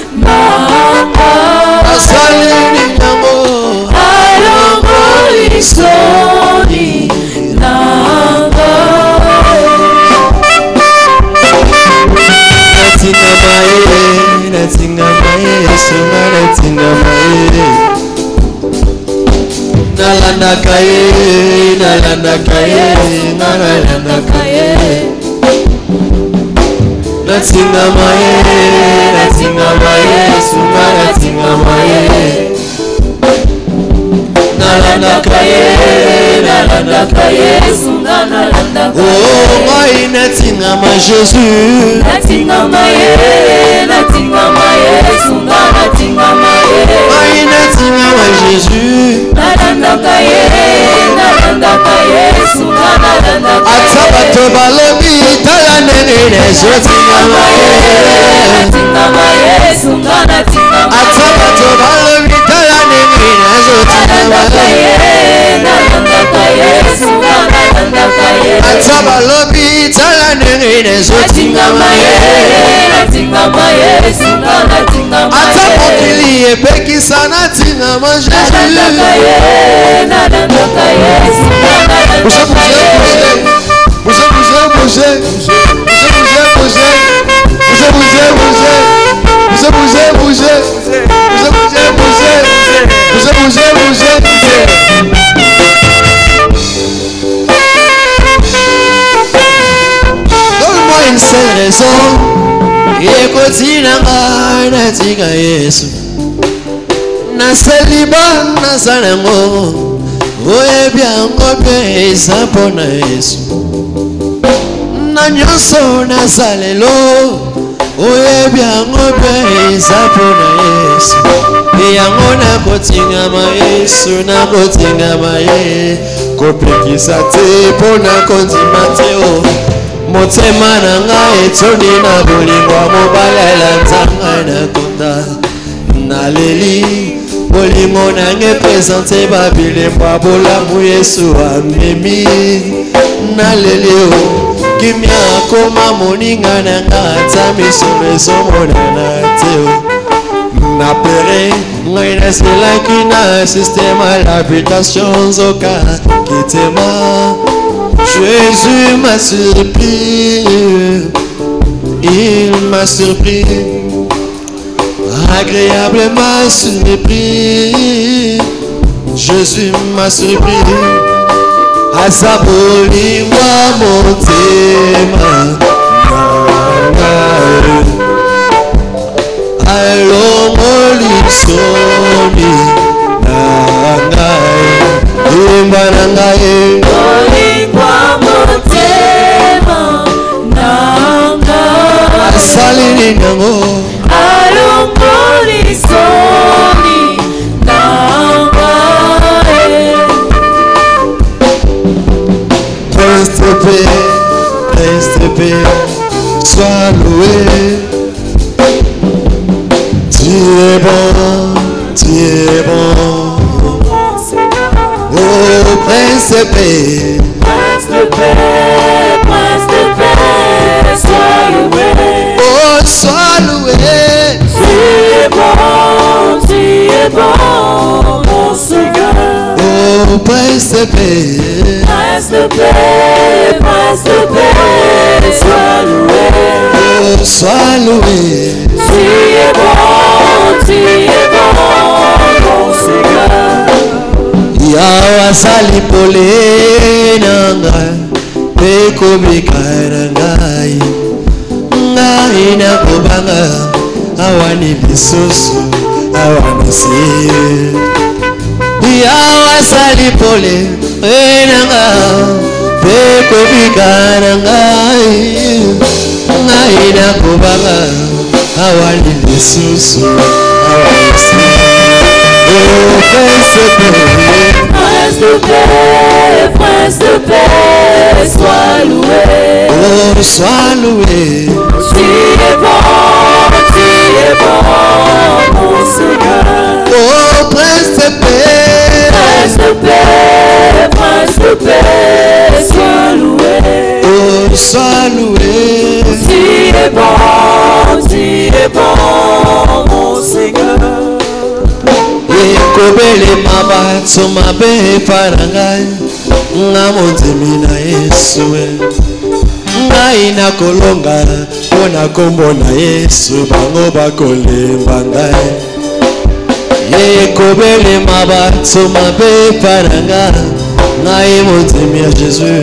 nangae asalini nyango alongoli soni nangae. natinga maye natinga maye songa natinga maye. Nalandaka ye nalandaka ye nalandaka ye. Natinga maye natinga maye songa natinga maye. Nalandaka ye nalandaka ye Sunga nalandaka oh moi natinga ma Jésus. natingama ye natingama ye sunga natingama ye Moi natinga ma Jésus. nalandaka ye nalandaka ye sunga nalandaka Ata bato balobi tala nene nezotingama ye. natingama ye sunga natingama Ata bato balobi tala nene nezotingama nalandaka ye. ye nalandaka ye sunga nalandaka ye Ata balobi tala nene nezotingama natingama ye ye. natingama ye sunga natingama Ata ye mokili epekisa natingama nalandaka Jésus. ye nalandaka ye nyonso ekotina ngai natika Yesu naseliba nasalango oyebi yango mpe eza mpona Yesu na nyonso nasalelo oyebi yango mpe eza mpona Yesu yango nakotingama Yesu nakotingama ye kopekisa te mpona kondima te o motema na ngai etoni na bolingo mobala elanzanga nakonda naleli bolingo nange présente babilembo bolamu Yesu amemi naleli o kimia akoma moninga na nga ata misolo ezomonana te o napere ngai naselaki na système l'habitation zoka kitema Jésus m'a surpris, il m'a surpris, agréablement surpris. Jésus m'a surpris, à sa bolingo motema. Allons molisoni, nangai, imba nangai. Salini nango alongoli soni nangae Prince de paix, Prince de paix, sois loué. Tu es bon, tu es bon. Oh Prince de paix, Prince de paix, Prince de paix, sois loué. oh sois loué. Tu es bon, tu es bon, mon Seigneur. Oh Prince de paix, Prince de paix, Prince de paix, sois loué. oh sois loué. Tu es bon, tu es bon, mon Seigneur. Yawa sali pole nanga peko bikara ngai ngai na kobanga awani bisoso awani si Yawa sali pole nanga peko bikara ngai ngai na kobanga awani bisoso awani si Oh Prince de paix, Prince de paix, Prince de paix, sois loué. oh sois loué. Tu es bon, tu es bon, mon Seigneur. Oh Prince de paix, Prince de paix, Prince de paix, sois loué. oh sois loué. Tu es bon, tu es bon, mon Seigneur. Ekobele mabatso mabe parangai ngamotemi na Yesu ngai na kolonga pona kombo na Yesu bango bakolemba ngai Ekobele mabatso mabe parangai ngai motemi ya Jésus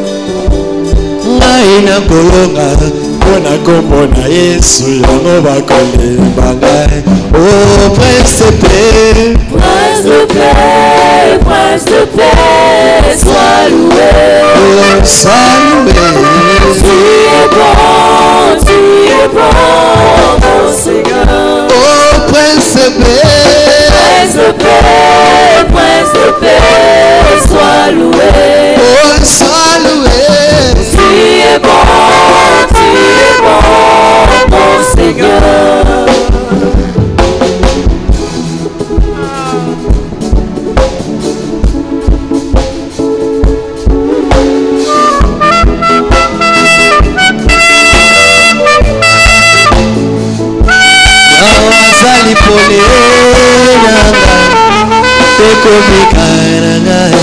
ngai na kolonga pona kombo na Yesu bango bakolemba ngai Oh Prince de paix, Prince de paix, Prince de paix, sois loué. oh sois loué. Tu es bon, tu es bon, mon Seigneur. Oh Prince de paix, Prince de paix, Prince de paix, sois loué. oh sois loué. Tu es bon, tu es bon, mon Seigneur. Sali pole nanga peko bikara ngai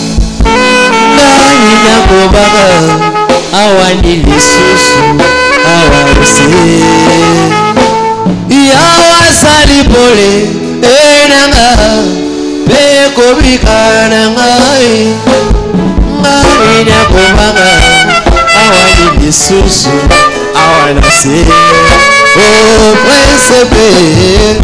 ngai na kobaga awani lisusu awase Yawa sali pole nanga peko bikara ngai ngai na kobaga awani lisusu I wanna see. Oh, prince de paix.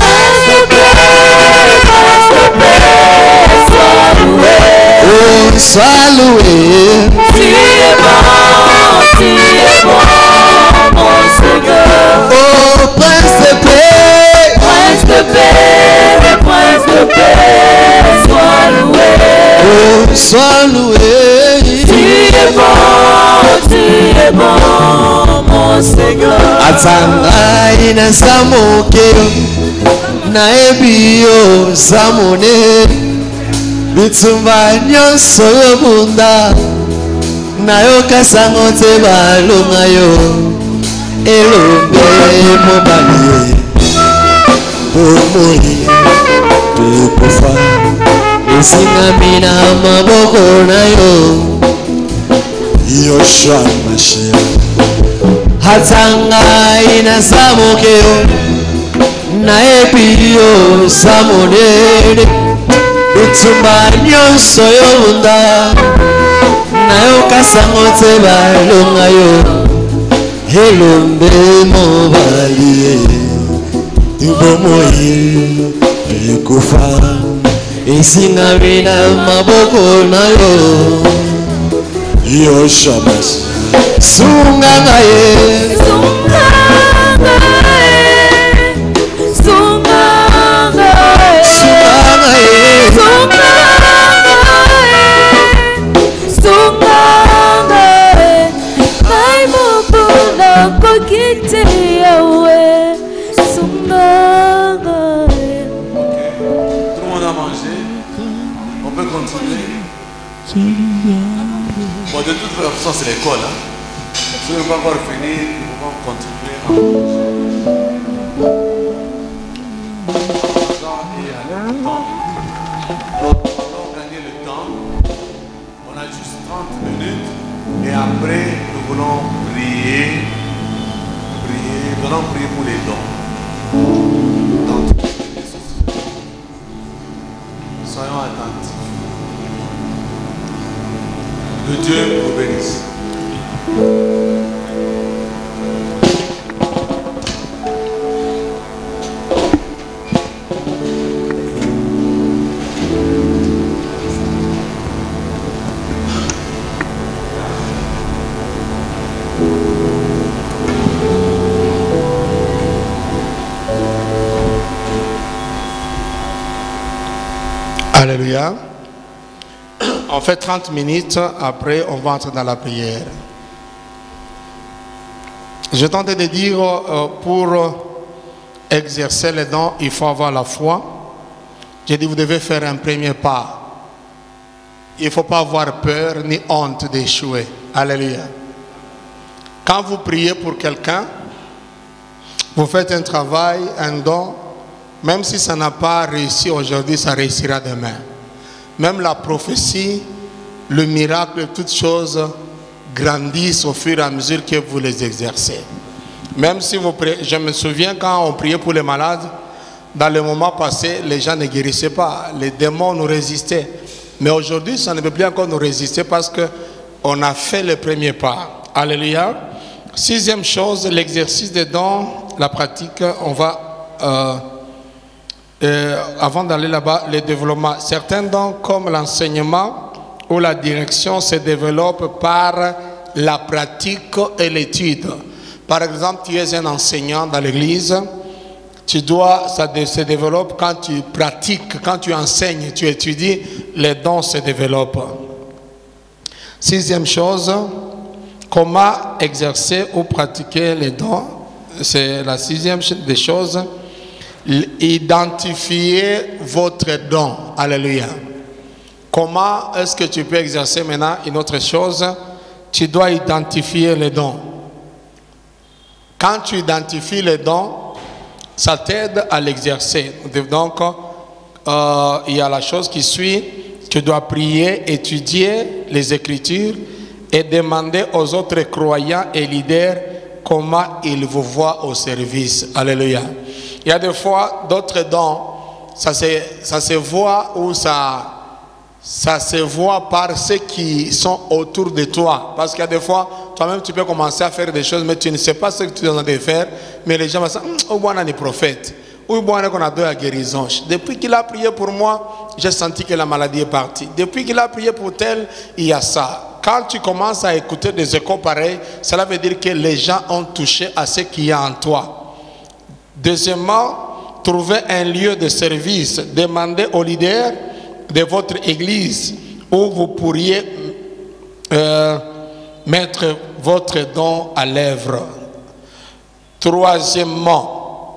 Oh, sois loué. Tu es bon, tu es bon, mon Seigneur. Oh, prince de paix. Prince de paix, prince de paix, sois loué. Oh, sois loué. Tu es bon, tu es bon, mon Seigneur. Atanga ina samokeo na ebio samone bitumba nyonso yobunda na yokasango te balonga yo elombe mobali bomoi tukufa esingami na maboko na yo Yoshua Mashiach Hatanga ina samokeo na epio samonene bitumba nyonso yobunda na yokasango te balonga yo elombe mobali tubomoi ekufa esingami na maboko na yo Yoshua Mashiach Sungangaye, Sungangaye, Sungangaye, Sungangaye, Sungangaye, Sungangaye, Maimupuna kokite yawe, Sungangaye. Tout le monde a mangé. On peut continuer. Bon, de toute façon, c'est l'école. Hein. Si on ne va pas encore finir, nous pouvons continuer à et aller le temps. Donc, on va gagner le temps. On a juste trente minutes. Et après, nous voulons prier. Prier. Nous allons prier pour les dons. Donc, soyons attentifs. Que Dieu vous bénisse. Alléluia. On fait trente minutes, après on va entrer dans la prière. Je tentais de dire, euh, pour exercer les dons, il faut avoir la foi. J'ai dit, vous devez faire un premier pas. Il ne faut pas avoir peur ni honte d'échouer. Alléluia. Quand vous priez pour quelqu'un, vous faites un travail, un don, même si ça n'a pas réussi aujourd'hui, ça réussira demain. Même la prophétie, le miracle, toutes choses grandissent au fur et à mesure que vous les exercez. Même si vous priez, je me souviens quand on priait pour les malades, dans le moment passé, les gens ne guérissaient pas, les démons nous résistaient. Mais aujourd'hui, ça ne peut plus encore nous résister parce qu'on a fait le premier pas. Alléluia. Sixième chose, l'exercice des dons, la pratique, on va... Euh, Euh, avant d'aller là-bas, le développement. Certains dons comme l'enseignement ou la direction se développent par la pratique et l'étude. Par exemple, tu es un enseignant dans l'église, tu dois, ça se développe quand tu pratiques, quand tu enseignes, tu étudies, les dons se développent. Sixième chose, comment exercer ou pratiquer les dons. C'est la sixième des choses. Identifiez votre don. Alléluia. Comment est-ce que tu peux exercer maintenant une autre chose? Tu dois identifier les dons. Quand tu identifies les dons, ça t'aide à l'exercer. Donc, euh, il y a la chose qui suit. Tu dois prier, étudier les Écritures et demander aux autres croyants et leaders comment ils vous voient au service. Alléluia. Il y a des fois d'autres dons, ça se, ça se voit ou ça, ça se voit par ceux qui sont autour de toi. Parce qu'il y a des fois, toi-même tu peux commencer à faire des choses, mais tu ne sais pas ce que tu es en train de faire. Mais les gens vont dire, oh, bon, on est prophète. Oui, bon, on a deux à guérison. Depuis qu'il a prié pour moi, j'ai senti que la maladie est partie. Depuis qu'il a prié pour tel, il y a ça. Quand tu commences à écouter des échos pareils, cela veut dire que les gens ont touché à ce qu'il y a en toi. Deuxièmement, trouvez un lieu de service. Demandez au leader de votre église où vous pourriez euh, mettre votre don à l'œuvre. Troisièmement,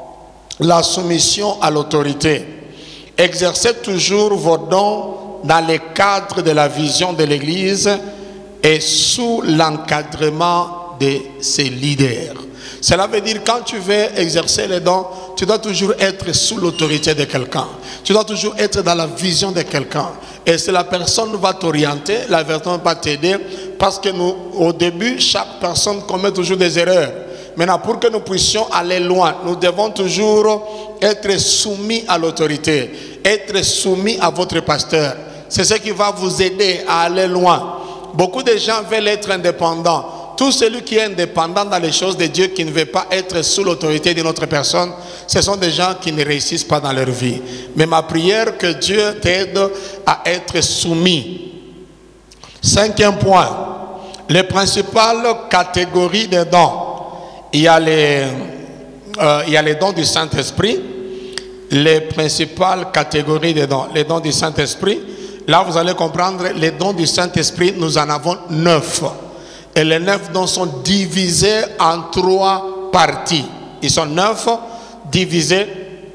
la soumission à l'autorité. Exercez toujours vos dons dans le cadre de la vision de l'Église et sous l'encadrement de ses leaders. Cela veut dire quand tu veux exercer les dons, tu dois toujours être sous l'autorité de quelqu'un. Tu dois toujours être dans la vision de quelqu'un. Et si la personne va t'orienter, la personne va t'aider, parce que nous, au début, chaque personne commet toujours des erreurs. Maintenant, pour que nous puissions aller loin, nous devons toujours être soumis à l'autorité, être soumis à votre pasteur. C'est ce qui va vous aider à aller loin. Beaucoup de gens veulent être indépendants. Tout celui qui est indépendant dans les choses de Dieu, qui ne veut pas être sous l'autorité d'une autre personne, ce sont des gens qui ne réussissent pas dans leur vie. Mais ma prière, que Dieu t'aide à être soumis. Cinquième point, les principales catégories de dons. Il y a les, euh, il y a les dons du Saint-Esprit, les principales catégories de dons. Les dons du Saint-Esprit, là vous allez comprendre, les dons du Saint-Esprit, nous en avons neuf. Et les neuf dons sont divisés en trois parties. Ils sont neuf divisés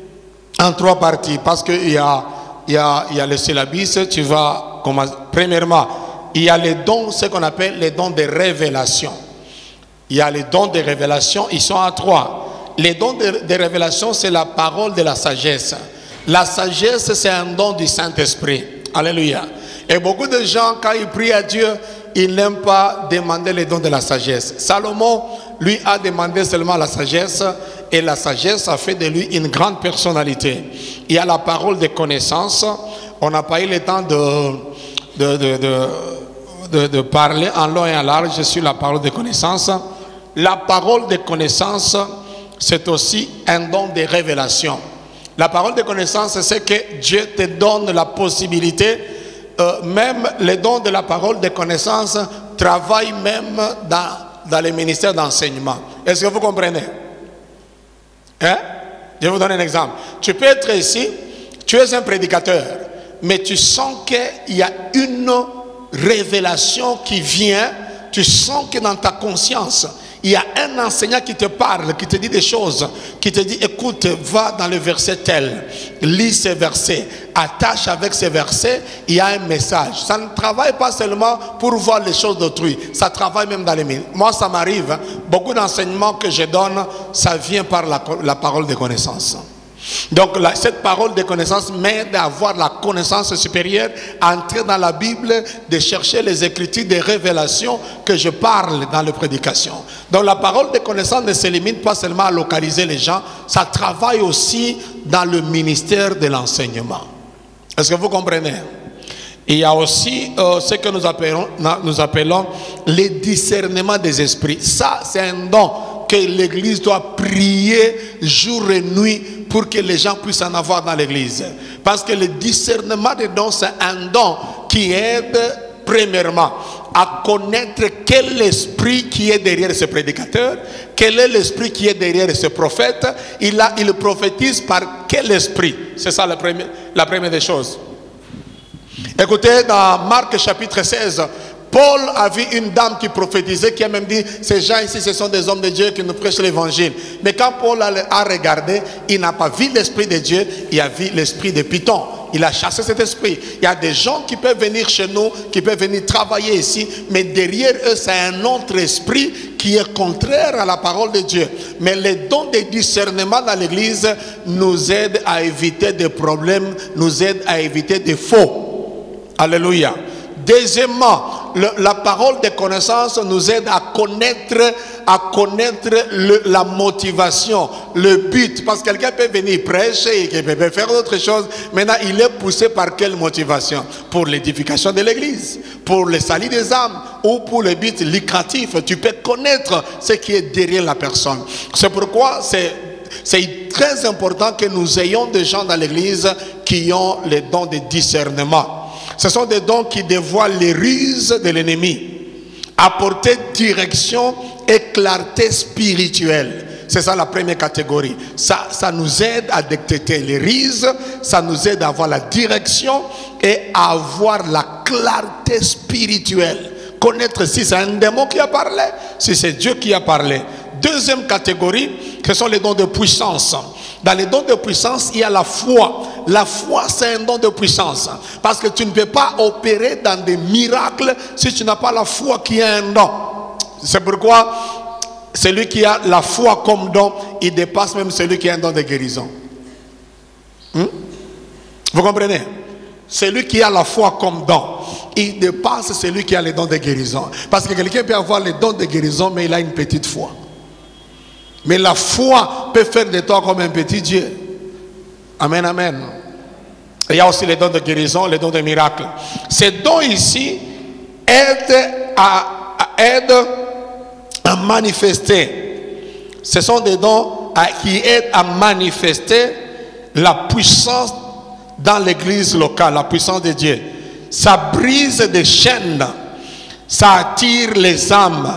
en trois parties. Parce qu'il y a, il y a, il y a le syllabus, tu vas commencer. Premièrement, il y a les dons, ce qu'on appelle les dons de révélation. Il y a les dons de révélation, ils sont à trois. Les dons de, de révélation, c'est la parole de la sagesse. La sagesse, c'est un don du Saint-Esprit. Alléluia. Et beaucoup de gens, quand ils prient à Dieu, ils n'aiment pas demander les dons de la sagesse. Salomon, lui, a demandé seulement la sagesse, et la sagesse a fait de lui une grande personnalité. Il y a la parole de connaissance. On n'a pas eu le temps de... de, de, de De, de parler en long et en large sur la parole de connaissance. La parole de connaissance, c'est aussi un don de révélation. La parole de connaissance, c'est que Dieu te donne la possibilité, euh, même les dons de la parole de connaissance travaillent même dans, dans les ministères d'enseignement. Est-ce que vous comprenez? Hein? Je vais vous donner un exemple. Tu peux être ici, tu es un prédicateur, mais tu sens qu'il y a une révélation qui vient, tu sens que dans ta conscience, il y a un enseignant qui te parle, qui te dit des choses, qui te dit, écoute, va dans le verset tel, lis ces versets, attache avec ces versets, il y a un message. Ça ne travaille pas seulement pour voir les choses d'autrui, ça travaille même dans les mines. Moi, ça m'arrive, hein, beaucoup d'enseignements que je donne, ça vient par la, la parole de connaissance. Donc la, cette parole de connaissance m'aide à avoir la connaissance supérieure, à entrer dans la Bible, de chercher les écritures des révélations que je parle dans les prédications. Donc la parole de connaissance ne se limite pas seulement à localiser les gens, ça travaille aussi dans le ministère de l'enseignement. Est-ce que vous comprenez? Il y a aussi euh, ce que nous appelons, nous appelons les discernements des esprits. Ça, c'est un don que l'Église doit prier jour et nuit pour que les gens puissent en avoir dans l'Église. Parce que le discernement des dons, c'est un don qui aide premièrement à connaître quel esprit qui est derrière ce prédicateur, quel est l'esprit qui est derrière ce prophète. Il, a, il prophétise par quel esprit? C'est ça la première, la première des choses. Écoutez, dans Marc chapitre seize, Paul a vu une dame qui prophétisait, qui a même dit, ces gens ici, ce sont des hommes de Dieu qui nous prêchent l'évangile. Mais quand Paul a regardé, il n'a pas vu l'esprit de Dieu, il a vu l'esprit de Python. Il a chassé cet esprit. Il y a des gens qui peuvent venir chez nous, qui peuvent venir travailler ici, mais derrière eux, c'est un autre esprit qui est contraire à la parole de Dieu. Mais les dons de discernement dans l'église nous aident à éviter des problèmes, nous aident à éviter des faux. Alléluia. Deuxièmement, le, la parole de connaissance nous aide à connaître, à connaître le, la motivation, le but. Parce que quelqu'un peut venir prêcher, il peut faire autre chose. Maintenant, il est poussé par quelle motivation? Pour l'édification de l'église, pour le salut des âmes ou pour le but lucratif. Tu peux connaître ce qui est derrière la personne. C'est pourquoi c'est C'est très important que nous ayons des gens dans l'église qui ont les dons de discernement. Ce sont des dons qui dévoilent les ruses de l'ennemi. Apporter direction et clarté spirituelle. C'est ça la première catégorie. Ça, ça nous aide à détecter les ruses, ça nous aide à avoir la direction et à avoir la clarté spirituelle. Connaître si c'est un démon qui a parlé, si c'est Dieu qui a parlé. Deuxième catégorie, ce sont les dons de puissance. Dans les dons de puissance, il y a la foi. La foi, c'est un don de puissance. Parce que tu ne peux pas opérer dans des miracles si tu n'as pas la foi qui est un don. C'est pourquoi celui qui a la foi comme don, il dépasse même celui qui a un don de guérison. Hmm? Vous comprenez? Celui qui a la foi comme don, il dépasse celui qui a les dons de guérison. Parce que quelqu'un peut avoir les dons de guérison, mais il a une petite foi. Mais la foi peut faire de toi comme un petit Dieu. Amen, amen. Il y a aussi les dons de guérison, les dons de miracles. Ces dons ici aident à, à, aident à manifester. Ce sont des dons à, qui aident à manifester la puissance dans l'église locale, la puissance de Dieu. Ça brise des chaînes, ça attire les âmes,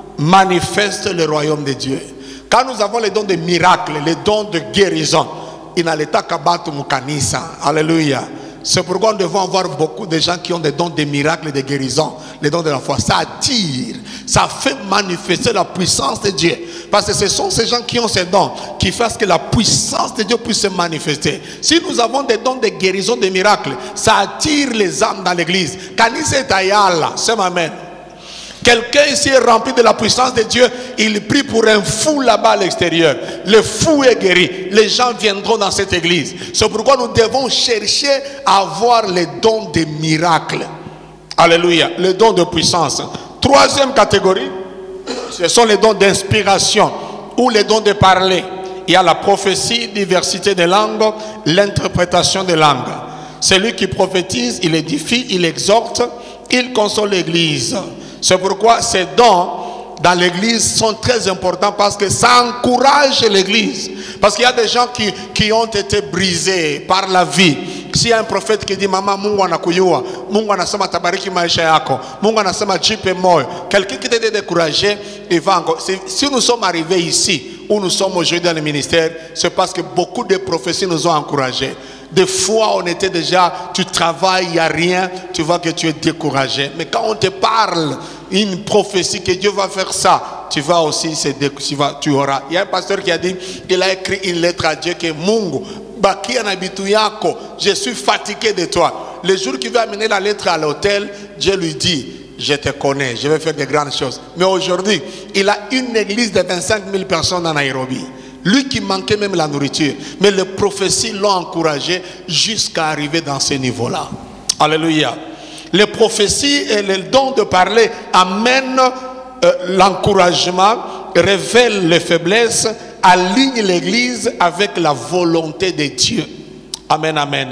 manifeste le royaume de Dieu. Quand nous avons les dons de miracles, les dons de guérison, il n'a l'état qu'à battre Mukanisa. Alléluia. C'est pourquoi nous devons avoir beaucoup de gens qui ont des dons de miracles et de guérison, les dons de la foi. Ça attire, ça fait manifester la puissance de Dieu. Parce que ce sont ces gens qui ont ces dons qui font que la puissance de Dieu puisse se manifester. Si nous avons des dons de guérison, de miracles, ça attire les âmes dans l'église. Kanisa est ayala, c'est ma mère. Quelqu'un ici est rempli de la puissance de Dieu, il prie pour un fou là-bas à l'extérieur. Le fou est guéri. Les gens viendront dans cette église. C'est pourquoi nous devons chercher à avoir les dons de miracles. Alléluia. Les dons de puissance. Troisième catégorie, ce sont les dons d'inspiration ou les dons de parler. Il y a la prophétie, diversité de langues, l'interprétation des langues. Celui qui prophétise, il édifie, il exhorte, il console l'église. C'est pourquoi ces dons dans l'église sont très importants parce que ça encourage l'église. Parce qu'il y a des gens qui, qui ont été brisés par la vie. S'il y a un prophète qui dit Mama Mungu anakuyua, Mungu anasema tabariki maisha yako, Mungu anasema jipe moyo. Quelqu'un qui t'est découragé, il va encore. Si nous sommes arrivés ici, où nous sommes aujourd'hui dans le ministère, c'est parce que beaucoup de prophéties nous ont encouragés. Des fois, on était déjà, tu travailles, il n'y a rien, tu vois que tu es découragé. Mais quand on te parle, une prophétie que Dieu va faire ça, tu vas aussi, tu, vas, tu auras. Il y a un pasteur qui a dit, il a écrit une lettre à Dieu que Mungu, Baki anabituyako, je suis fatigué de toi. Le jour qu'il va amener la lettre à l'hôtel, Dieu lui dit, je te connais, je vais faire de grandes choses. Mais aujourd'hui, il a une église de vingt-cinq mille personnes à Nairobi. Lui qui manquait même la nourriture. Mais les prophéties l'ont encouragé jusqu'à arriver dans ce niveau-là. Alléluia. Les prophéties et le don de parler amènent euh, l'encouragement, révèlent les faiblesses, alignent l'église avec la volonté de Dieu. Amen, amen.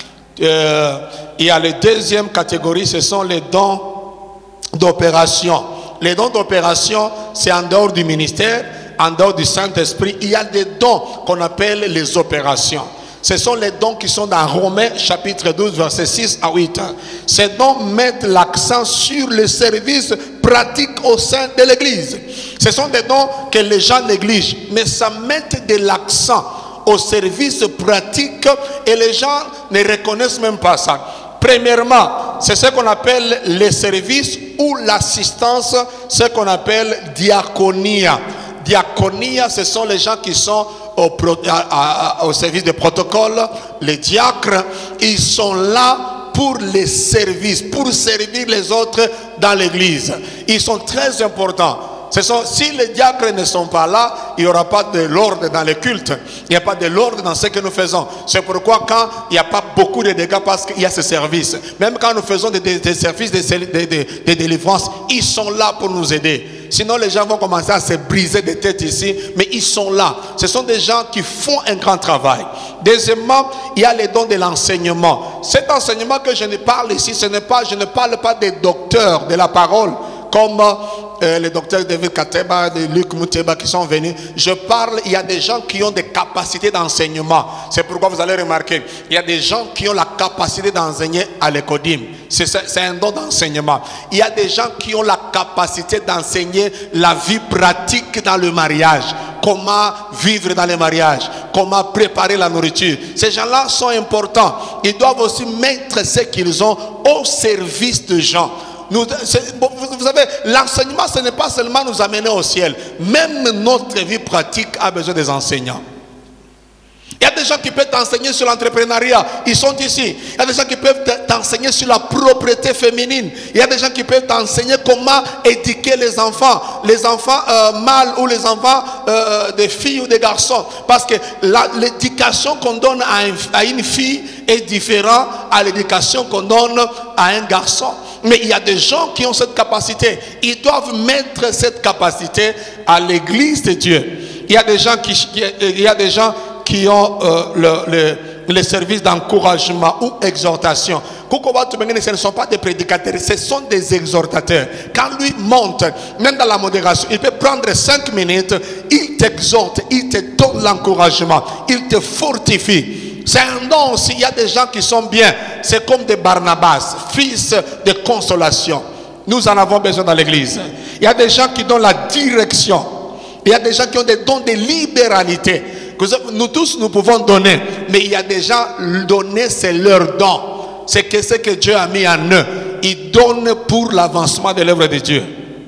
Euh, il y a la deuxième catégorie, ce sont les dons d'opération. Les dons d'opération, c'est en dehors du ministère, en dehors du Saint-Esprit. Il y a des dons qu'on appelle les opérations. Ce sont les dons qui sont dans Romains chapitre douze, versets six à huit. Ces dons mettent l'accent sur le service pratique au sein de l'église. Ce sont des dons que les gens négligent, mais ça met de l'accent au service pratique et les gens ne reconnaissent même pas ça. Premièrement, c'est ce qu'on appelle les services ou l'assistance, ce qu'on appelle diaconia. Diaconia, ce sont les gens qui sont au, pro, à, à, au service des protocoles, les diacres. Ils sont là pour les services, pour servir les autres dans l'église. Ils sont très importants. Ce sont, si les diacres ne sont pas là, il n'y aura pas de l'ordre dans les cultes. Il n'y a pas de l'ordre dans ce que nous faisons. C'est pourquoi quand il n'y a pas beaucoup de dégâts, parce qu'il y a ce service. Même quand nous faisons des, des, des services de, de, de, de délivrance, ils sont là pour nous aider. Sinon les gens vont commencer à se briser des têtes ici, mais ils sont là. Ce sont des gens qui font un grand travail. Deuxièmement, il y a les dons de l'enseignement. Cet enseignement que je ne parle ici, ce n'est pas, je ne parle pas des docteurs de la parole, comme euh, les docteurs David Kateba, de Luc Mouteba qui sont venus. Je parle, il y a des gens qui ont des capacités d'enseignement. C'est pourquoi vous allez remarquer, il y a des gens qui ont la capacité d'enseigner à l'Ecodim. C'est un don d'enseignement. Il y a des gens qui ont la capacité d'enseigner la vie pratique dans le mariage. Comment vivre dans le mariage, comment préparer la nourriture. Ces gens-là sont importants. Ils doivent aussi mettre ce qu'ils ont au service de gens. Nous, vous savez, l'enseignement, ce n'est pas seulement nous amener au ciel. Même notre vie pratique a besoin des enseignants. Il y a des gens qui peuvent t'enseigner sur l'entrepreneuriat. Ils sont ici. Il y a des gens qui peuvent t'enseigner sur la propriété féminine. Il y a des gens qui peuvent t'enseigner comment éduquer les enfants. Les enfants euh, mâles ou les enfants euh, des filles ou des garçons. Parce que l'éducation qu'on donne à, un, à une fille est différente à l'éducation qu'on donne à un garçon. Mais il y a des gens qui ont cette capacité. Ils doivent mettre cette capacité à l'église de Dieu. Il y a des gens qui... Il y a des gens qui ont euh, le, le, le service d'encouragement ou exhortation. Ce ne sont pas des prédicateurs, ce sont des exhortateurs. Quand lui monte, même dans la modération, il peut prendre cinq minutes, il t'exhorte, il te donne l'encouragement, il te fortifie. C'est un don aussi. Il y a des gens qui sont bien, c'est comme des Barnabas, fils de consolation. Nous en avons besoin dans l'église. Il y a des gens qui donnent la direction. Il y a des gens qui ont des dons de libéralité. Nous tous, nous pouvons donner. Mais il y a des gens, donner, c'est leur don. C'est que ce que Dieu a mis en eux. Ils donnent pour l'avancement de l'œuvre de Dieu.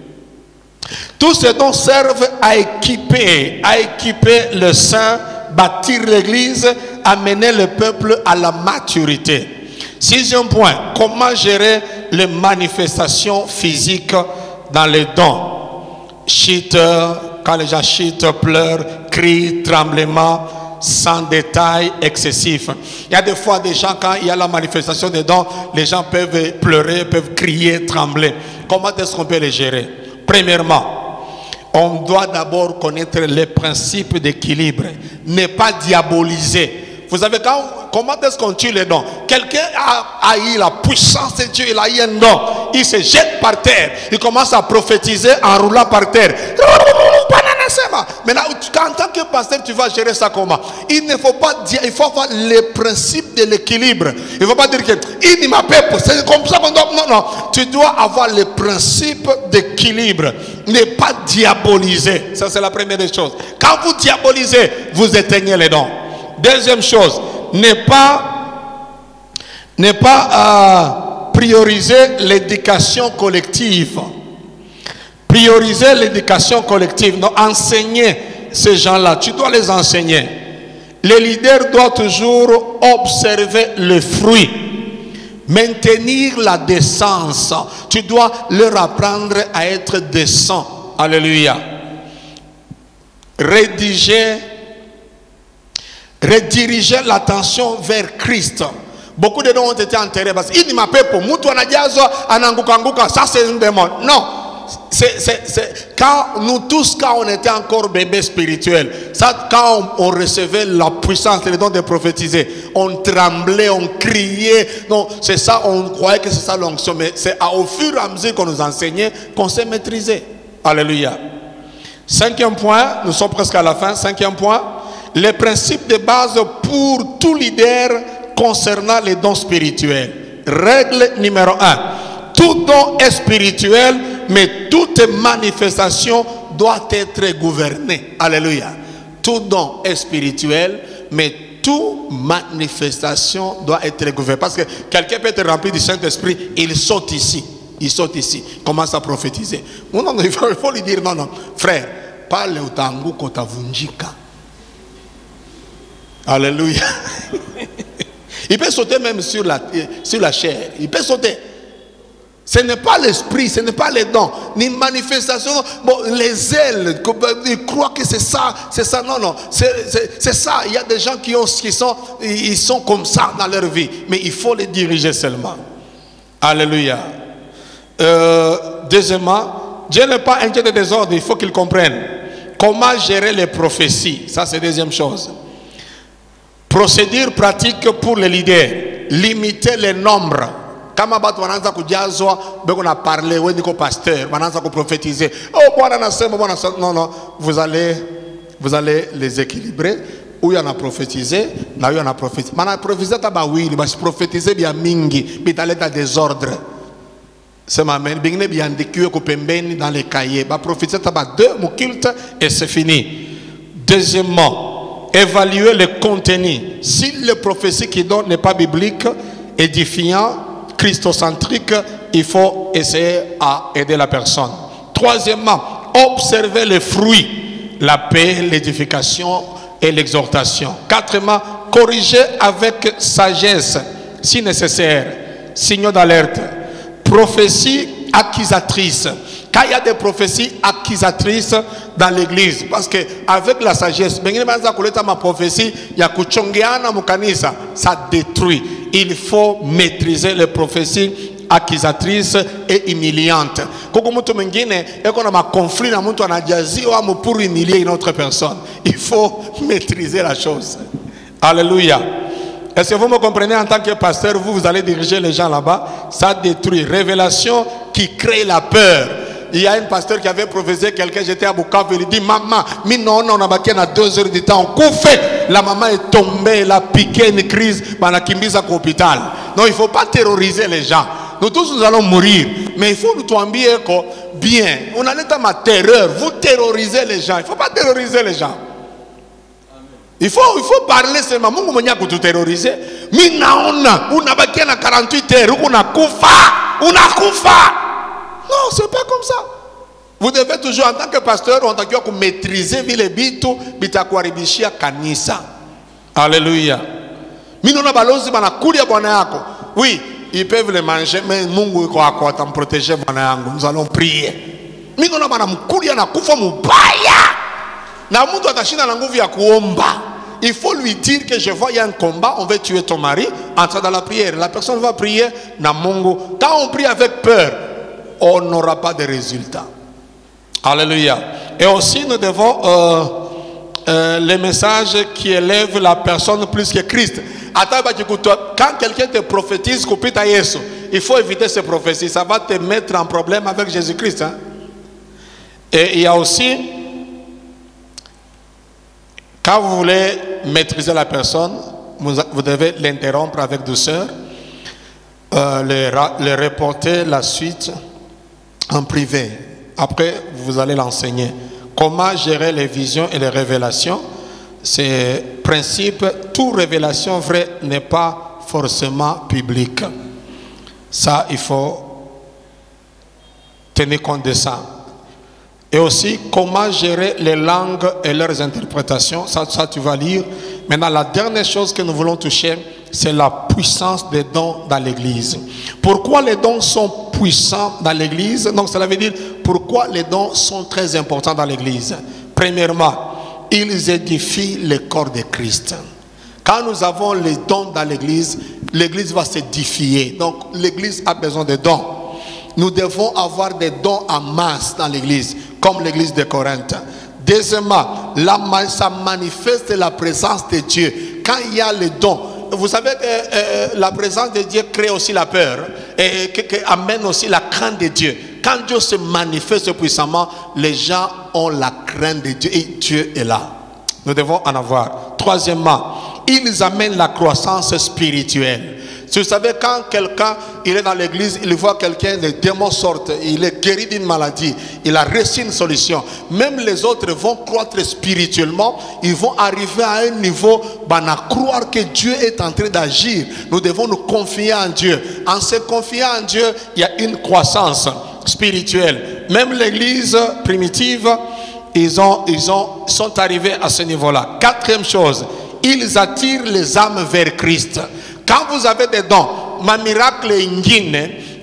Tous ces dons servent à équiper, à équiper le saint, bâtir l'église, amener le peuple à la maturité. Sixième point, comment gérer les manifestations physiques dans les dons? Cheater, quand les gens cheatent, pleurent, crient, tremblements, sans détail excessif. Il y a des fois des gens, quand il y a la manifestation des dons, les gens peuvent pleurer, peuvent crier, trembler. Comment est-ce qu'on peut les gérer? Premièrement, on doit d'abord connaître les principes d'équilibre. Ne pas diaboliser. Vous savez, quand, comment est-ce qu'on tue les dons? Quelqu'un a, a eu la puissance de Dieu, il a eu un don. Il se jette par terre. Il commence à prophétiser en roulant par terre. Maintenant, en tant que pasteur, tu vas gérer ça comment? Il ne faut pas dire, il faut avoir les principes de l'équilibre. Il ne faut pas dire que il m'a pas, c'est comme ça qu'on doit. Non, non. Tu dois avoir les principes d'équilibre. Ne pas diaboliser. Ça, c'est la première des choses. Quand vous diabolisez, vous éteignez les dons. Deuxième chose, ne pas, ne pas euh, prioriser l'éducation collective. Prioriser l'éducation collective. Non, enseigner ces gens-là. Tu dois les enseigner. Le leader doit toujours observer le fruit. Maintenir la décence. Tu dois leur apprendre à être décent. Alléluia. Rédiger, rediriger l'attention vers Christ. Beaucoup de dons ont été enterrés parce qu'il m'a pas pour mutu anajazo ananguka anguka. Ça c'est un démon. Non. C'est, c'est, c'est, quand nous tous, quand on était encore bébés spirituels, ça, quand on, on recevait la puissance, les dons de prophétiser, on tremblait, on criait. Non, c'est ça, on croyait que c'est ça l'onction. Mais c'est au fur et à mesure qu'on nous enseignait qu'on s'est maîtrisé. Alléluia. Cinquième point, nous sommes presque à la fin. Cinquième point, les principes de base pour tout leader concernant les dons spirituels. Règle numéro un. Tout don est spirituel, mais toute manifestation doit être gouvernée. Alléluia. Tout don est spirituel, mais toute manifestation doit être gouvernée. Parce que quelqu'un peut être rempli du Saint-Esprit, il saute ici. Il saute ici, commence à prophétiser. Non, non, il faut, il faut lui dire, non, non, frère, parle au tango kotavunjika. Alléluia. Il peut sauter même sur la, sur la chair. Il peut sauter. Ce n'est pas l'esprit, ce n'est pas les dons, ni manifestation. Bon, les ailes, ils croient que c'est ça, c'est ça. Non, non, c'est ça. Il y a des gens qui, ont, qui sont, ils sont comme ça dans leur vie, mais il faut les diriger seulement. Alléluia. Euh, deuxièmement, Dieu n'est pas inquiet des désordres, il faut qu'ils comprennent comment gérer les prophéties. Ça, c'est la deuxième chose. Procédure pratique pour les leaders. Limiter les nombres. Kama batu wanaanza kujazwa beko na parler wewe niko pasteur wanaanza kuprophétiser oh bwana nasema bwana non non vous allez vous allez les équilibrer huyu ana prophétiser na huyu ana prophétiser maana prophétiser tabawili basi prophétiser bia mingi bitaleta désordre sema amen bingine biandikiwe kupembeni dans les cahiers ba prophétiser taba deux mu culte et c'est fini. Deuxièmement, évaluer le contenu. Si le prophétie qui donne n'est pas biblique, édifiant, christocentrique, il faut essayer à aider la personne. Troisièmement, observer les fruits, la paix, l'édification et l'exhortation. Quatrièmement, corriger avec sagesse, si nécessaire. Signaux d'alerte. Prophétie accusatrice. Quand il y a des prophéties accusatrices dans l'église, parce que avec la sagesse, ma prophétie, ça détruit. Il faut maîtriser les prophéties accusatrices et humiliantes. Pour humilier une autre personne, il faut maîtriser la chose. Alléluia. Est-ce que vous me comprenez en tant que pasteur, vous, vous allez diriger les gens là-bas, ça détruit. Révélation qui crée la peur. Il y a un pasteur qui avait prophétisé quelqu'un, j'étais à Bukavu, il dit maman, mais non, non, on a baqué à deux heures du temps, qu'on fait? La maman est tombée, elle a piqué une crise, on a kimbiza à l'hôpital. Non, il ne faut pas terroriser les gens. Nous tous, nous allons mourir, mais il faut nous tomber bien. On a l'état de terreur, vous terrorisez les gens, il ne faut pas terroriser les gens. Il faut, il faut parler seulement. Mungu mwenye kututerroriser. Mi naona unabakia na quarante-huit heures unakufa, unakufa. Non, c'est pas comme ça. Vous devez toujours en tant que pasteur, on takiwa ku maîtriser vile bitu bitakuharibishia kanisa. Alléluia. Mi naona balozi banakulia bwana yako. Oui, ils peuvent le manger, mais Mungu yuko hapo atamprotéger bwana yangu. Nous allons prier. Mi naona banamkulia na kufa mubaya. Na mtu atashinda na nguvu ya kuomba. Il faut lui dire que je vois il y a un combat, on veut tuer ton mari, entre dans la prière. La personne va prier na Mungu. Quand on prie avec peur, on n'aura pas de résultat. Alléluia. Et aussi nous devons euh, euh, les messages qui élèvent la personne plus que Christ. Quand quelqu'un te prophétise, il faut éviter ces prophéties. Ça va te mettre en problème avec Jésus-Christ. Hein? Et il y a aussi, quand vous voulez maîtriser la personne, vous devez l'interrompre avec douceur, euh, le, le reporter la suite en privé. Après, vous allez l'enseigner. Comment gérer les visions et les révélations. C'est principe, toute révélation vraie n'est pas forcément publique. Ça, il faut tenir compte de ça. Et aussi, comment gérer les langues et leurs interprétations. Ça, ça, tu vas lire. Maintenant, la dernière chose que nous voulons toucher, c'est la puissance des dons dans l'église. Pourquoi les dons sont puissants dans l'église? Donc, cela veut dire pourquoi les dons sont très importants dans l'église. Premièrement, ils édifient le corps de Christ. Quand nous avons les dons dans l'église, l'église va s'édifier. Donc, l'église a besoin de dons. Nous devons avoir des dons en masse dans l'église, comme l'église de Corinthe. Deuxièmement, la, ça manifeste la présence de Dieu. Quand il y a les dons, vous savez que euh, la présence de Dieu crée aussi la peur et que, que amène aussi la crainte de Dieu. Quand Dieu se manifeste puissamment, les gens ont la crainte de Dieu et Dieu est là. Nous devons en avoir. Troisièmement, ils amènent la croissance spirituelle. Vous savez, quand quelqu'un il est dans l'église, il voit quelqu'un, les démons sortent, il est guéri d'une maladie, il a reçu une solution. Même les autres vont croître spirituellement, ils vont arriver à un niveau, ben, à croire que Dieu est en train d'agir. Nous devons nous confier en Dieu. En se confiant en Dieu, il y a une croissance spirituelle. Même l'église primitive, ils, ont, ils ont, sont arrivés à ce niveau-là. Quatrième chose, ils attirent les âmes vers Christ. Quand vous avez des dons, ma miracle ingine,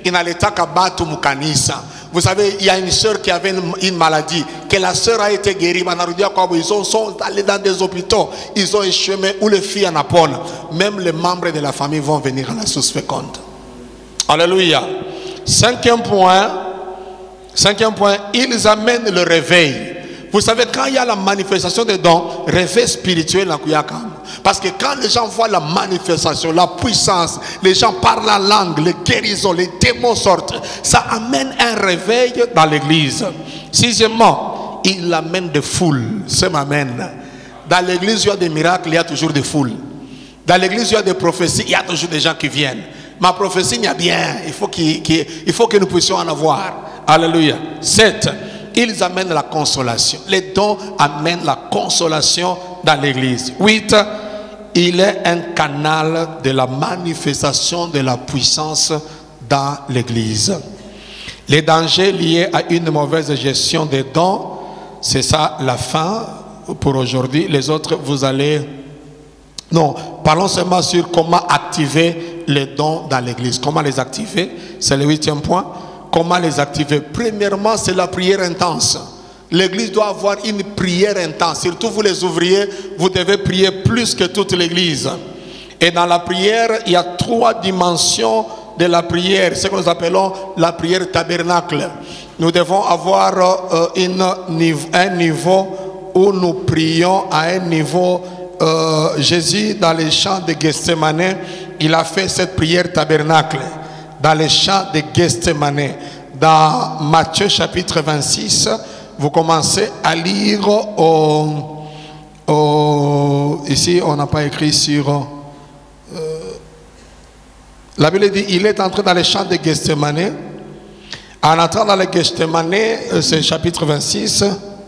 inalitaka batu mukanisa. Vous savez, il y a une sœur qui avait une, une maladie, que la sœur a été guérie. Ils sont, sont allés dans des hôpitaux, ils ont échoué, mais où les filles en apprennent. Même les membres de la famille vont venir à la source féconde. Alléluia. Cinquième point, cinquième point, ils amènent le réveil. Vous savez, quand il y a la manifestation des dons, réveil spirituel, parce que quand les gens voient la manifestation, la puissance, les gens parlent la langue, les guérisons, les démons sortent, ça amène un réveil dans l'église. Sixièmement, il amène des foules. Ça m'amène. Dans l'église, il y a des miracles, il y a toujours des foules. Dans l'église, il y a des prophéties, il y a toujours des gens qui viennent. Ma prophétie, il y a bien, il faut, qu'il, qu'il, il faut que nous puissions en avoir. Alléluia. Sept. Ils amènent la consolation. Les dons amènent la consolation dans l'église. Huit, il est un canal de la manifestation de la puissance dans l'église. Les dangers liés à une mauvaise gestion des dons, c'est ça la fin pour aujourd'hui. Les autres, vous allez... Non, parlons seulement sur comment activer les dons dans l'église. Comment les activer? C'est le huitième point. Comment les activer? Premièrement, c'est la prière intense. L'église doit avoir une prière intense. Surtout vous les ouvriers, vous devez prier plus que toute l'église. Et dans la prière, il y a trois dimensions de la prière. C'est ce que nous appelons la prière tabernacle. Nous devons avoir euh, une, un niveau où nous prions à un niveau... Euh, Jésus, dans les champs de Gethsemane, il a fait cette prière tabernacle. Dans les champs de Gethsemane, dans Matthieu chapitre vingt-six, vous commencez à lire au, au, ici on n'a pas écrit sur euh, la Bible dit il est entré dans les champs de Gethsemane. En entrant dans le Gethsemane, c'est chapitre vingt-six,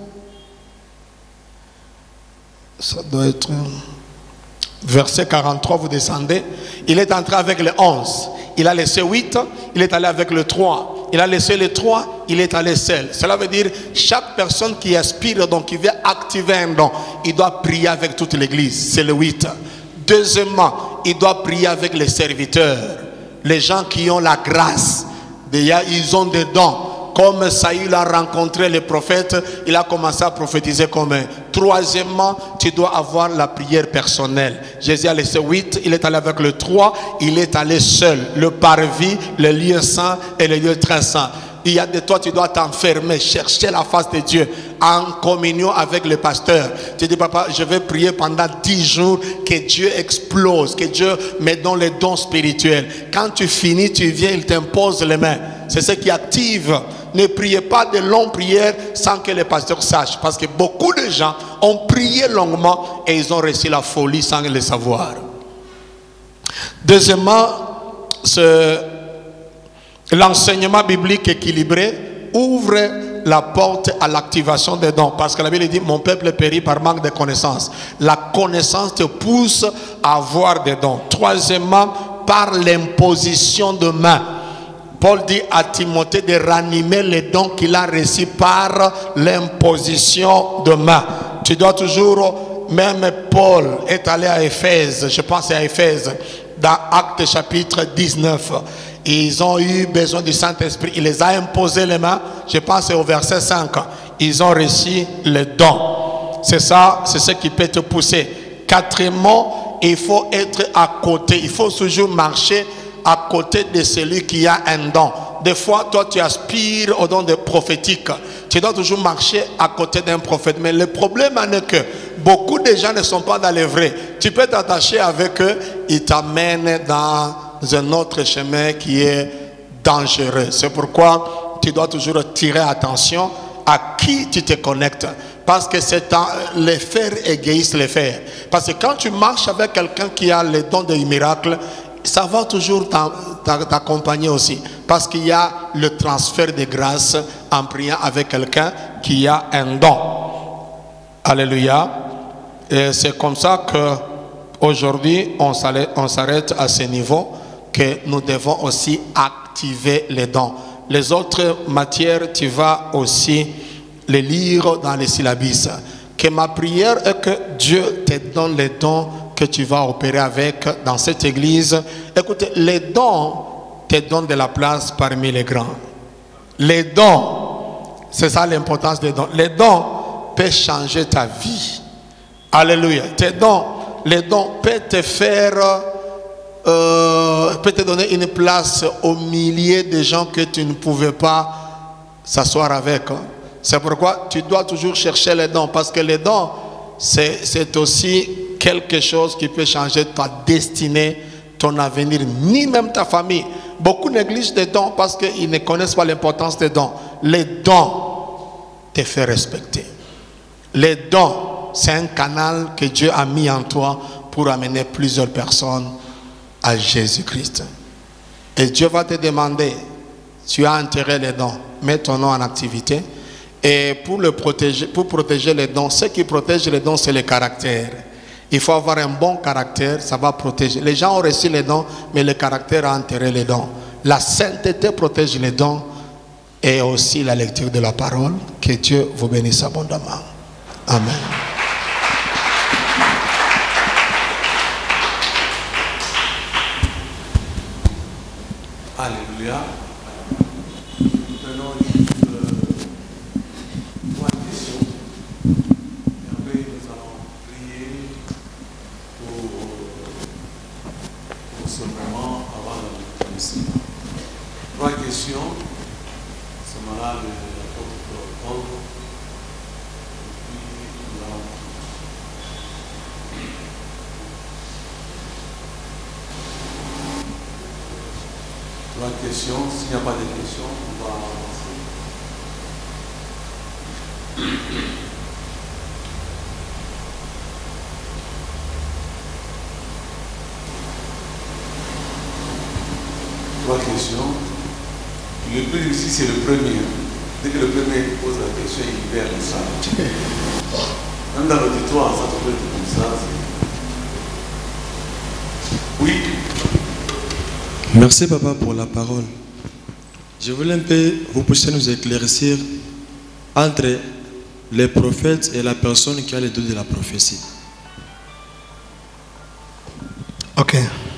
ça doit être verset quarante-trois, vous descendez. Il est entré avec le onze. Il a laissé huit, il est allé avec le trois. Il a laissé le trois, il est allé seul. Cela veut dire chaque personne qui aspire, donc qui veut activer un don, il doit prier avec toute l'église. C'est le huit. Deuxièmement, il doit prier avec les serviteurs. Les gens qui ont la grâce. Déjà, ils ont des dons. Comme Saül a rencontré les prophètes, il a commencé à prophétiser comme eux. Troisièmement, tu dois avoir la prière personnelle. Jésus a laissé huit, il est allé avec le trois, il est allé seul. Le parvis, le lieu saint et le lieu très saint. Il y a de toi, tu dois t'enfermer, chercher la face de Dieu en communion avec le pasteur. Tu dis, papa, je vais prier pendant dix jours que Dieu explose, que Dieu me donne les dons spirituels. Quand tu finis, tu viens, il t'impose les mains. C'est ce qui active. Ne priez pas de longues prières sans que le pasteur sache. Parce que beaucoup de gens ont prié longuement et ils ont reçu la folie sans le savoir. Deuxièmement, l'enseignement biblique équilibré ouvre la porte à l'activation des dons. Parce que la Bible dit, mon peuple périt par manque de connaissance. La connaissance te pousse à avoir des dons. Troisièmement, par l'imposition de main. Paul dit à Timothée de ranimer les dons qu'il a reçus par l'imposition de main. Tu dois toujours, même Paul est allé à Éphèse, je pense à Éphèse, dans Actes chapitre dix-neuf. Ils ont eu besoin du Saint-Esprit, il les a imposé les mains, je pense au verset cinq. Ils ont reçu les dons. C'est ça, c'est ce qui peut te pousser. Quatrièmement, il faut être à côté, il faut toujours marcher à côté de celui qui a un don. Des fois, toi, tu aspires au don de prophétique. Tu dois toujours marcher à côté d'un prophète. Mais le problème est que beaucoup de gens ne sont pas dans le vrai. Tu peux t'attacher avec eux, ils t'amènent dans un autre chemin qui est dangereux. C'est pourquoi tu dois toujours tirer attention à qui tu te connectes. Parce que c'est les faire égoïste les faire. Parce que quand tu marches avec quelqu'un qui a le don de miracle, ça va toujours t'accompagner aussi. Parce qu'il y a le transfert de grâce en priant avec quelqu'un qui a un don. Alléluia. Et c'est comme ça qu'aujourd'hui, on s'arrête à ce niveau que nous devons aussi activer les dons. Les autres matières, tu vas aussi les lire dans les syllabus. Que ma prière est que Dieu te donne les dons que tu vas opérer avec dans cette église. Écoutez, les dons te donne de la place parmi les grands. Les dons, c'est ça l'importance des dons. Les dons peuvent changer ta vie. Alléluia. Tes dons, les dons peuvent te faire, euh, peuvent te donner une place au milieu de gens que tu ne pouvais pas s'asseoir avec. Hein. C'est pourquoi tu dois toujours chercher les dons, parce que les dons, c'est aussi quelque chose qui peut changer ta destinée, ton avenir, ni même ta famille. Beaucoup négligent les dons parce qu'ils ne connaissent pas l'importance des dons. Les dons te font respecter. Les dons, c'est un canal que Dieu a mis en toi pour amener plusieurs personnes à Jésus-Christ. Et Dieu va te demander, tu as enterré les dons, mets ton nom en activité. Et pour, le protéger, pour protéger les dons, ce qui protège les dons, c'est le caractère. Il faut avoir un bon caractère, ça va protéger. Les gens ont reçu les dons, mais le caractère a enterré les dons. La sainteté protège les dons et aussi la lecture de la parole. Que Dieu vous bénisse abondamment. Amen. Alléluia. Prenons juste trois questions. Et après, nous allons prier pour, pour ce moment avant la lecture. Trois questions. À ce moment-là, l'apôtre Paul. Et puis, nous allons trois questions. S'il n'y a pas de questions, on va avancer. Trois questions. Le plus difficile, c'est le premier. Dès que le premier pose la question, il libère le salle. Même dans l'auditoire, ça peut être comme ça. Oui. Merci papa pour la parole. Je voulais un peu vous pousser nous éclaircir entre les prophètes et la personne qui a les dons de la prophétie. Ok.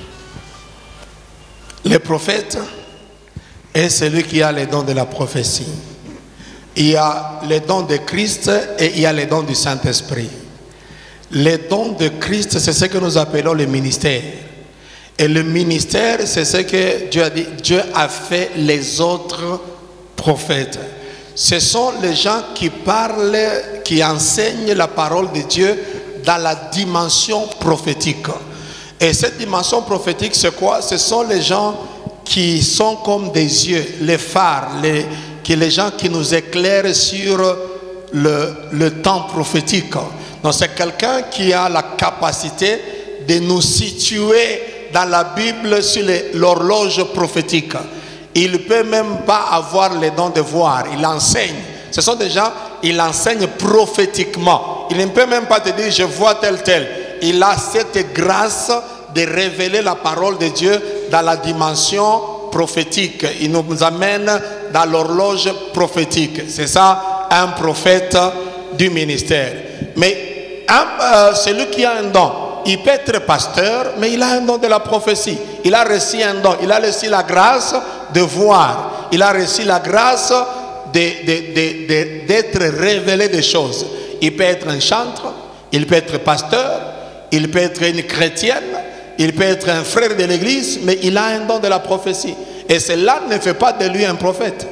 Le prophète est celui qui a les dons de la prophétie. Il y a les dons de Christ et il y a les dons du Saint-Esprit. Les dons de Christ, c'est ce que nous appelons le ministère. Et le ministère, c'est ce que Dieu a dit. Dieu a fait les autres prophètes. Ce sont les gens qui parlent, qui enseignent la parole de Dieu dans la dimension prophétique. Et cette dimension prophétique, c'est quoi? Ce sont les gens qui sont comme des yeux, les phares, les, qui, les gens qui nous éclairent sur le, le temps prophétique. Donc c'est quelqu'un qui a la capacité de nous situer dans la Bible sur l'horloge prophétique. Il ne peut même pas avoir les dons de voir. Il enseigne. Ce sont des gens, il enseigne prophétiquement. Il ne peut même pas te dire je vois tel tel. Il a cette grâce de révéler la parole de Dieu dans la dimension prophétique. Il nous amène dans l'horloge prophétique. C'est ça un prophète du ministère. Mais un, euh, celui qui a un don, il peut être pasteur, mais il a un don de la prophétie. Il a reçu un don. Il a reçu la grâce de voir. Il a reçu la grâce d'être de, de, de, de, révélé des choses. Il peut être un chantre, il peut être pasteur, il peut être une chrétienne, il peut être un frère de l'église, mais il a un don de la prophétie. Et cela ne fait pas de lui un prophète.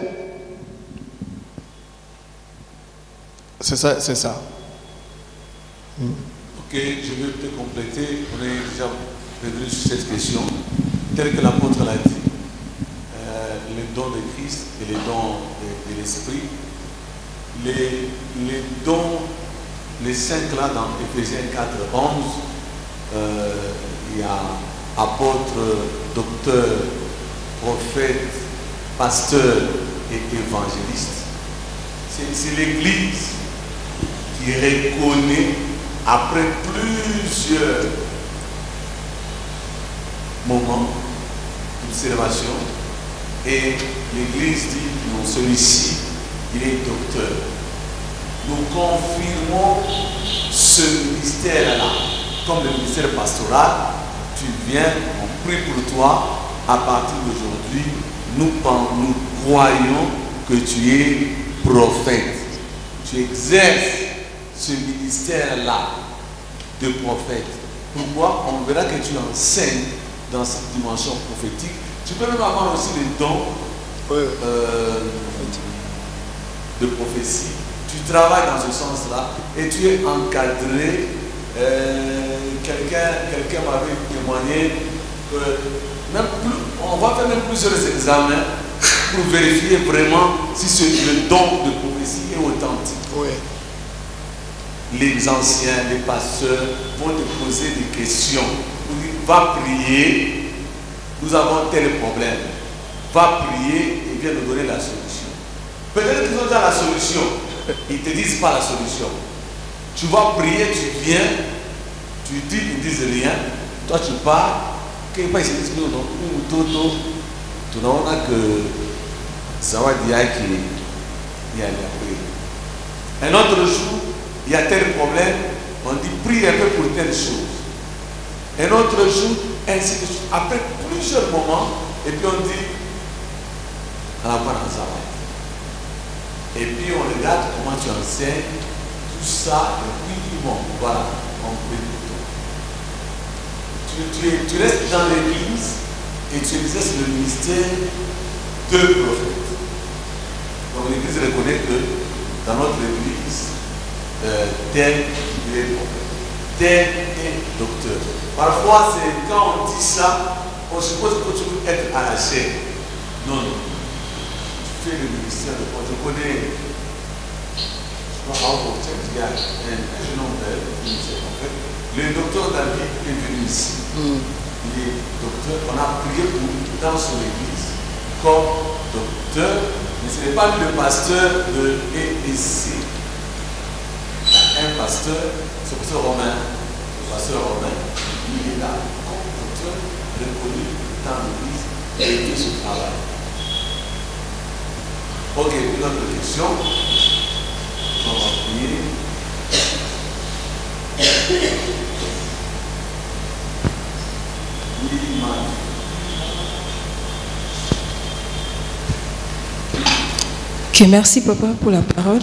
C'est ça, c'est ça. Mm. Ok, je vais te compléter. On est déjà revenu sur cette question. Tel que l'apôtre l'a dit, euh, les dons de Christ et les dons de, de l'Esprit, les, les dons, les cinq là dans Éphésiens quatre, onze, euh, il y a apôtre, docteur, prophète, pasteur et évangéliste. C'est l'Église qui reconnaît, après plusieurs moments d'observation, et l'Église dit non, celui-ci, il est docteur. Nous confirmons ce ministère-là, comme le ministère pastoral. Tu viens, on prie pour toi, à partir d'aujourd'hui, nous, nous croyons que tu es prophète. Tu exerces ce ministère-là de prophète. Pourquoi? On verra que tu enseignes dans cette dimension prophétique. Tu peux même avoir aussi les dons euh, de prophétie. Tu travailles dans ce sens-là et tu es encadré. Euh, quelqu'un quelqu'un m'avait témoigné que même plus, on va faire même plusieurs examens pour vérifier vraiment si ce, le don de prophétie est authentique. Oui. Les anciens, les pasteurs vont te poser des questions. Vous dites, va prier, nous avons tel problème. Va prier et viens nous donner la solution. Peut-être qu'ils ont déjà la solution. Ils ne te disent pas la solution. Tu vas prier, tu viens, tu dis, ils ne disent rien. Toi tu pars, qu'ils ne disent pas, non, non, non, tu n'as que ça va dire qu'il y a la prière. Un autre jour, il y a tel problème, on dit prie un peu pour telle chose. Un autre jour, ainsi de suite. Après plusieurs moments, et puis on dit, à la fin, ça va. Et puis on regarde comment tu enseignes tout ça, et puis bon, voilà, on prie pour toi. Tu, tu, tu restes dans l'église et tu exerces le ministère de prophète. Donc l'église reconnaît que dans notre église, euh, tel est prophète, tel est docteur. Parfois, c'est quand on dit ça, on suppose que tu veux être à la chaîne. Non, non. Tu fais le ministère de prophète. Je connais, je crois, il y a un jeune homme le docteur David est venu ici. Mm. Il est docteur, on a prié pour lui dans son église comme docteur, mais ce n'est pas lui le pasteur de l'E E C. Un pasteur, c'est le pasteur Romain, le pasteur Romain, il est là comme docteur reconnu dans l'église et il fait son travail. Ok, une autre question. On va prier. Ok, merci papa pour la parole.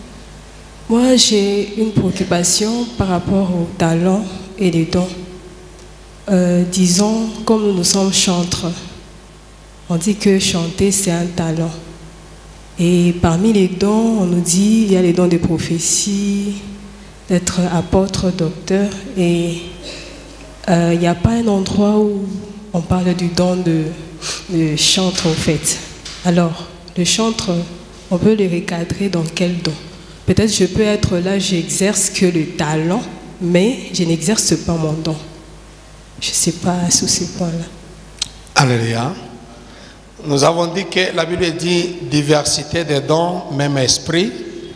Moi j'ai une préoccupation par rapport aux talents et les dons. Euh, disons, comme nous sommes chantres, on dit que chanter c'est un talent. Et parmi les dons, on nous dit il y a les dons de prophétie, d'être apôtre, docteur, et euh, il n'y a pas un endroit où on parle du don de, de chantre en fait. Alors, le chantre, on peut le recadrer dans quel don? Peut-être je peux être là, j'exerce que le talent, mais je n'exerce pas mon don. Je ne sais pas sous ces points-là. Alléluia. Nous avons dit que la Bible dit diversité de dons, même esprit.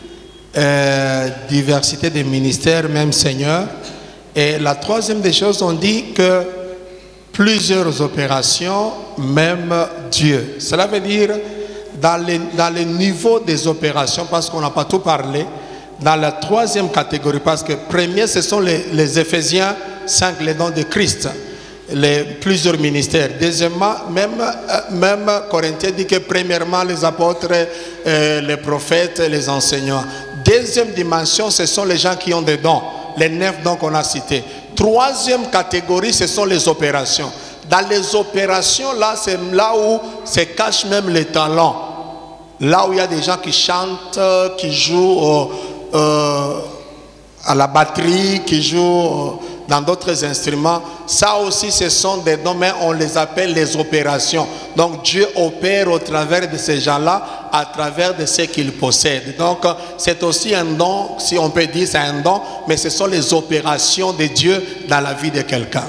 Euh, diversité des ministères, même Seigneur. Et la troisième des choses, on dit que plusieurs opérations, même Dieu. Cela veut dire dans les, dans les niveaux des opérations, parce qu'on n'a pas tout parlé, dans la troisième catégorie, parce que premier, ce sont les, les Éphésiens cinq, les dons de Christ, les plusieurs ministères. Deuxièmement, même, même Corinthiens dit que premièrement, les apôtres, euh, les prophètes, les enseignants. Deuxième dimension, ce sont les gens qui ont des dons, les neuf dons qu'on a cités. Troisième catégorie, ce sont les opérations. Dans les opérations, là, c'est là où se cachent même les talents. Là où il y a des gens qui chantent, qui jouent euh, euh, à la batterie, qui jouent euh, dans d'autres instruments. Ça aussi, ce sont des dons, mais on les appelle les opérations. Donc Dieu opère au travers de ces gens-là, à travers de ce qu'ils possèdent. Donc c'est aussi un don, si on peut dire c'est un don, mais ce sont les opérations de Dieu dans la vie de quelqu'un.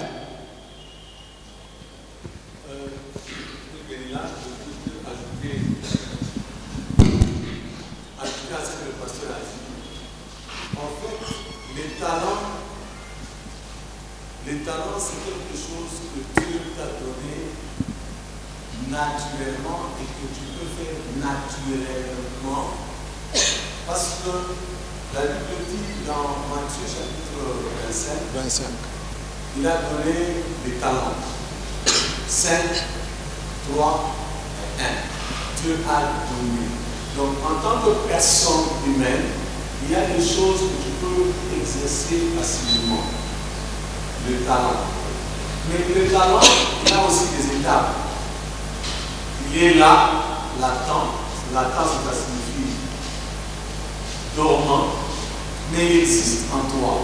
Naturellement et que tu peux faire naturellement, parce que la Bible dit dans Matthieu chapitre vingt-cinq, vingt-cinq, il a donné des talents, cinq trois et un. Dieu a donné. Donc, en tant que personne humaine, il y a des choses que tu peux exercer facilement. Le talent. Mais le talent, il a aussi des étapes. Il est là, latent. Latent, ça signifie dormant, mais il existe en toi.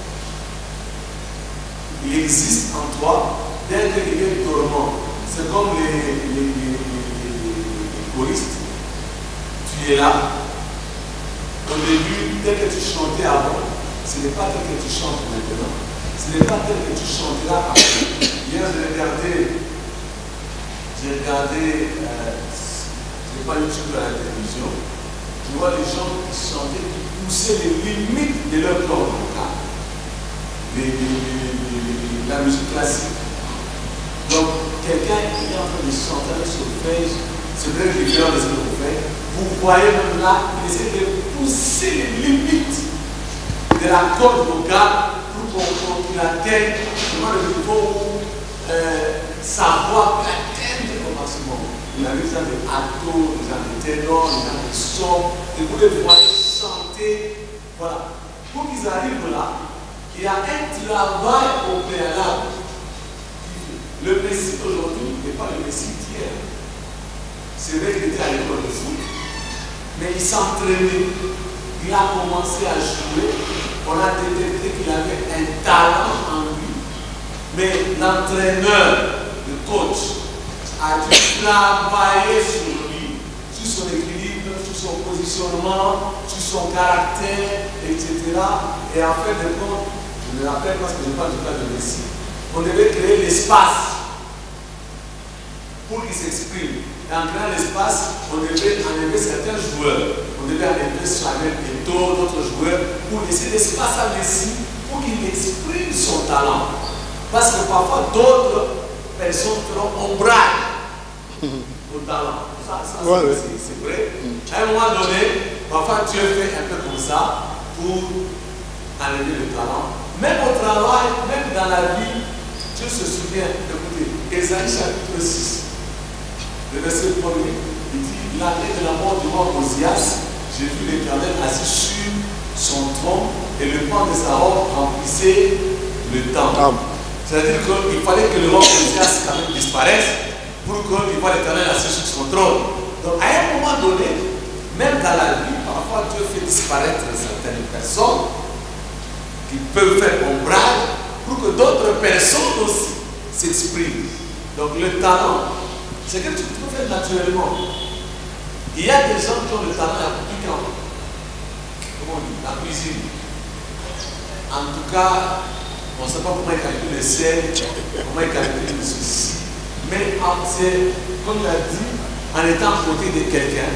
Il existe en toi dès qu'il est dormant. C'est comme les, les, les, les, les choristes. Tu es là. Au début, dès que tu chantais avant, ce n'est pas tel que tu chantes maintenant. Ce n'est pas tel que tu chanteras après. Hier, j'ai regardé, j'ai regardé, euh, je n'ai pas YouTube à la télévision, je vois les gens qui chantaient, qui poussaient les limites de leur corps vocal. Les, les, les, les, la musique classique. Donc, quelqu'un qui est en train de chanter avec son solfège, c'est très différent de ce que vous faites. Vous voyez même là, il essaie de pousser les limites de la corde vocale pour qu'on atteigne vraiment le niveau où euh, sa voix peut atteindre au maximum. Vous avez des gens de alto, des gens de ténor, des gens de son, et vous les voyez chanter. Voilà. Pour qu'ils arrivent là, il y a un travail au préalable. Le Messie d'aujourd'hui n'est pas le Messie d'hier. C'est vrai qu'il était à l'école de foot, mais il s'entraînait. Il a commencé à jouer. On a détecté qu'il avait un talent en lui. Mais l'entraîneur, le coach, a dû travailler sur lui, sur son équilibre, sur son positionnement, sur son caractère, et cetera. Et en fait de compte, je me rappelle parce que je parle du cas de Messi, on devait créer l'espace pour qu'il s'exprime. Et en créant l'espace, on devait enlever certains joueurs. On devait enlever Samuel Eto'o, d'autres joueurs, pour laisser l'espace à Messi, pour qu'il exprime son talent. Parce que parfois, d'autres personnes feront ombrage au talent. Ça, ça ouais, c'est ouais. vrai. À un moment donné, parfois Dieu fait un peu comme ça pour enlever le talent. Même au travail, même dans la vie, Dieu se souvient. Écoutez, Ésaïe chapitre six. Le verset premier, il dit, l'année de la mort du roi Osias, j'ai vu l'Éternel assis sur son trône et le pan de sa robe remplissait le temple. C'est-à-dire qu'il fallait que le roi Osias quand même disparaisse pour qu'il voit l'Éternel assis sur son trône. Donc à un moment donné, même dans la vie, parfois Dieu fait disparaître certaines personnes qui peuvent faire ombrage pour que d'autres personnes aussi s'expriment. Donc le talent, c'est quelque chose que tu peux faire naturellement. Il y a des gens qui ont le talent à piquant. Comment on dit? La cuisine. En tout cas, on ne sait pas comment ils calculent les sel, comment ils calculent les soucis. Mais c'est, comme il a dit, en étant à côté de quelqu'un,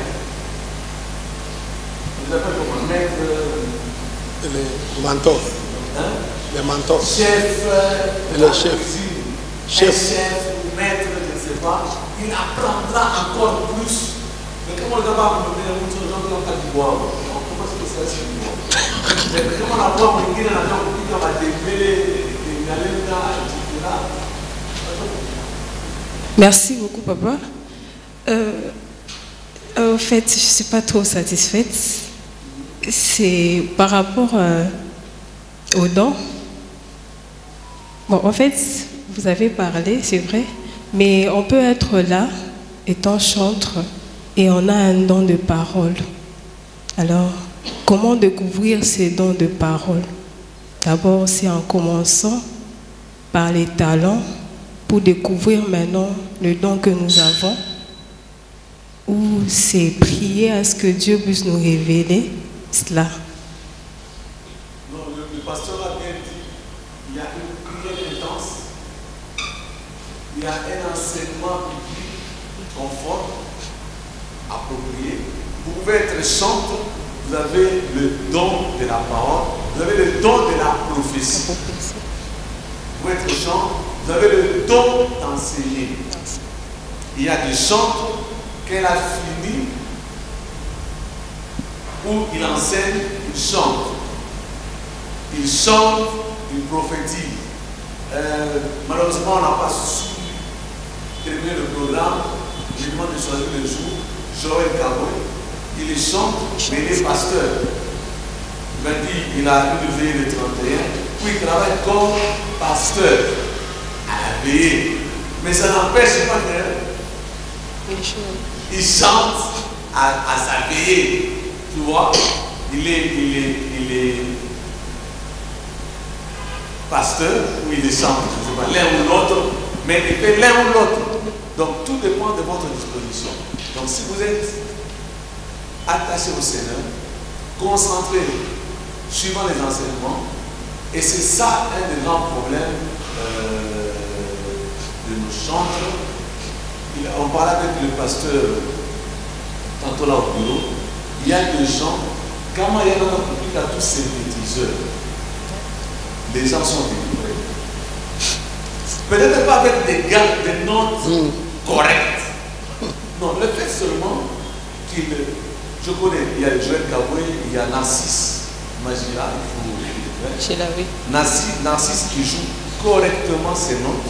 je l'appelle comment? Maître. Le mentor. Hein? Le mentor. Chef. Le chef. Chef. Chef, maître, je ne sais pas. Il apprendra encore plus. Mais comment le gars va me donner un mot sur les gens qui n'ont pas du bois? Comment est-ce que c'est ça du bois? Mais comment la voix pour dire à la gens qui va démêler, et cetera. Merci beaucoup, papa. Euh, en fait, je ne suis pas trop satisfaite. C'est par rapport euh, aux dons. Bon, en fait, vous avez parlé, c'est vrai, mais on peut être là, étant chantre, et on a un don de parole. Alors, comment découvrir ces dons de parole? D'abord, c'est en commençant par les talents, pour découvrir maintenant le don que nous avons, ou c'est prier à ce que Dieu puisse nous révéler cela. Non, le, le pasteur a bien dit, il y a une prière intense, il y a un enseignement biblique conforme, approprié. Vous pouvez être chanteur, vous avez le don de la parole, vous avez le don de la prophétie. Vous pouvez être chanteur, vous avez le don d'enseigner. Il y a des chants qu'elle a fini où il enseigne, il chante. Il chante, il prophétise. Euh, malheureusement, on n'a pas su terminer le programme. je demande de choisir le jour, Joël Kaboy, il est chante, mais il est pasteur. Il m'a dit, il a une veillée le trente et un, puis il travaille comme pasteur à la veillée. Mais ça n'empêche pas qu'il chante à, à sa veillée. Tu vois, il est, il est, il est pasteur ou il est chanteur, je ne sais pas, l'un ou l'autre, mais il fait l'un ou l'autre. Donc tout dépend de votre disposition. Donc si vous êtes attaché au Seigneur, concentré, suivant les enseignements, et c'est ça un des grands problèmes euh, de nos chantres. Il, on parlait avec le pasteur tantôt là au bureau. Il y a des gens, quand il y a notre public à tous ces synthétiseurs, les gens sont délivrés. Peut-être pas avec des gars, des notes mm. correctes. Non, le fait seulement qu'il. Je connais, il y a Joël Kaboué, il y a Narcisse Magira, il faut. Narcisse, Narcisse qui joue correctement ses notes.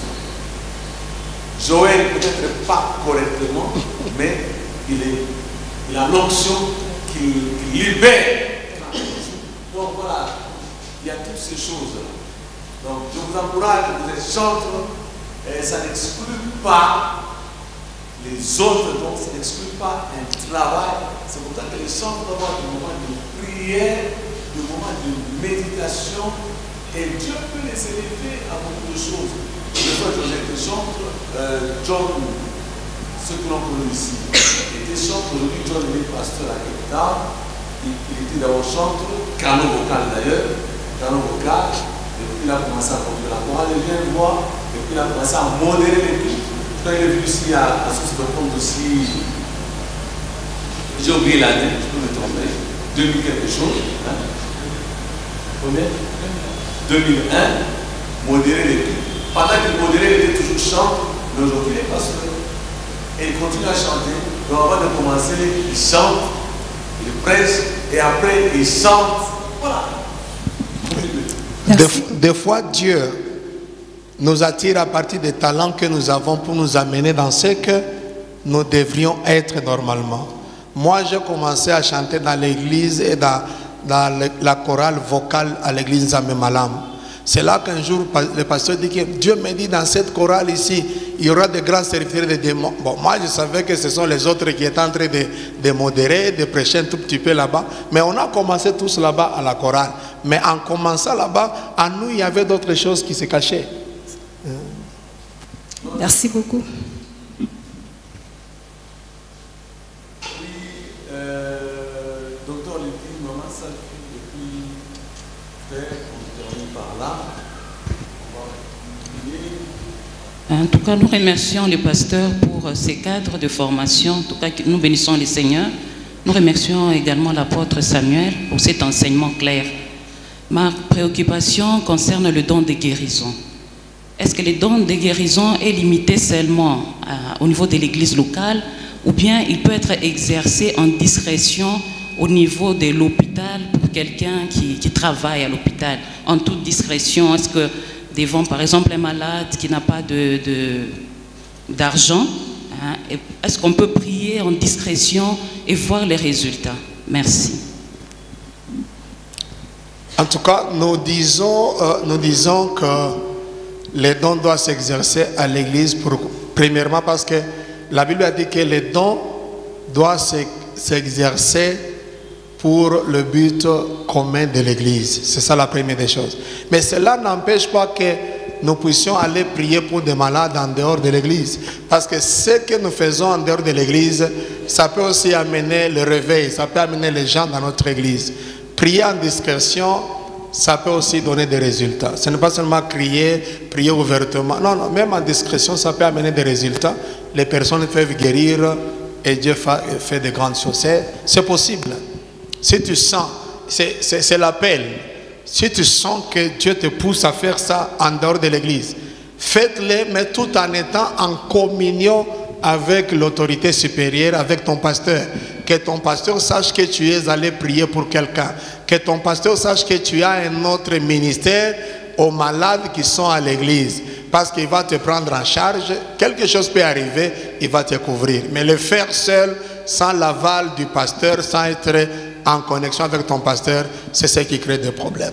Joël peut-être pas correctement, mais il, est, il a l'onction qui, qui libère. Donc voilà, il y a toutes ces choses-là. Donc je vous encourage, vous êtes chantres, et ça n'exclut pas les autres, donc ça n'exclut pas un travail. C'est pour ça que les chantres doivent avoir des moments de prière, des moments de méditation, et Dieu peut les élever à beaucoup de choses. Je vois que j'étais chantre, euh, John, ceux que l'on connaît ici, était chantre, aujourd'hui John est pasteur à Cape Town. Il, il était d'abord chantre, canon vocal d'ailleurs, canon vocal, et puis il a commencé à conduire la chorale, il vient voir, et puis il a commencé à modérer les trucs. Quand il est venu ici à, à Source de Compte aussi, j'ai oublié l'année, je peux me tromper, deux mille quelque chose. Hein? Combien deux mille un, modérer les trucs. Pendant qu'il modérait, il était toujours chanteur, mais aujourd'hui il est pasteur. Et il continue à chanter. Donc avant de commencer, il chante, il prêche, et après il chante. Voilà. Des, des fois, Dieu nous attire à partir des talents que nous avons pour nous amener dans ce que nous devrions être normalement. Moi, j'ai commencé à chanter dans l'église et dans, dans la chorale vocale à l'église Zamemalam. C'est là qu'un jour, le pasteur dit que Dieu me dit dans cette chorale ici, il y aura de grands serviteurs de démons. Bon, moi, je savais que ce sont les autres qui étaient en train de, de modérer, de prêcher un tout petit peu là-bas. Mais on a commencé tous là-bas à la chorale. Mais en commençant là-bas, en nous, il y avait d'autres choses qui se cachaient. Merci beaucoup. Oui, euh, docteur Lévi, maman, ça fait depuis fait, on termine par là. En tout cas, nous remercions le pasteur pour ces cadres de formation. En tout cas, nous bénissons le Seigneur. Nous remercions également l'apôtre Samuel pour cet enseignement clair. Ma préoccupation concerne le don de guérison. Est-ce que le don de guérison est limité seulement à, au niveau de l'église locale, ou bien il peut être exercé en discrétion au niveau de l'hôpital pour quelqu'un qui, qui travaille à l'hôpital, en toute discrétion? Est-ce que devant, par exemple, un malade qui n'a pas de, de, d'argent, hein, est-ce qu'on peut prier en discrétion et voir les résultats? Merci. En tout cas, nous disons, euh, nous disons que les dons doivent s'exercer à l'église, pour, premièrement parce que la Bible a dit que les dons doivent s'exercer pour le but commun de l'église. C'est ça la première des choses. Mais cela n'empêche pas que nous puissions aller prier pour des malades en dehors de l'église. Parce que ce que nous faisons en dehors de l'église, ça peut aussi amener le réveil, ça peut amener les gens dans notre église. Prier en discrétion, ça peut aussi donner des résultats. Ce n'est pas seulement crier, prier ouvertement. Non, non, même en discrétion, ça peut amener des résultats. Les personnes peuvent guérir et Dieu fait de grandes choses. C'est possible. Si tu sens, c'est l'appel. Si tu sens que Dieu te pousse à faire ça en dehors de l'église, faites-le, mais tout en étant en communion avec l'autorité supérieure, avec ton pasteur. Que ton pasteur sache que tu es allé prier pour quelqu'un. Que ton pasteur sache que tu as un autre ministère aux malades qui sont à l'église. Parce qu'il va te prendre en charge, quelque chose peut arriver, il va te couvrir. Mais le faire seul, sans l'aval du pasteur, sans être en connexion avec ton pasteur, c'est ce qui crée des problèmes.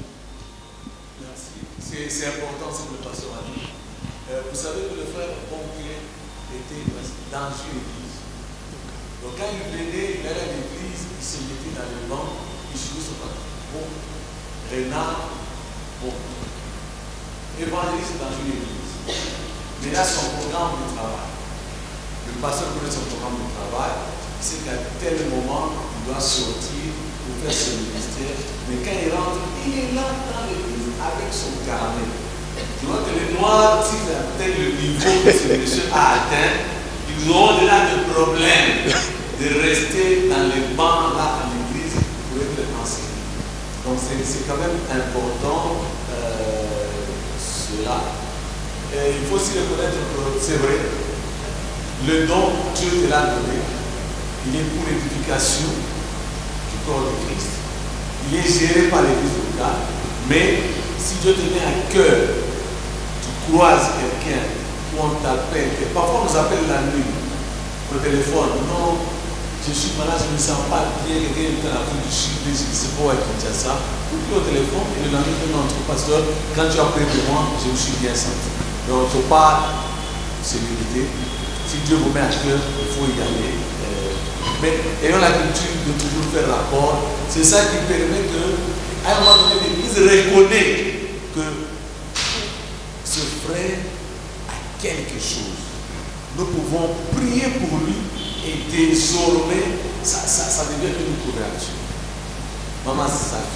Merci. C'est important ce que le pasteur a dit. Euh, vous savez que le frère Pompier était dans une église. Donc quand il venait, il allait à l'église, il se mettait dans le banc, il jouait son pasteur. Bon, Renard, bon. Évangéliste dans une église. Mais là, son programme de travail. Le pasteur connaît son programme de travail. Il sait qu'à tel moment, il doit sortir pour faire son ministère. Mais quand il rentre, il est là dans l'église avec son carnet. Tu vois que les Noirs, s'ils atteignent le niveau que ce monsieur a atteint, ils auront déjà des problèmes de rester dans les bancs là à l'église pour être enseignés. Donc c'est quand même important. Euh, Là. Et il faut aussi reconnaître que c'est vrai, le don, Dieu te l'a donné, il est pour l'édification du corps de Christ. Il est géré par l'église locale, mais si Dieu te met à cœur, tu croises quelqu'un, ou on t'appelle, parfois on nous appelle la nuit, au téléphone, non, je suis malade, je ne me sens pas bien, quelqu'un est en Afrique du Sud, je ne sais pas où est ça. Vous prenez au téléphone et le lendemain, notre pasteur, quand tu as pris de moi, je me suis bien senti. Donc, il ne faut pas se limiter. Si Dieu vous met à cœur, il faut y aller. Euh, mais ayons l'habitude de toujours faire rapport. C'est ça qui permet que, à un moment donné, l'Église reconnaît que ce frère a quelque chose. Nous pouvons prier pour lui. Et désormais, ça, ça, ça devient une couverture. Maman, c'est ça.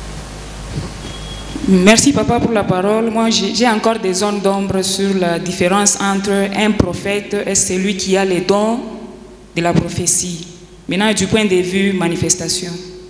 Merci papa pour la parole. Moi, j'ai encore des zones d'ombre sur la différence entre un prophète et celui qui a les dons de la prophétie. Maintenant, du point de vue manifestation.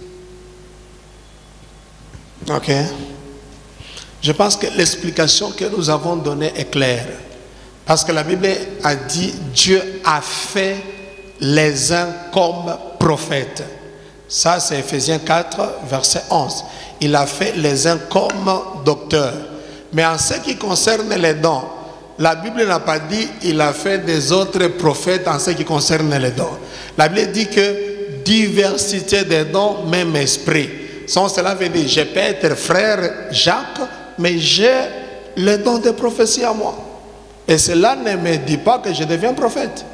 Ok. Je pense que l'explication que nous avons donnée est claire. Parce que la Bible a dit Dieu a fait les uns comme prophètes. Ça, c'est Ephésiens quatre, verset onze. Il a fait les uns comme docteurs. Mais en ce qui concerne les dons, la Bible n'a pas dit il a fait des autres prophètes en ce qui concerne les dons. La Bible dit que diversité des dons, même esprit. Sans cela veut dire, je peux être frère Jacques, mais j'ai le don de prophétie à moi. Et cela ne me dit pas que je deviens prophète.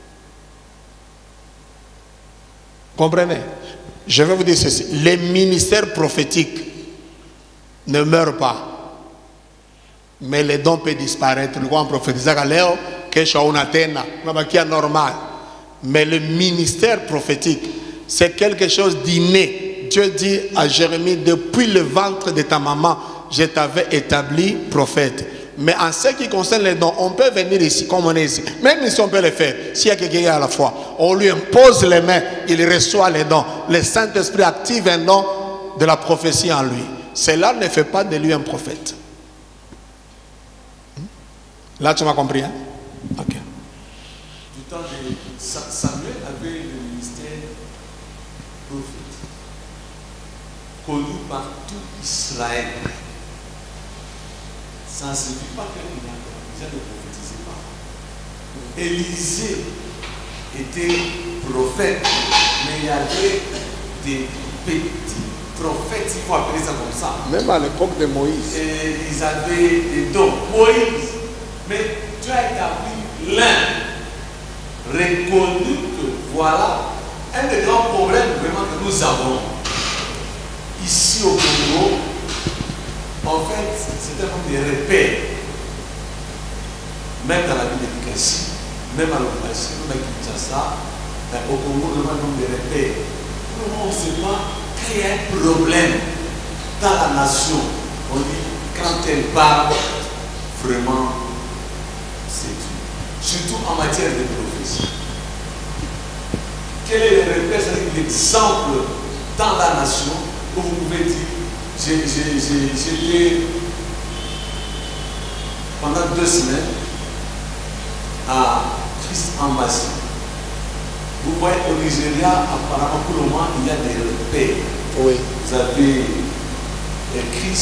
Comprenez? Je vais vous dire ceci. Les ministères prophétiques ne meurent pas. Mais les dons peuvent disparaître. Le roi prophétisait à Léo, que je suis en Athéna, qui est normal. Mais le ministère prophétique, c'est quelque chose d'inné. Dieu dit à Jérémie, depuis le ventre de ta maman, je t'avais établi prophète. Mais en ce qui concerne les dons, on peut venir ici comme on est ici. Même si on peut le faire, s'il y a quelqu'un à la foi, on lui impose les mains, il reçoit les dons. Le Saint-Esprit active un don de la prophétie en lui. Cela ne fait pas de lui un prophète. Là, tu m'as compris, hein? Ok. Du temps de Samuel avait le ministère prophète, connu par tout Israël. Ça ne suffit pas qu'il ne prophétisait pas. Élisée était prophète, mais il y avait des petits prophètes, il faut appeler ça comme ça. Même à l'époque de Moïse. Et ils avaient des dons. Moïse, mais Dieu a établi l'un, reconnu que voilà un des grands problèmes vraiment que nous avons ici au Congo. En fait, c'est un nombre de repères. Même dans la vie d'éducation, même à l'opération, même à Kinshasa, au Congo, le nombre de repères. Comment on ne sait pas qu'il y a un problème dans la nation. On dit, quand elle parle, vraiment, c'est Dieu. Surtout en matière de prophétie. Quel est le repère, c'est-à-dire l'exemple dans la nation où vous pouvez dire, j'étais pendant deux semaines à Christ Embassy. Vous voyez au Nigeria, apparemment pour le moment, il y a des repères. Oui. Vous avez Christ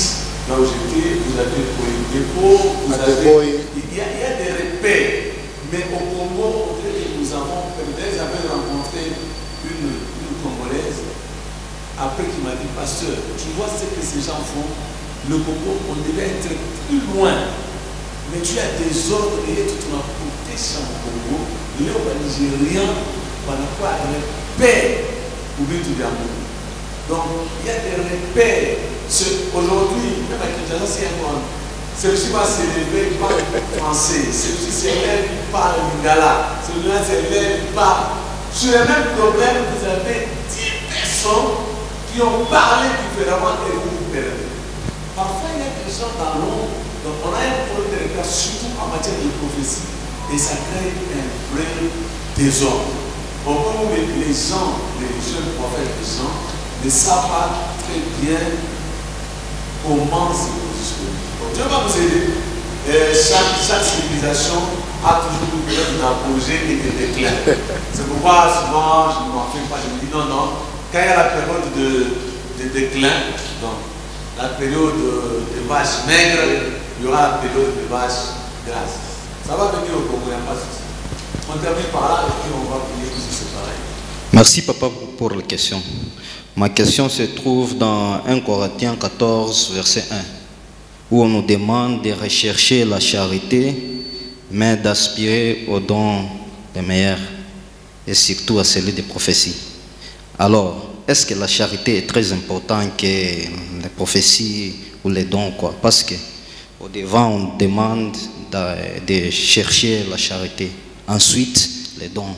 là où j'étais, vous avez le dépôt, vous avez, il y, a, il y a des repères. Mais au Congo, nous avons, peut-être j'avais rencontré une, une Congolaise, après qui m'a dit, pasteur, tu vois ce que ces gens font, le Congo, on devait être plus loin. Mais tu as des ordres et tu m'as porté sur le Congo, les Nigériens, par rapport à un repère pour vivre du Gabon. Donc, il y a des repères. Aujourd'hui, même à Kinshasa, c'est un monde. Celui-ci va s'élever, il parle français. Celui-ci s'élève, il parle lingala. Celui-là s'élève, il parle. Sur le même problème, vous avez dix personnes qui ont parlé différemment et vous vous perdez. Parfois, il y a des gens dans l'ombre. Donc, on a un problème de repère, surtout en matière de prophétie. Et ça crée un vrai désordre. Au moment où les gens, les jeunes prophètes, les gens, ne savent pas très bien comment se positionner. Donc, Dieu va vous aider. Et chaque, chaque civilisation a toujours une période d'apogée et de déclin. C'est pourquoi souvent je ne m'en fais pas, je me dis non, non. Quand il y a la période de, de déclin, donc la période de vaches maigres, il y aura la période de vaches grasses. Ça va venir au Congo, il n'y a pas de souci. On termine par là et puis on va prier aussi, c'est pareil. Merci papa pour la question. Ma question se trouve dans un Corinthiens quatorze, verset un, où on nous demande de rechercher la charité, mais d'aspirer aux dons les meilleurs, et surtout à celui des prophéties. Alors, est-ce que la charité est très importante que les prophéties ou les dons, quoi? Parce que au devant, on demande de, de chercher la charité. Ensuite, les dons.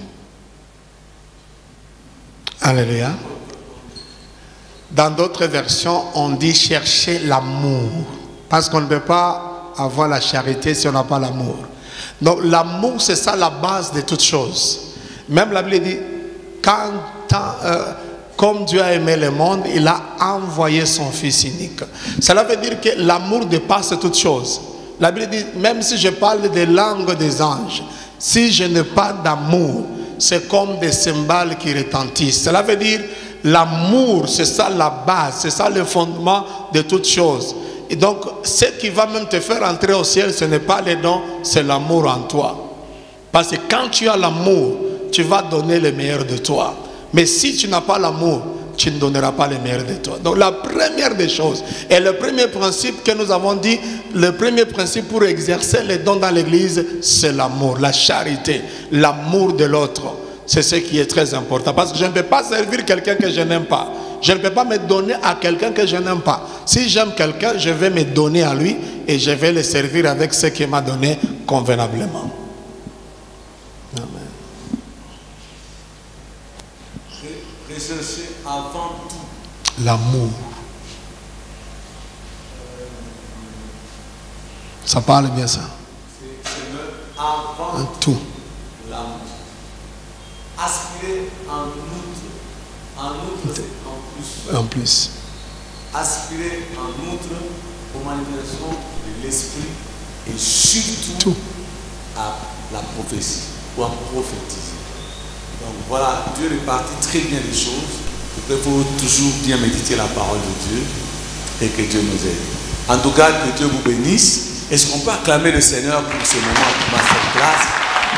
Alléluia. Dans d'autres versions, on dit chercher l'amour. Parce qu'on ne peut pas avoir la charité si on n'a pas l'amour. Donc l'amour, c'est ça la base de toutes choses. Même la Bible dit, quand, euh, comme Dieu a aimé le monde, il a envoyé son Fils unique. Cela veut dire que l'amour dépasse toutes choses. La Bible dit, même si je parle des langues des anges, si je n'ai pas d'amour, c'est comme des cymbales qui retentissent. Cela veut dire, l'amour, c'est ça la base, c'est ça le fondement de toutes choses. Et donc, ce qui va même te faire entrer au ciel, ce n'est pas les dons, c'est l'amour en toi. Parce que quand tu as l'amour, tu vas donner le meilleur de toi. Mais si tu n'as pas l'amour, tu ne donneras pas le meilleur de toi. Donc la première des choses, et le premier principe que nous avons dit, le premier principe pour exercer les dons dans l'église, c'est l'amour, la charité, l'amour de l'autre. C'est ce qui est très important. Parce que je ne peux pas servir quelqu'un que je n'aime pas. Je ne peux pas me donner à quelqu'un que je n'aime pas. Si j'aime quelqu'un, je vais me donner à lui et je vais le servir avec ce qu'il m'a donné convenablement. Amen. Rechercher avant tout l'amour. Ça parle bien ça. C'est le avant tout. L'amour. Aspirer en outre. En outre, c'est en plus. En plus. Aspirer en outre aux manifestations de l'esprit et surtout tout. À la prophétie ou à prophétiser. Donc voilà, Dieu répartit très bien les choses. Il faut toujours bien méditer la parole de Dieu et que Dieu nous aide. En tout cas, que Dieu vous bénisse. Est-ce qu'on peut acclamer le Seigneur pour ce moment de masterclass?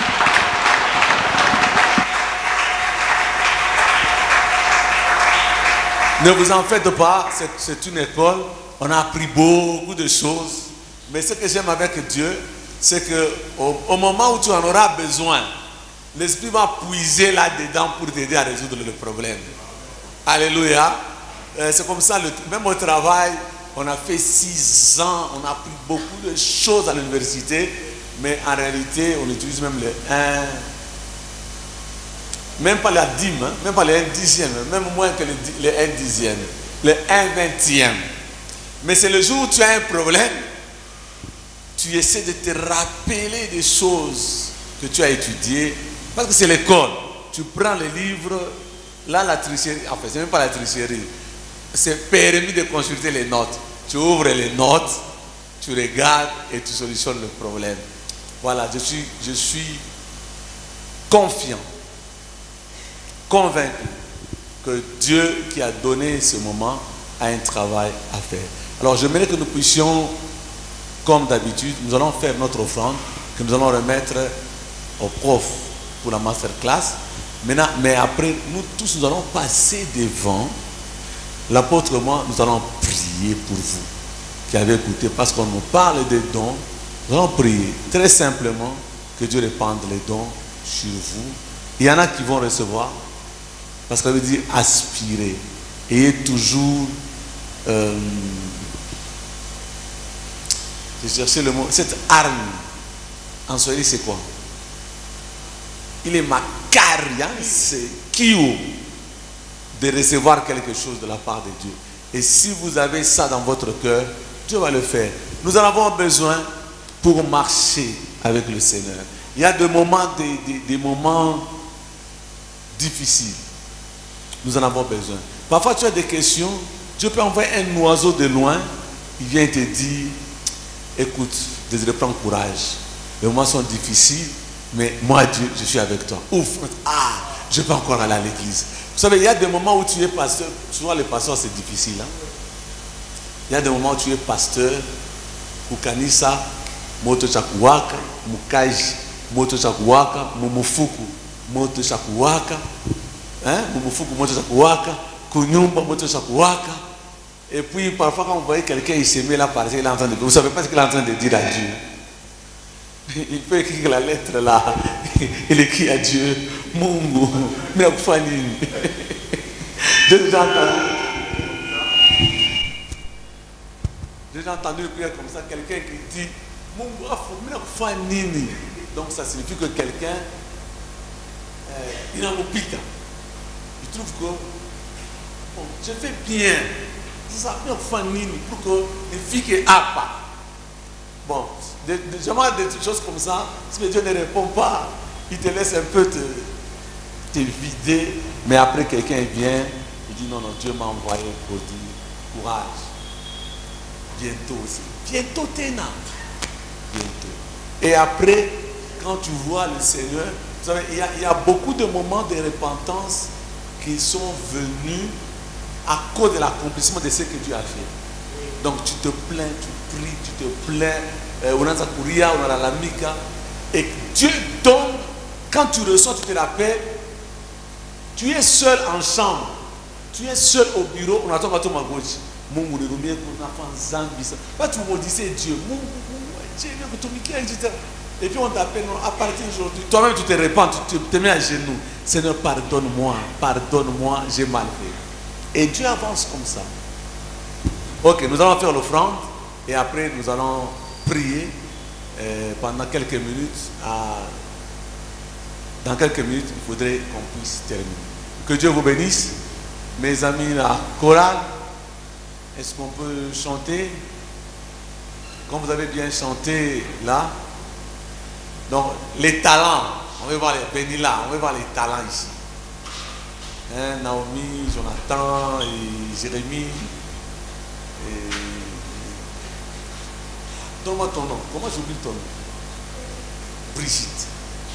Ne vous en faites pas, c'est une école. On a appris beaucoup de choses. Mais ce que j'aime avec Dieu, c'est qu'au au moment où tu en auras besoin, l'Esprit va puiser là-dedans pour t'aider à résoudre le problème. Alléluia. Euh, c'est comme ça, le, même au travail, on a fait six ans, on a appris beaucoup de choses à l'université, mais en réalité, on utilise même le un, même pas la dîme, hein, même pas le un dixième, même moins que le, le un dixième, le un vingtième. Mais c'est le jour où tu as un problème, tu essaies de te rappeler des choses que tu as étudiées, parce que c'est l'école. Tu prends les livres, là la tricherie, en fait, c'est même pas la tricherie, c'est permis de consulter les notes. Tu ouvres les notes, tu regardes et tu solutionnes le problème. Voilà, je suis, je suis confiant, convaincu que Dieu qui a donné ce moment a un travail à faire. Alors j'aimerais que nous puissions, comme d'habitude, nous allons faire notre offrande que nous allons remettre au prof pour la masterclass. Maintenant, mais après, nous tous, nous allons passer devant l'apôtre et moi, nous allons prier pour vous qui avez écouté, parce qu'on nous parle des dons. Nous allons prier très simplement que Dieu répande les dons sur vous. Il y en a qui vont recevoir, parce que ça veut dire aspirer. Ayez toujours, euh, j'ai cherché le mot, cette arme, en Swahili c'est quoi? Il est macaria, c'est kiou, de recevoir quelque chose de la part de Dieu. Et si vous avez ça dans votre cœur, Dieu va le faire. Nous en avons besoin pour marcher avec le Seigneur. Il y a des moments, des, des, des moments difficiles. Nous en avons besoin. Parfois tu as des questions, Dieu peut envoyer un oiseau de loin, il vient te dire, écoute, Désiré, prends courage. Les moments sont difficiles, mais moi Dieu, je suis avec toi. Ouf, ah, je peux encore aller à l'église. Vous savez, il y a des moments où tu es pasteur, souvent les pasteurs c'est difficile. Hein? Il y a des moments où tu es pasteur, Kukanisa, Moto Chakuwaka, Mukaji, Moto Chakuwaka, Mumufuku, Moto Chakuwaka, hein? Mumufuku, Moto Chakuwaka, Kunyumba, Moto Chakuwaka. Et puis parfois quand vous voyez quelqu'un, il se met là par il est en train de... Vous ne savez pas ce qu'il est en train de dire à Dieu. Il peut écrire la lettre là, il écrit à Dieu, Mungu, Minakufani. J'ai déjà entendu. J'ai déjà entendu une prière comme ça, quelqu'un qui dit, Mungu, Minakufani. Donc ça signifie que quelqu'un, euh, il a un pita. Il trouve que, bon, je fais bien. Ça fait Minakufani pour que les filles qui a pas. Bon, des, des, des choses comme ça, si Dieu ne répond pas, il te laisse un peu te, te vider, mais après quelqu'un vient, il dit non, non, Dieu m'a envoyé pour dire courage. Bientôt aussi. Bientôt t'es là. Bientôt. Et après, quand tu vois le Seigneur, vous savez, il y a, il y a beaucoup de moments de repentance qui sont venus à cause de l'accomplissement de ce que Dieu a fait. Donc tu te plains, tu pries, tu te plains, euh, on a sa couria, on a la mika, et Dieu donne, quand tu reçois, tu te rappelles, tu es seul en chambre, tu es seul au bureau, on attend pas tout ma gauche. Mungu de rumie qu'on a fait zambi ça. Pas tu me disais Dieu, Mungu, Dieu, et cetera. Et puis on t'appelle, à partir d'aujourd'hui, toi-même tu te répands, tu te mets à genoux. Seigneur, pardonne-moi, pardonne-moi, j'ai mal fait. Et Dieu avance comme ça. Ok, nous allons faire l'offrande et après nous allons prier euh, pendant quelques minutes. À... Dans quelques minutes, il faudrait qu'on puisse terminer. Que Dieu vous bénisse. Mes amis, la chorale, est-ce qu'on peut chanter? Quand vous avez bien chanté là, donc les talents, on va voir les bénis là, on va voir les talents ici. Hein, Naomi, Jonathan et Jérémie. Et... Donne-moi ton nom. Comment j'oublie ton nom? Brigitte.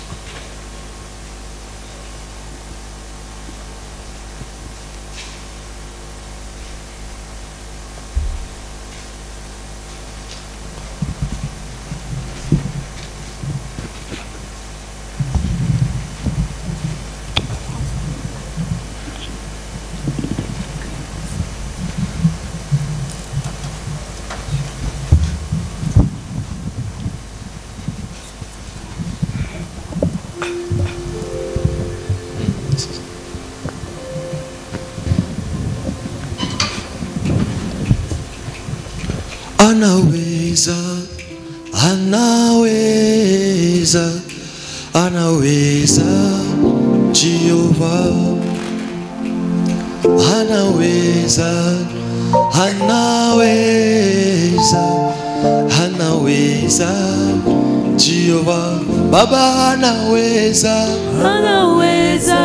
Anaweza, anaweza, anaweza, Jehova. Anaweza, anaweza, anaweza, Jehova. Baba anaweza, anaweza,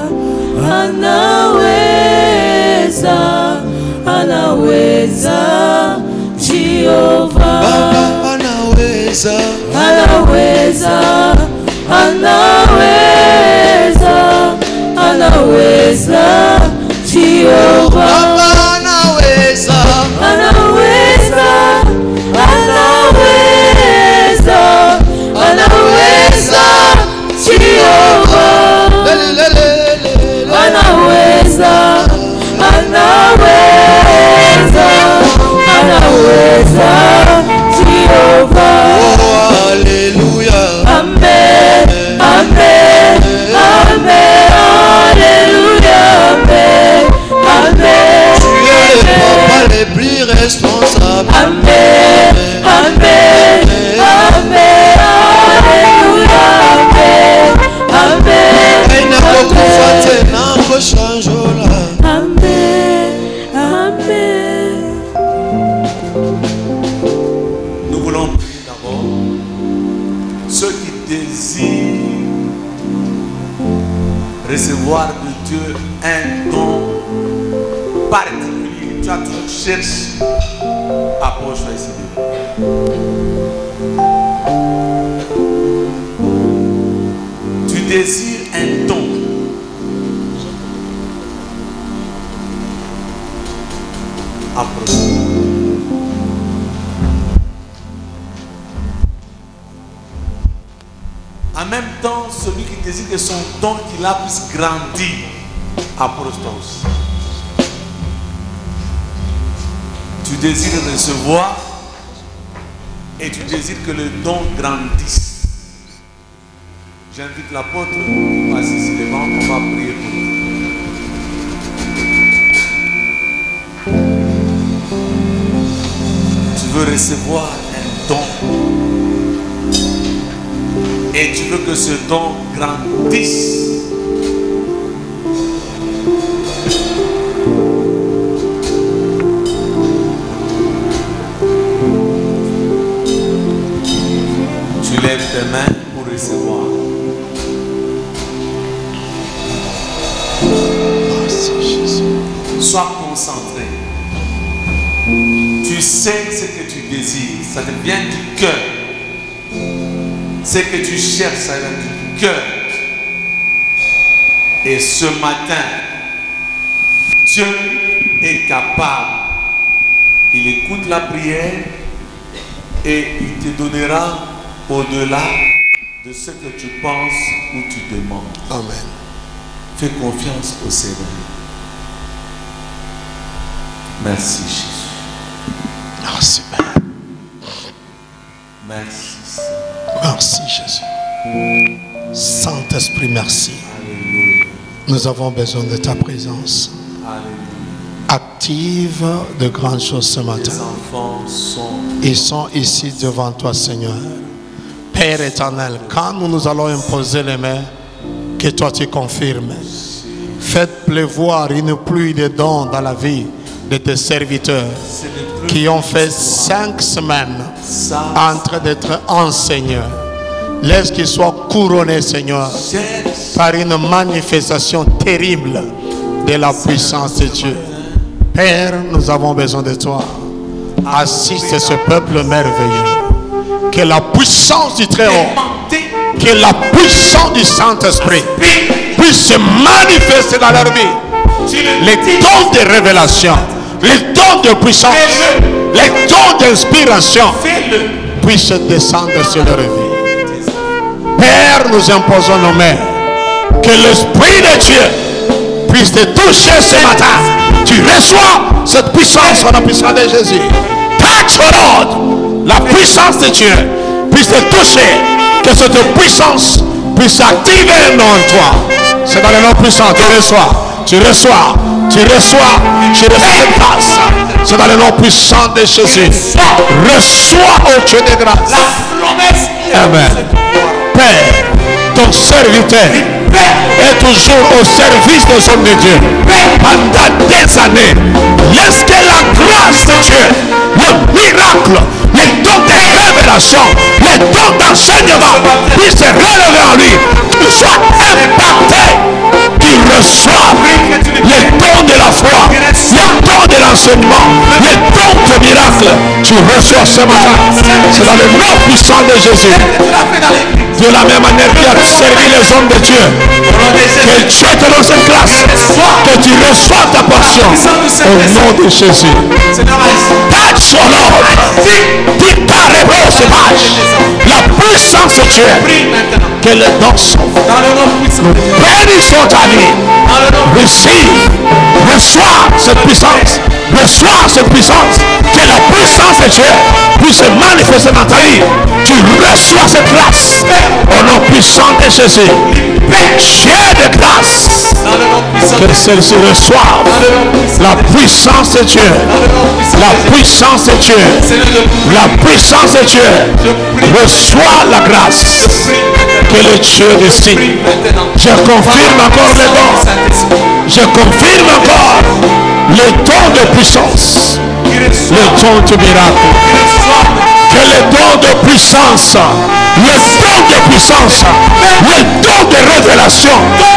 anaweza, anaweza, Jehova. Baba anaweza, anaweza, anaweza, anaweza, Jehova. Baba anaweza, anaweza. particulier. Tu as toujours cherché approche ici. Tu désires un don. Approche. En même temps, celui qui désire que son don qu'il a puisse grandir, approche-toi aussi. Tu désires recevoir et tu désires que le don grandisse. J'invite l'apôtre à s'asseoir devant, on va prier pour lui. Tu veux recevoir un don et tu veux que ce don grandisse. Tu lèves tes mains pour recevoir. Merci Jésus. Sois concentré. Tu sais ce que tu désires. Ça te vient du cœur. Ce que tu cherches, ça vient du cœur. Et ce matin, Dieu est capable. Il écoute la prière et il te donnera au-delà de ce que tu penses ou tu demandes. Amen. Fais confiance au Seigneur. Merci Jésus. Merci Père. Merci Seigneur. Merci Jésus. Saint-Esprit, merci. Alléluia. Nous avons besoin de ta présence. Alléluia. Active de grandes choses ce matin. Les enfants sont... Ils sont ici devant toi, Seigneur. Père éternel, quand nous nous allons imposer les mains, que toi tu confirmes. Faites pleuvoir une pluie de dons dans la vie de tes serviteurs qui ont fait cinq semaines en train d'être enseignés. Laisse qu'ils soient couronnés, Seigneur, par une manifestation terrible de la puissance de Dieu. Père, nous avons besoin de toi. Assiste ce peuple merveilleux. Que la puissance du Très-Haut, que la puissance du Saint-Esprit puisse se manifester dans leur vie. Les dons de révélation, les dons de puissance, les dons d'inspiration puissent descendre sur leur vie. Père, nous imposons nos mains. Que l'Esprit de Dieu puisse te toucher ce matin. Tu reçois cette puissance en la puissance de Jésus. Touch, Lord, la puissance de Dieu puisse te toucher. Que cette puissance puisse activer un nom en toi. C'est dans le nom puissant, tu reçois, tu reçois, tu reçois, tu reçois cette grâce. C'est dans le nom puissant de Jésus. Reçois, oh Dieu de grâce. Amen. Père, ton serviteur est toujours au service des hommes de Dieu pendant des années. Laisse que la grâce de Dieu, le miracle, les dons de révélation, les dons d'enseignement puissent se relever en lui, qu'il soit impacté, qu'il reçoive les dons de la foi, les dons de l'enseignement, les dons de miracle. Tu reçois ce matin. C'est dans le nom puissant de Jésus. De la même manière qu'il a servi les hommes de Dieu, que Dieu te donne cette grâce, que tu reçois ta portion au nom de Jésus. Touch, oh Lord, la puissance de Dieu, que les dons sont. Bénissons ta vie. Receive, reçois cette puissance, reçois cette puissance, que la puissance de Dieu puisse se manifester dans ta vie. Tu reçois cette grâce au nom puissant de Jésus. Dieu de grâce, que celle-ci reçoive la puissance de Dieu, la puissance de Dieu, la puissance de Dieu. Reçois la grâce que le Dieu décide. Je confirme encore les dons. Je confirme encore les dons de puissance, les dons de miracle. Que les dons de puissance, les dons de puissance, les dons de révélation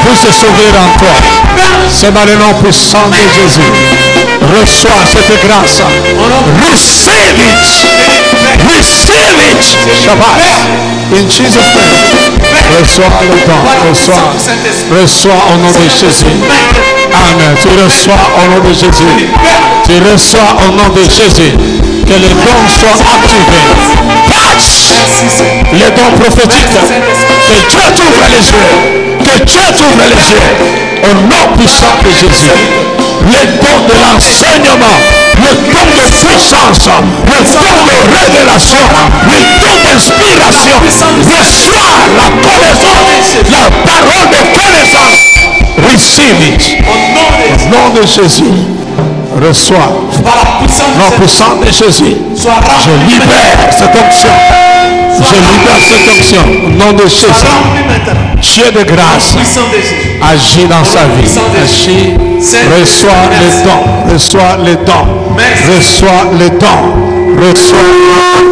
puisse se sauver en toi. C'est dans le nom puissant de Jésus. Reçois cette grâce. Receive it. Receive it. Shabbat. In Jesus' name. Reçois le don. Reçois. Reçois au nom de Jésus. Amen. Tu reçois au nom de Jésus. Tu reçois au nom de Jésus. Que les dons soient activés. Touch les dons prophétiques. Que Dieu t'ouvre les yeux. Que Dieu t'ouvre les yeux. Au nom puissant de Jésus. Les dons de l'enseignement. Le don de puissance. Le don de révélation. Le don d'inspiration. Reçois la connaissance. La parole de connaissance. Receive it. Au nom de Jésus. Reçois. Nom puissant de Jésus. Je libère cette onction. Je libère cette onction. Au nom de Jésus. Dieu de grâce. Agis dans sa vie. Agis. Reçois les dons. Reçois les dons. Reçois les dons. Reçois.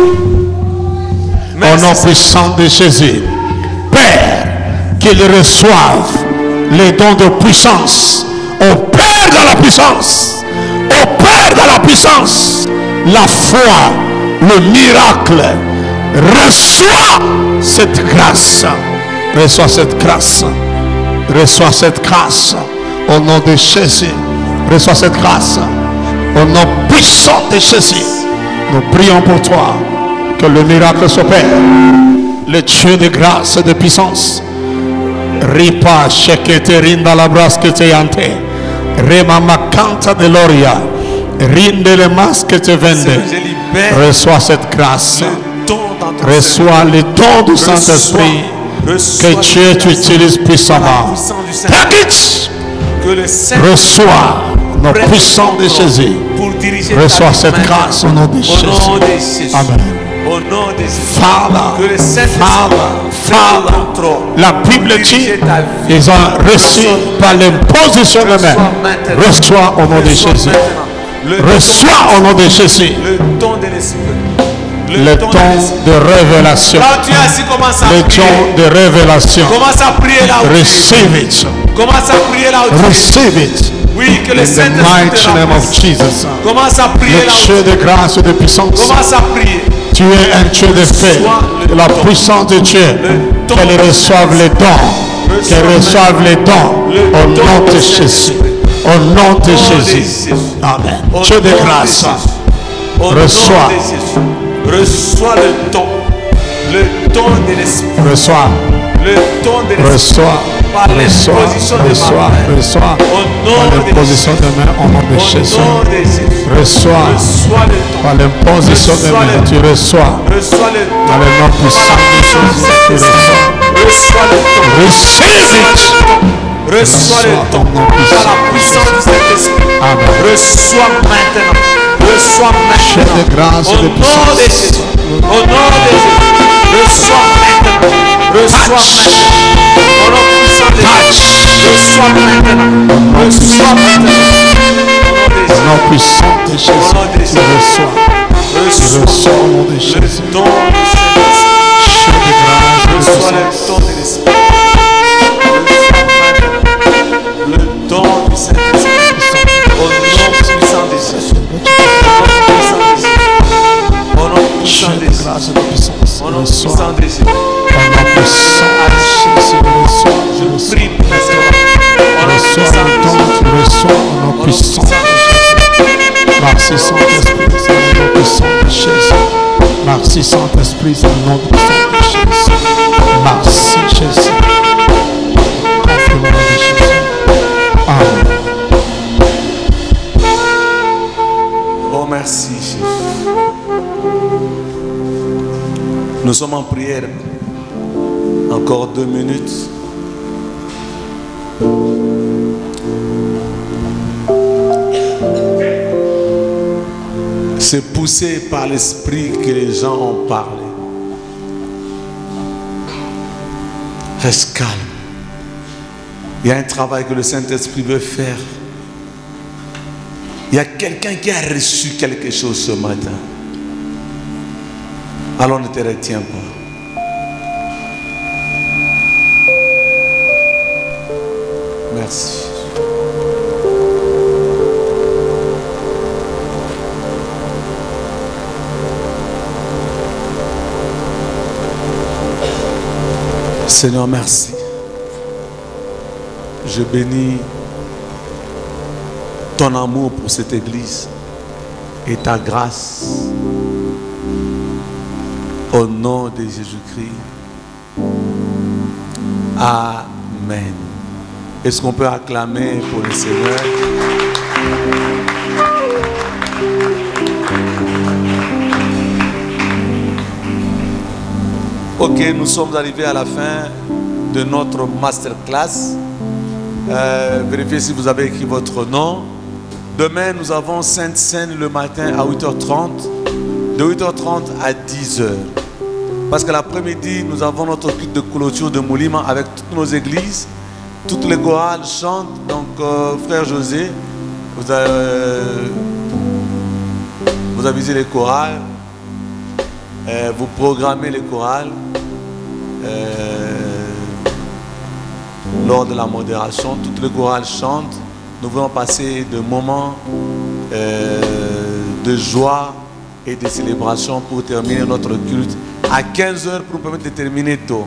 Au nom puissant de Jésus. Père, qu'ils reçoivent les dons de puissance. Opère dans la puissance. Opère dans la puissance. La foi, le miracle. Reçois cette grâce. Reçois cette grâce. Reçois cette grâce. Au nom de Jésus. Reçois cette grâce. Au nom puissant de Jésus. Nous prions pour toi. Que le miracle s'opère. Le Dieu de grâce et de puissance. Ripa shekete la braskete yante. Rema makanta de loria. Rinde le masque te vende. Reçois cette grâce. Reçois le don du Saint-Esprit. Que Dieu t'utilise puissamment. Package. Reçois nos puissants de Jésus. Reçois cette grâce au nom de Jésus. Amen. Father, Father, Father. La Bible dit, ils ont reçu par l'imposition de main. Reçois au nom de Jésus. Reçois au nom de Jésus. Le don de révélation. Le don de révélation. Receive it. Receive it. Oui, que le In the mighty name of Jesus. Le Dieu de grâce et de puissance. Commence à prier. Tu es un Dieu de paix. La puissance de Dieu. Qu'elle reçoive les dons. Qu'elle reçoive les dons. Au nom de Jésus. Au nom de Jésus. Amen. Dieu de grâce. Reçois. Reçois le don. Le don de l'esprit. Reçois. Le don de l'esprit. Reçois. Reçois. Reçois. Reçois. Par l'imposition de main au nom de Jésus. Reçois. Par l'imposition de main. Tu reçois. Dans le nom puissant de Jésus. Tu reçois. Receive it. Reçois le don. Par la puissance de cet esprit. Reçois maintenant. Reçois maintenant. De grâce au de nom de Jésus. Au nom de Jésus. Reçois maintenant. Reçois maintenant. Au nom puissant de Jésus. Reçois maintenant. Reçois maintenant. Au nom puissant de Jésus. Tu reçois. Tu reçois au nom de Jésus. Le don de Saint-Esprit. De grâce et de Reçois le puissance. don de l'Esprit. Le don du Saint-Esprit. Au nom puissant de Jésus. Au nom puissant de Jésus. Grâce et de puissance. Au nom Reçois. puissant de Jésus. Au nom puissant de Jésus. Reçois. Je prie pour ta servante. Au nom Reçois puissant le de don. Jésus. Tu reçois au nom puissant de Jésus. Merci Saint-Esprit. C'est le nom puissant de Jésus. Merci Saint-Esprit. C'est le nom puissant de Jésus. Merci Jésus. Confie le nom de Jésus. Amen. Oh, merci, Jésus. Nous sommes en prière. Encore deux minutes. C'est poussé par l'esprit que les gens ont parlé. Reste calme. Il y a un travail que le Saint-Esprit veut faire. Il y a quelqu'un qui a reçu quelque chose ce matin. Alors ne te retiens pas. merci. Seigneur, merci. Je bénis ton amour pour cette église et ta grâce. Au nom de Jésus-Christ. Amen. Est-ce qu'on peut acclamer pour le Seigneur? Ok, nous sommes arrivés à la fin de notre masterclass. Euh, vérifiez si vous avez écrit votre nom. Demain, nous avons Sainte Seine le matin à huit heures trente, de huit heures trente à dix heures. Parce que l'après-midi, nous avons notre culte de clôture de Moulima avec toutes nos églises. Toutes les chorales chantent. Donc, euh, frère José, vous, euh, vous avisez les chorales, euh, vous programmez les chorales. Euh, lors de la modération, toutes les chorales chantent. Nous voulons passer de moments euh, de joie et de célébration pour terminer notre culte à quinze heures pour nous permettre de terminer tôt.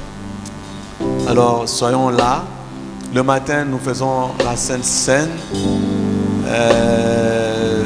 Alors soyons là. Le matin, nous faisons la Sainte Seine. Euh,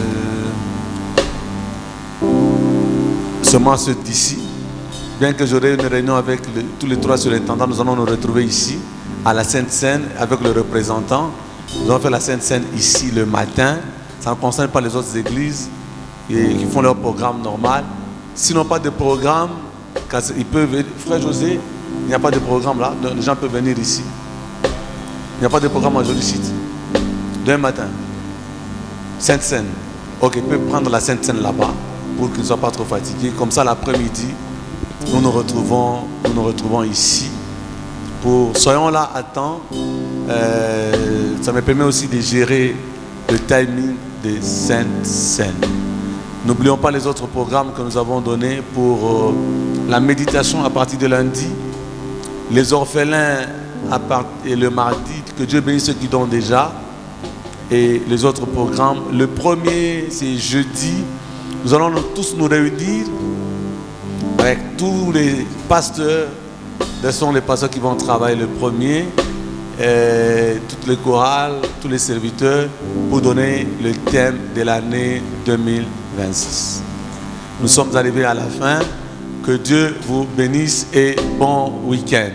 seulement ceux d'ici. Bien que j'aurai une réunion avec le, tous les trois surintendants, nous allons nous retrouver ici, à la Sainte Seine, avec le représentant. Nous allons faire la Sainte Seine ici le matin. Ça ne concerne pas les autres églises et, qui font leur programme normal. Sinon, pas de programme, ils peuvent, frère José, il n'y a pas de programme là, les gens peuvent venir ici. Il n'y a pas de programme à Joli Site. Demain matin, Sainte Seine. Ok, ils peuvent prendre la Sainte Seine là-bas pour qu'ils ne soient pas trop fatigués. Comme ça, l'après-midi, nous nous retrouvons, nous nous retrouvons ici. Pour, soyons là à temps. Euh, ça me permet aussi de gérer le timing des Sainte Seine. N'oublions pas les autres programmes que nous avons donnés pour euh, la méditation à partir de lundi, les orphelins à part, et le mardi, que Dieu bénisse ceux qui donnent déjà, et les autres programmes. Le premier, c'est jeudi. Nous allons nous, tous nous réunir avec tous les pasteurs. Ce sont les pasteurs qui vont travailler le premier, et toutes les chorales, tous les serviteurs, pour donner le thème de l'année deux mille vingt-six. Nous sommes arrivés à la fin. Que Dieu vous bénisse et bon week-end.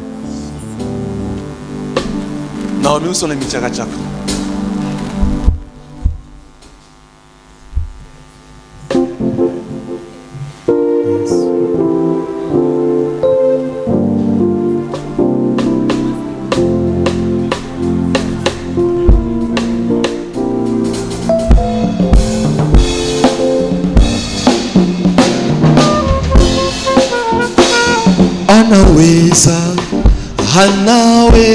Naomi, où sont les Michakachak? Anaweza, anawe